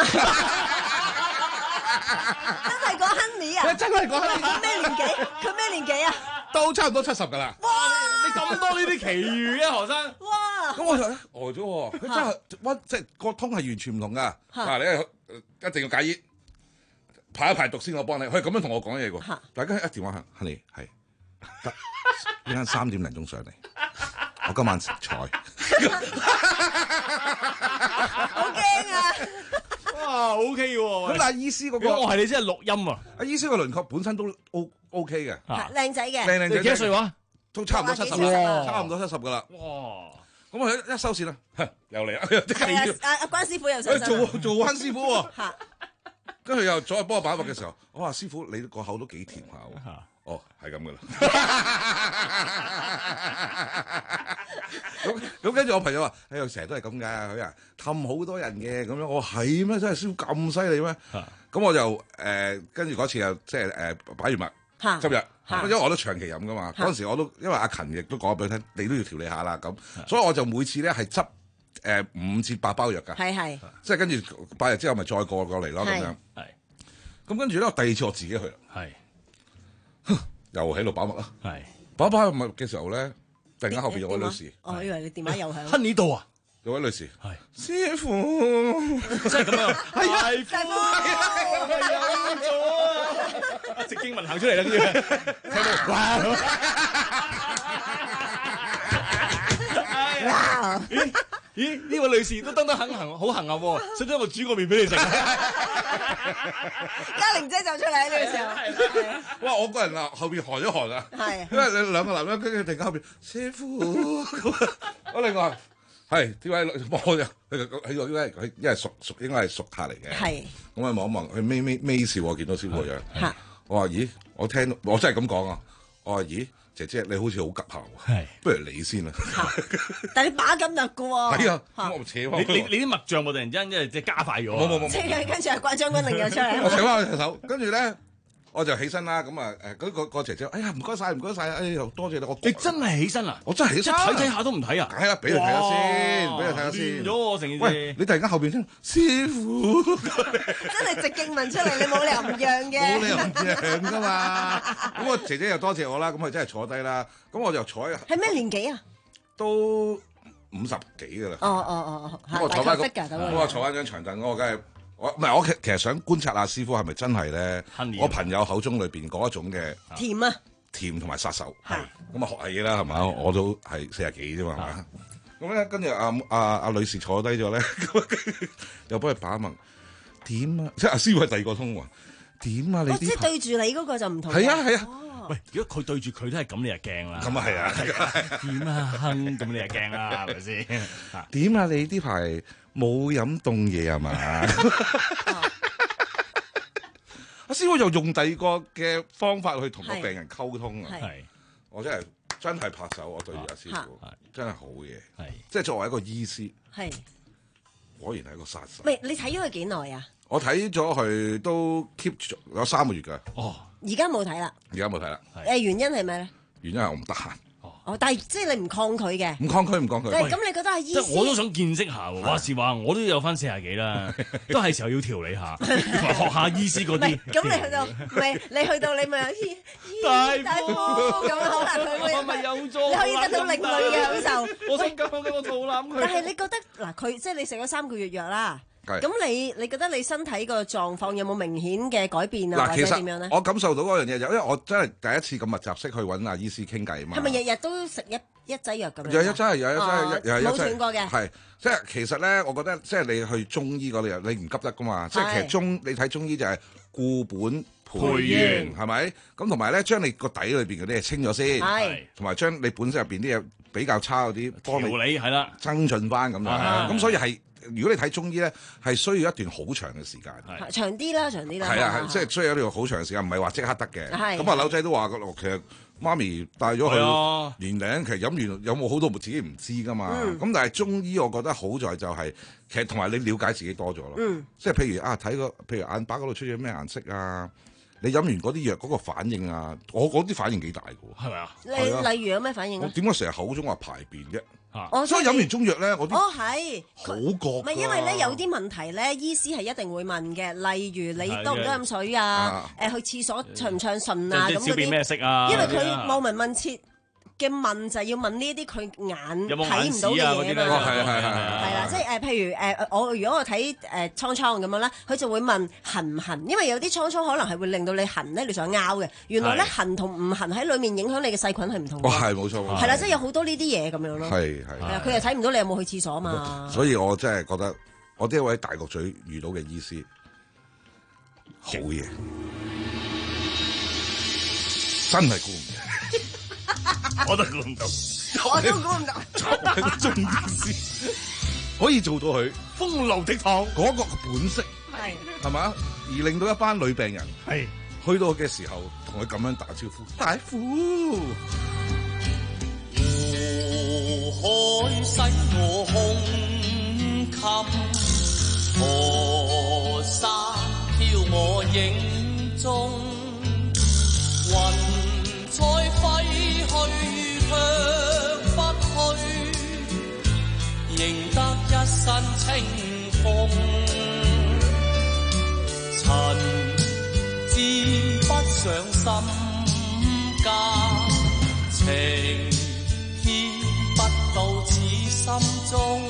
真係講 Honey 啊！ 佢真係講 Honey， 佢咩年紀？佢咩年紀啊？ 都差唔多七十噶啦。 哇！你咁多呢啲奇遇嘅何生？ 哇！ 咁我就呆咗喎，佢真係溫，即係個通係完全唔同噶。嗱，你一定要戒煙，排一排毒先，我幫你。佢咁樣同我講嘢喎。大家一電話 Honey 係得，依家三點零鐘上嚟。我今晚食菜， 好驚啊！ 哇！ 哇，OK 喎。 咁但係醫師嗰個， 我係你真係錄音啊！ 阿醫師個輪廓本身都 O O K 嘅， 靚仔嘅。 靚靚仔。 幾多歲話？ 都差唔多七十，差唔多七十噶啦。 哇！ 咁佢一收線啦，又嚟啦， 係啊！阿阿關師傅又上身。 做做關師傅喎。跟住又再幫我把脈嘅時候，我話師傅你個口都幾甜下喎。哦，係咁噶啦。咁咁跟住我朋友話：哎呀，成日都係咁㗎，佢啊氹好多人嘅咁樣。我話係咩？真係師傅咁犀利咩？咁我就誒跟住嗰次又即係誒擺完脈。今日，因為我都長期飲噶嘛，嗰陣時我都因為阿勤亦都講俾佢聽，你都要調理下啦咁，所以我就每次咧係執誒五至八包藥㗎，係係，即係跟住八日之後咪再過過嚟咯咁樣，係，咁跟住咧第二次我自己去啦，係，又喺度把脈啦，係，把把脈嘅時候咧，突然間後邊有位女士， 我以為你電話又響 ，Honey 度啊！ 有位女士係師傅， 真係咁樣，係啊， 師傅有咗啊！直經文行出嚟啦，跟住聽到哇！哇！咦咦？呢位女士都登得肯行，好行啊喎！使唔使我煮個麵俾你食？ 嘉玲姐就出嚟喺呢個時候。 哇！我個人啊後邊寒一寒啊， 係， 因為你兩個男人跟住突然間後邊師傅咁，我另外。係點解我就喺度？因為佢因為熟熟應該係熟客嚟嘅。係咁啊望一望，佢微微微笑我見到師傅個樣。係我話咦，我聽到我真係咁講啊！我話咦，姐姐你好似好急下喎。係不如你先啦。 但係你把咁就過喎。 係啊，咁我扯翻。 你你你啲脈象冇突然之間即係即係加快咗。 冇冇冇。 即係跟住係關將軍令咗出嚟。 我扯翻佢隻手，跟住咧。我就起身啦，咁啊誒嗰個個姐姐，哎呀唔該晒唔該晒，哎呀多謝你，我你真係起身啦， 我真係起身， 睇睇下都唔睇啊， 梗係啦，俾佢睇下先，俾佢睇下先， 亂咗喎成件事。 喂，你突然間後邊聽師傅， 真係直徑問出嚟，你冇理由唔讓嘅， 冇理由唔讓噶嘛。咁個姐姐又多謝我啦，咁佢真係坐低啦，咁我就坐喺。 係咩年紀啊？ 都五十幾噶啦。 哦哦哦哦， 我坐翻個， 我話坐翻張長凳，我梗係。我唔係，我其其實想觀察下師傅係咪真係咧？我朋友口中裏邊嗰一種嘅甜啊， 甜同埋殺手，係咁啊學下嘢啦，係嘛？我都係四十幾啫嘛，係嘛？咁咧跟住阿阿阿女士坐低咗咧，又幫佢把脈，點啊？即係阿師傅係第二個通喎，點啊？你即係對住你嗰個就唔同。 係啊係啊。 喂，如果佢對住佢都係咁，你就驚啦。 咁啊係啊。 點啊？哼，咁你就驚啦，係咪先？ 點啊？你呢排冇飲凍嘢係嘛？阿師傅又用第二個嘅方法去同個病人溝通啊！係，我真係真係拍手，我對住阿師傅真係好嘢。係，即係作為一個醫師，係果然係一個殺手。 喂，你睇咗佢幾耐啊？ 我睇咗佢都 keep 咗有三個月㗎。 哦， 而家冇睇啦。 而家冇睇啦。 誒，原因係咩咧？ 原因係我唔得閒。 哦，但係即係你唔抗拒嘅， 唔抗拒唔抗拒。 咁你覺得係醫師？ 即係我都想見識下喎。話時話，我都有翻四廿幾啦，都係時候要調理下，學下醫師嗰啲。 咁你去到，唔係你去到你咪醫醫大夫咁可能佢會， 我咪有咗， 你可以得到另類嘅享受。 我想救緊個肚腩佢。 但係你覺得嗱，佢即係你食咗三個月藥啦。咁你你覺得你身體個狀況有冇明顯嘅改變啊？或者點樣咧？ 我感受到嗰樣嘢就因為我真係第一次咁密集式去揾阿醫師傾偈嘛。 係咪日日都食一一劑藥咁樣？ 日日真係日日真係日日冇斷過嘅。 係即係其實咧，我覺得即係你去中醫嗰度，你唔急得噶嘛。即係其實中你睇中醫就係固本培元，係咪？咁同埋咧，將你個底裏邊嗰啲嘢清咗先，同埋將你本身入邊啲嘢比較差嗰啲幫你調理係啦， 增進翻咁樣。咁所以係。如果你睇中醫咧，係需要一段好長嘅時間， 長啲啦，長啲啦。 係啊，係即係需要一段好長嘅時間，唔係話即刻得嘅。咁啊，柳仔都話嘅，其實媽咪帶咗佢年齡，其實飲完有冇好多自己唔知噶嘛。咁但係中醫，我覺得好在就係其實同埋你了解自己多咗咯。即係譬如啊，睇個譬如眼白嗰度出咗咩顏色啊，你飲完嗰啲藥嗰個反應啊，我嗰啲反應幾大嘅喎，係咪啊？ 例例如有咩反應啊？ 我點解成日口中話排便啫？ 哦， 所以飲完中藥咧，我啲哦係好覺， 唔係因為咧有啲問題咧，醫師係一定會問嘅，例如你多唔多飲水啊？誒，去廁所暢唔暢順啊？咁嗰啲咩色啊？ 因為佢望聞問切嘅問就係要問呢啲佢眼睇唔到嘅嘢啊嘛。 係係係係啦，即係誒，譬如誒，我如果我睇誒瘡瘡咁樣咧，佢就會問痕唔痕，因為有啲瘡瘡可能係會令到你痕咧，你想拗嘅。原來咧痕同唔痕喺裡面影響你嘅細菌係唔同嘅。 哦，係冇錯。 係啦，即係有好多呢啲嘢咁樣咯。 係係。 係啊，佢又睇唔到你有冇去廁所嘛。 所以我真係覺得我呢一位大角咀遇到嘅醫師，好嘢，真係估唔到， 我都估唔到， 我都估唔到， 作為個中醫師，可以做到佢風流倜儻嗰個本色， 係係嘛？而令到一班女病人係去到嘅時候，同佢咁樣打招呼，大夫。 湖海洗我胸襟，河山飄我影中，雲彩揮去卻不去，仍得一身清風。塵枝不上心間，情牽不到此心中，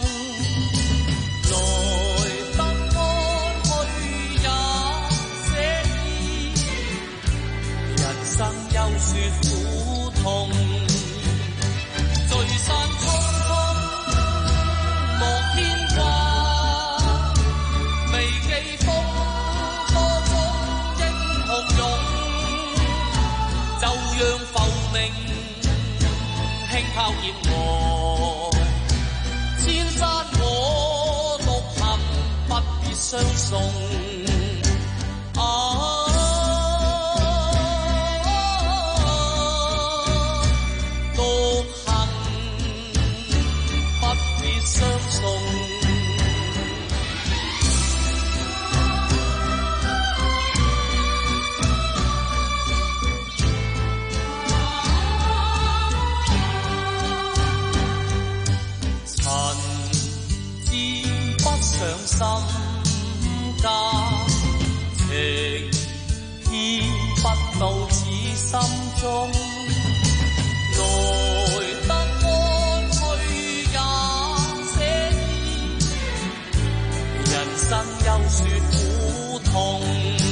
來得安去也寫意，人生休說苦痛，聚散匆匆莫牽掛，未記風波中英雄勇，就讓浮名輕拋劍我，千山我獨行，不必相送。啊，獨行不必相送。上心間，情牽不到此心中，來得安去也寫意，人生休說苦痛，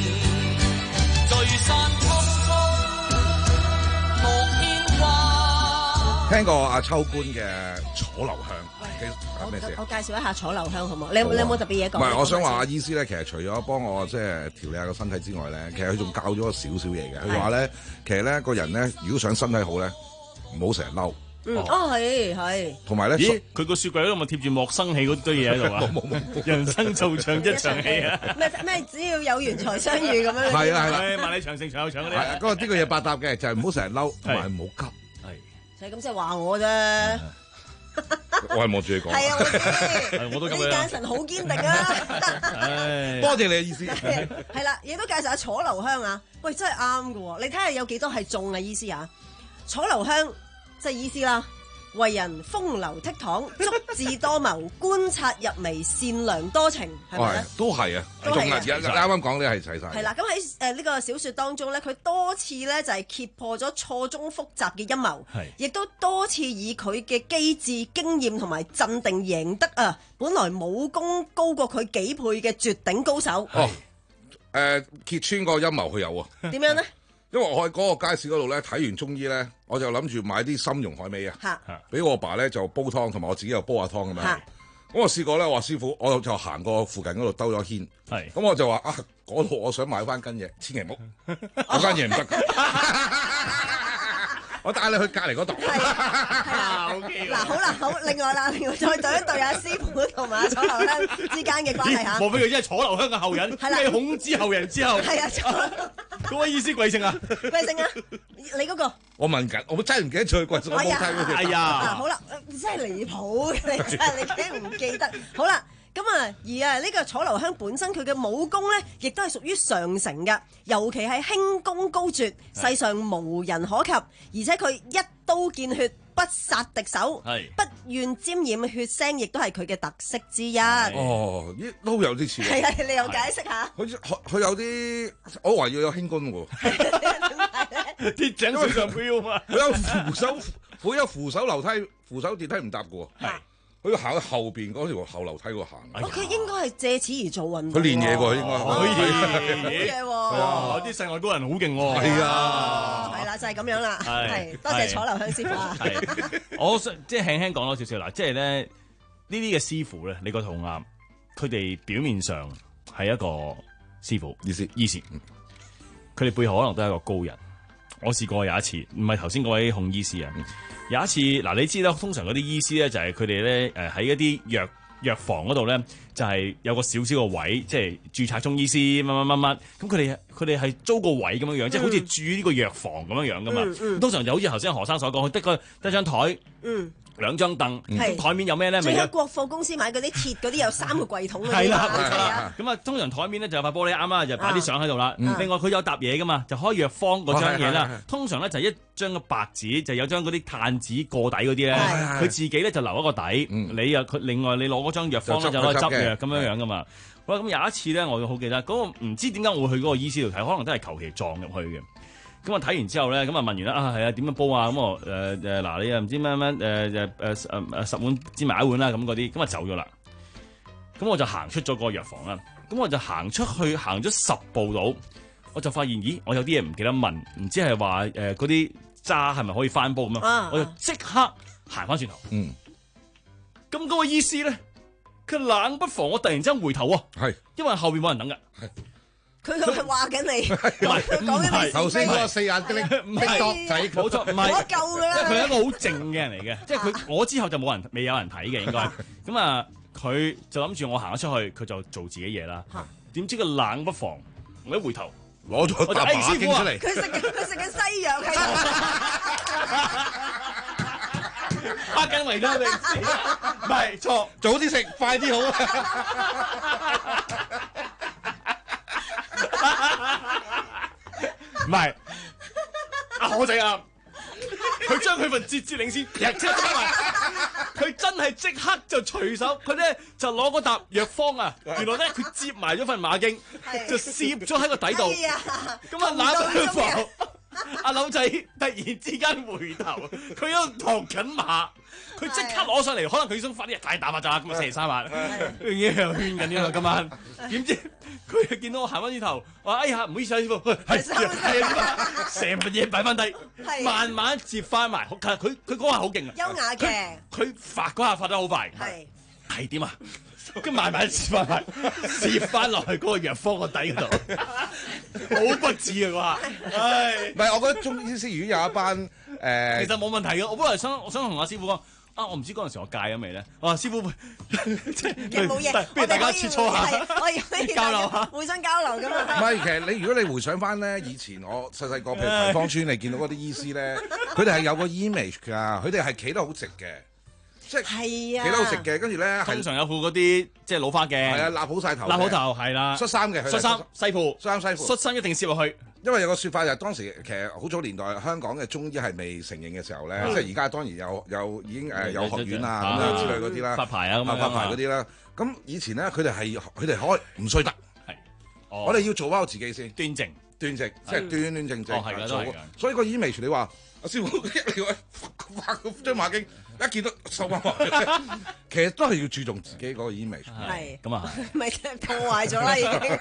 聚散匆匆莫牽掛。 聽過阿秋官嘅楚留香。 我我介紹一下楚留香好冇？你有你有冇特別嘢講？ 唔係，我想話阿醫師咧，其實除咗幫我即係調理下個身體之外咧，其實佢仲教咗少少嘢嘅。佢話咧，其實咧個人咧，如果想身體好咧，唔好成日嬲。 嗯，哦係係。 同埋咧， 咦？佢個雪櫃嗰度咪貼住莫生氣嗰堆嘢喺度啊？ 冇冇冇， 人生就像一場戲啊！ 咩咩？只要有緣才相遇咁樣。 係啦係啦， 萬里長城長有長嗰啲。 係嗰個呢個嘢百搭嘅，就係唔好成日嬲，同埋唔好急。 係。 就係咁即係話我啫。 我係望住你講， 係啊，我知， 我都咁樣， 你眼神好堅定啊！ 多謝你嘅意思。 係啦，亦都介紹下楚留香啊！喂，真係啱㗎喎，你睇下有幾多係中嘅意思啊？楚留香即係意思啦，為人風流倜儻，足智多謀，觀察入微，善良多情，係咪咧？ 都係啊，中啊！啱啱講呢係齊晒。 係啦，咁喺誒呢個小説當中咧，佢多次咧就係揭破咗錯綜複雜嘅陰謀，亦都多次以佢嘅機智、經驗同埋鎮定贏得啊！本來武功高過佢幾倍嘅絕頂高手。 哦，誒揭穿個陰謀佢有啊？ 點樣咧？ 因為我喺嗰個街市嗰度咧睇完中醫咧，我就諗住買啲參茸海味啊，俾我阿爸咧就煲湯，同埋我自己又煲下湯咁樣。咁我試過咧，我話師傅，我就行過附近嗰度兜咗圈，咁我就話啊，嗰度我想買翻斤嘢，千祈唔好，嗰間嘢唔得㗎。我帶你去隔離嗰度。 係啊，嗱好啦，好，另外啦，另外再對一對阿師傅同埋阿楚留香之間嘅關係嚇。 莫非佢真係楚留香嘅後人？ 係啦， 咩孔之後人之後？ 係啊， 嗰位醫師貴姓啊？ 貴姓啊？你嗰個？ 我問緊，我真係唔記得咗佢貴姓，我冇睇嗰條。 係啊。 嗱好啦，真係離譜嘅，你真係你竟然唔記得。好啦。咁啊，而啊呢個楚留香本身佢嘅武功咧，亦都係屬於上乘嘅，尤其係輕功高絕，世上無人可及，而且佢一刀見血，不殺敵手，不願沾染血腥，亦都係佢嘅特色之一。 哦，咦都有啲似。係啊，你又解釋下。 佢佢有啲，我懷疑有輕功喎。 啲井水上漂嘛， 佢有扶手，佢有扶手樓梯、扶手電梯唔搭嘅喎。佢行喺後邊嗰條後樓梯嗰度行。 哦，佢應該係借此而做運動。 佢練嘢喎，應該。 可以練嘢喎。 哇！啲世外高人好勁喎。 係啊。 係啦，就係咁樣啦。係，多謝楚留香師傅啊。 係，我想即係輕輕講多少少啦，即係咧呢啲嘅師傅咧，你覺得好啱。 佢哋表面上係一個師傅、 醫師、 醫師，佢哋背後可能都係一個高人。我試過有一次，唔係頭先嗰位控醫師啊，有一次嗱，你知啦，通常嗰啲醫師咧就係佢哋咧誒喺一啲藥藥房嗰度咧，就係有個少少個位，即係註冊中醫師乜乜乜乜，咁佢哋佢哋係租個位咁樣樣，即係好似住呢個藥房咁樣樣噶嘛。 嗯嗯、 通常就好似頭先何生所講，得個得張台。嗯兩張凳，咁台面有咩咧？咪喺國貨公司買嗰啲鐵嗰啲有三個櫃桶嗰啲。 係啦，咁啊，通常台面咧就有塊玻璃啱啦，就擺啲相喺度啦。另外佢有沓嘢噶嘛，就開藥方嗰張嘢啦。通常咧就一張嘅白紙，就有張嗰啲炭紙過底嗰啲咧。佢自己咧就留一個底，你又佢另外你攞嗰張藥方咧就攞去執藥咁樣樣噶嘛。好啦，咁有一次咧，我好記得嗰個唔知點解我會去嗰個醫師度睇，可能都係求其撞入去嘅。咁我睇完之後咧，咁啊問完啦，啊係啊點樣煲啊？咁我誒誒嗱你又唔知咩咩誒誒誒誒誒十碗煎埋一碗啦咁嗰啲，咁啊走咗啦。咁我就行出咗個藥房啦。咁我就行出去行咗十步到，我就發現咦我有啲嘢唔記得問，唔知係話誒嗰啲渣係咪可以翻煲咁樣？啊、我就即刻行翻轉頭。嗯。咁嗰個醫師咧，佢冷不防我突然之間回頭喎。係。因為後邊冇人等㗎。係。 佢佢係話緊你，佢講緊你。 頭先嗰個四眼的的確仔， 冇錯，唔係我夠㗎啦。 因為佢係一個好靜嘅人嚟嘅，即係佢我之後就冇人未有人睇嘅應該。咁啊，佢就諗住我行咗出去，佢就做自己嘢啦。點知佢冷不防，我一回頭攞咗大把經出嚟。 佢食佢食緊西藥喺度。 黑緊維他命 C， 唔係錯， 早啲食，快啲好啊！ 唔係阿可仔啊，佢將佢份節節領先，即刻出埋，佢真係即刻就隨手，佢咧就攞嗰沓藥方啊，原來咧佢接埋咗份馬經，就攝咗喺個底度，咁啊攬咗房。阿柳仔突然之間回頭，佢喺度托緊馬，佢即刻攞上嚟，可能佢想發啲嘢太大把咋，咁啊四三萬，已經喺度圈緊呢個今晚，點知佢見到我行翻轉頭，話哎呀唔好意思啊師傅，係係啊，成份嘢擺翻低，慢慢接翻埋，佢佢佢嗰下好勁啊， 優雅嘅， 佢發嗰下發得好快，係係點啊？跟慢慢接翻埋，接翻落去嗰個藥方個底嗰度，好不智啊！嗰下，唉， 唔係，我覺得中醫師如果有一班誒，呃、 其實冇問題嘅。我本來想，我想同阿師傅講，啊，我唔知嗰陣時我戒咗未咧。我話師傅，即係冇嘢， 不如大家切磋下， 可以可以交流下， 互相交流咁啊。 唔係，其實你如果你回想翻咧，以前我細細個，譬如葵芳村，你見到嗰啲醫師咧，佢哋係有個 image 㗎，佢哋係企得好直嘅。即係企得好直嘅，跟住咧通常有副嗰啲即係老花鏡， 係啊，立好晒頭， 立好頭係啦， 恤衫嘅， 恤衫西褲， 恤衫西褲， 恤衫一定攝落去。 因為有個説法就係當時其實好早年代香港嘅中醫係未承認嘅時候咧，即係而家當然有有已經誒有學院啊咁樣之類嗰啲啦， 發牌啊咁樣發牌嗰啲啦。咁以前咧佢哋係佢哋可以唔衰得，係我哋要做翻我自己先， 端正端正，即係端端正正。 哦係㗎，都係㗎。 所以個 image 你話阿師傅一嚟畫張馬經。一見到收翻埋，其實都係要注重自己嗰個 image。 係咁啊， 咪破壞咗啦已經。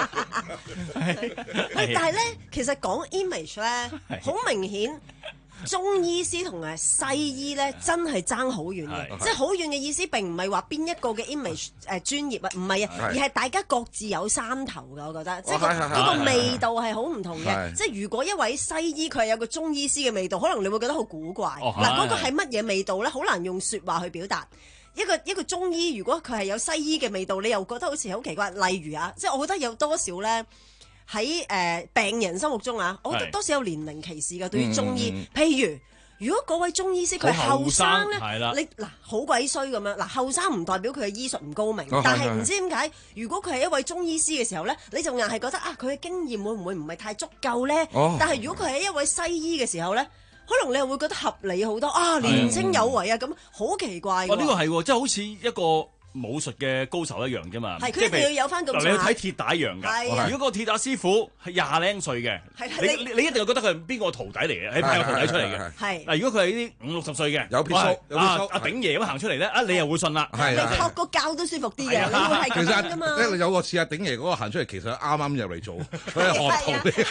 但係咧，其實講 image 咧，好明顯中醫師同埋西醫咧，真係爭好遠嘅。即係好遠嘅意思並唔係話邊一個嘅 image 誒專業啊，唔係啊，而係大家各自有山頭㗎。我覺得，即係嗰個味道係好唔同嘅。即係如果一位西醫佢係有個中醫師嘅味道，可能你會覺得好古怪。嗱，嗰個係乜嘢味道咧？好難用説話去表達。一個一個中醫，如果佢係有西醫嘅味道，你又覺得好似好奇怪。例如啊，即係我覺得有多少咧喺誒病人心目中啊，我覺得多少有年齡歧視嘅對於中醫。嗯、譬如如果嗰位中醫師佢係後生咧，你嗱好鬼衰咁樣嗱，後生唔代表佢嘅醫術唔高明，哦、但係唔知點解，如果佢係一位中醫師嘅時候咧，你就硬係覺得啊，佢嘅經驗會唔會唔係太足夠咧？哦、但係如果佢係一位西醫嘅時候咧，可能你又會覺得合理好多啊，年青有為啊，咁好奇怪。 哦，呢個係喎，即係好似一個武術嘅高手一樣啫嘛， 係佢一定要有翻咁。 嗱，你去睇鐵打一樣㗎。如果個鐵打師傅係廿零歲嘅，你你你一定係覺得佢係邊個徒弟嚟嘅，係派個徒弟出嚟嘅。係嗱，如果佢係啲五六十歲嘅， 有撇須，有撇須， 阿鼎爺咁行出嚟咧，啊你又會信啦。 你學個教都舒服啲嘅，你會係咁樣㗎嘛。 其實有個似阿鼎爺嗰個行出嚟，其實啱啱入嚟做，佢係學徒嘅。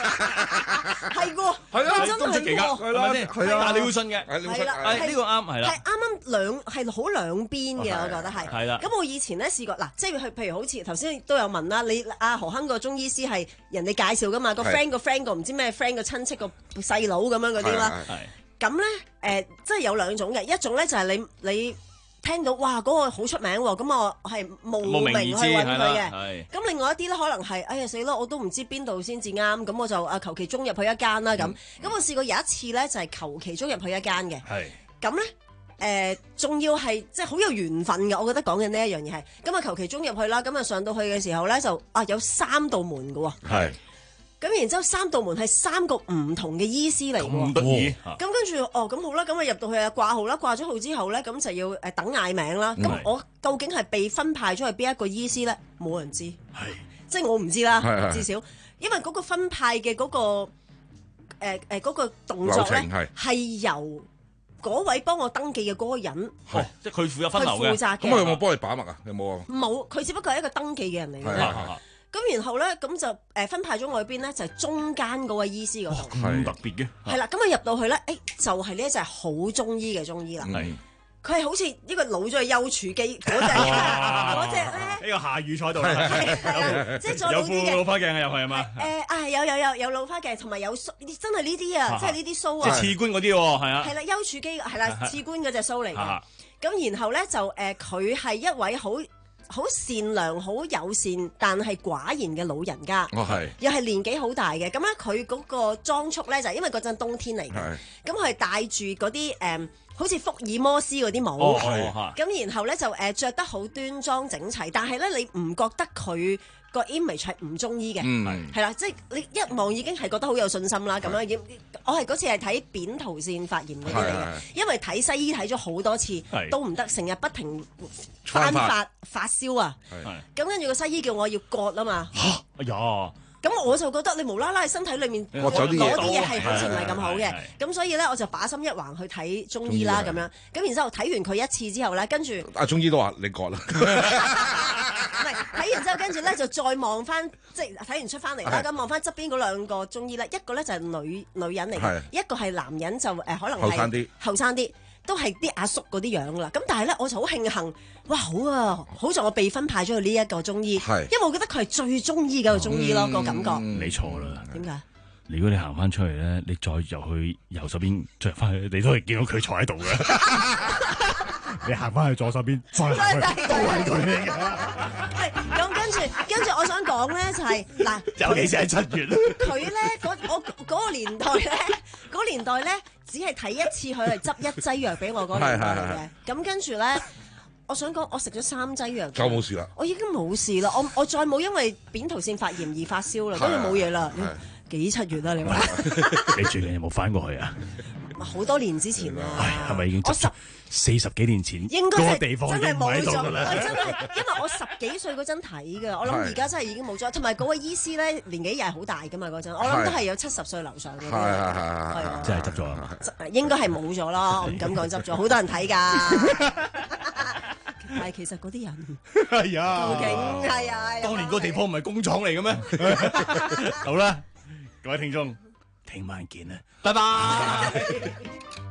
係喎， 係啊， 真係喎， 係啦，係啦，但係你會信嘅， 係啦， 係呢個啱，係啦， 係啱啱兩係好兩邊嘅，我覺得係。 係啦。 咁我以前咧試過嗱，即係佢譬如好似頭先都有問啦，你阿何亨個中醫師係人哋介紹噶嘛，個 friend 個 friend 個唔知咩 friend 個親戚個細佬咁樣嗰啲啦。咁咧誒，即係有兩種嘅，一種咧就係你你聽到哇嗰個好出名喎，咁我係慕名去揾佢嘅。咁另外一啲咧可能係哎呀死啦，我都唔知邊度先至啱，咁我就啊求其中入去一間啦咁。咁我試過有一次咧就係求其中入去一間嘅。咁咧。誒，仲、呃、要係即係好有緣分嘅，我覺得講嘅呢一樣嘢係，咁啊求其中入去啦，咁啊上到去嘅時候咧就啊有三道門嘅喎，係，咁然之後三道門係三個唔同嘅醫師嚟嘅喎，咁得意，咁跟住哦咁好啦，咁啊入到去啊掛號啦，掛咗號之後咧，咁就要誒等嗌名啦，咁、嗯、我究竟係被分派咗去邊一個醫師咧？冇人知，係，即係我唔知啦，至少，因為嗰個分派嘅嗰、嗰個誒誒嗰個動作咧係由。嗰位幫我登記嘅嗰個人， 係即係佢負有分流嘅。 負責嘅。 咁我有冇幫你把脈啊？有冇啊？ 冇，佢只不過係一個登記嘅人嚟嘅。咁然後咧，咁就誒分派咗我去邊咧，就係中間嗰位醫師嗰度。 咁特別嘅。係啦，咁啊入到去咧，誒就係呢一隻好中醫嘅中醫啦。係。佢係好似呢個老咗嘅丘處機嗰隻，嗰隻咧。呢個下雨坐喺度啦，即係再老啲嘅。有副老花鏡啊，入去係嘛？誒啊，有有有有老花鏡，同埋有鬚，真係呢啲啊，即係呢啲鬚啊。即係刺官嗰啲喎，係啊。係啦，丘處機係啦，刺官嗰隻鬚嚟嘅。咁然後咧就誒，佢係一位好好善良、好友善，但係寡言嘅老人家。哦，係。又係年紀好大嘅，咁咧佢嗰個裝束咧就係因為嗰陣冬天嚟嘅，咁佢係戴住嗰啲誒。好似福爾摩斯嗰啲帽，咁、哦、然後咧就誒著得好端莊整齊，但係咧你唔覺得佢個 image 係唔中醫嘅，係啦、嗯，即係你一望已經係覺得好有信心啦咁樣。我係嗰次係睇扁桃腺發炎嗰啲嚟嘅，因為睇西醫睇咗好多次都唔得，成日不停翻發發燒啊，咁跟住個西醫叫我要割啊嘛，哎呀！咁我就覺得你無啦啦喺身體裏面攞啲嘢係好似唔係咁好嘅，咁所以咧我就把心一橫去睇中醫啦咁樣，咁然之後睇完佢一次之後咧，跟住阿中醫都話你割啦， 唔係睇完之後跟住咧就再望翻，即係睇完出翻嚟啦，咁望翻側邊嗰兩個中醫咧，一個咧就係女女人嚟嘅，一個係男人就誒可能係後生啲，後生啲。都係啲阿叔嗰啲樣啦，咁但係咧我就好慶幸，哇好啊，好在我被分派咗去呢一個中醫，是因為我覺得佢係最中醫嘅個中醫咯，嗯、個感覺。 你錯啦。 點解？ 如果你行翻出嚟咧，你再入去右手邊，再入翻去，你都係見到佢坐喺度嘅。你行翻去左手邊，再行去都係佢嚟嘅。 係咁，跟住跟住，我想講咧就係、是、嗱， 尤其是喺七月。 佢咧嗰我嗰個年代咧，嗰個年代咧，只係睇一次佢係執一劑藥俾我嗰個年代嚟嘅。咁跟住咧，我想講，我食咗三劑藥， 就冇事啦。 我已經冇事啦，我我再冇因為扁桃腺發炎而發燒啦，跟住冇嘢啦。幾七月啦？你話你最近有冇翻過去啊？ 好多年之前啦， 係咪已經？我十四十幾年前應該嗰個地方真係冇咗啦。 真係，因為我十幾歲嗰陣睇嘅，我諗而家真係已經冇咗。同埋嗰位醫師咧年紀又係好大噶嘛，嗰陣我諗都係有七十歲樓上嘅。係係係係， 真係執咗。 應該係冇咗咯，我唔敢講執咗，好多人睇㗎。但係其實嗰啲人係啊， 究竟係啊， 當年嗰個地方唔係工廠嚟嘅咩？好啦，各位聽眾，聽晚見啦，拜拜。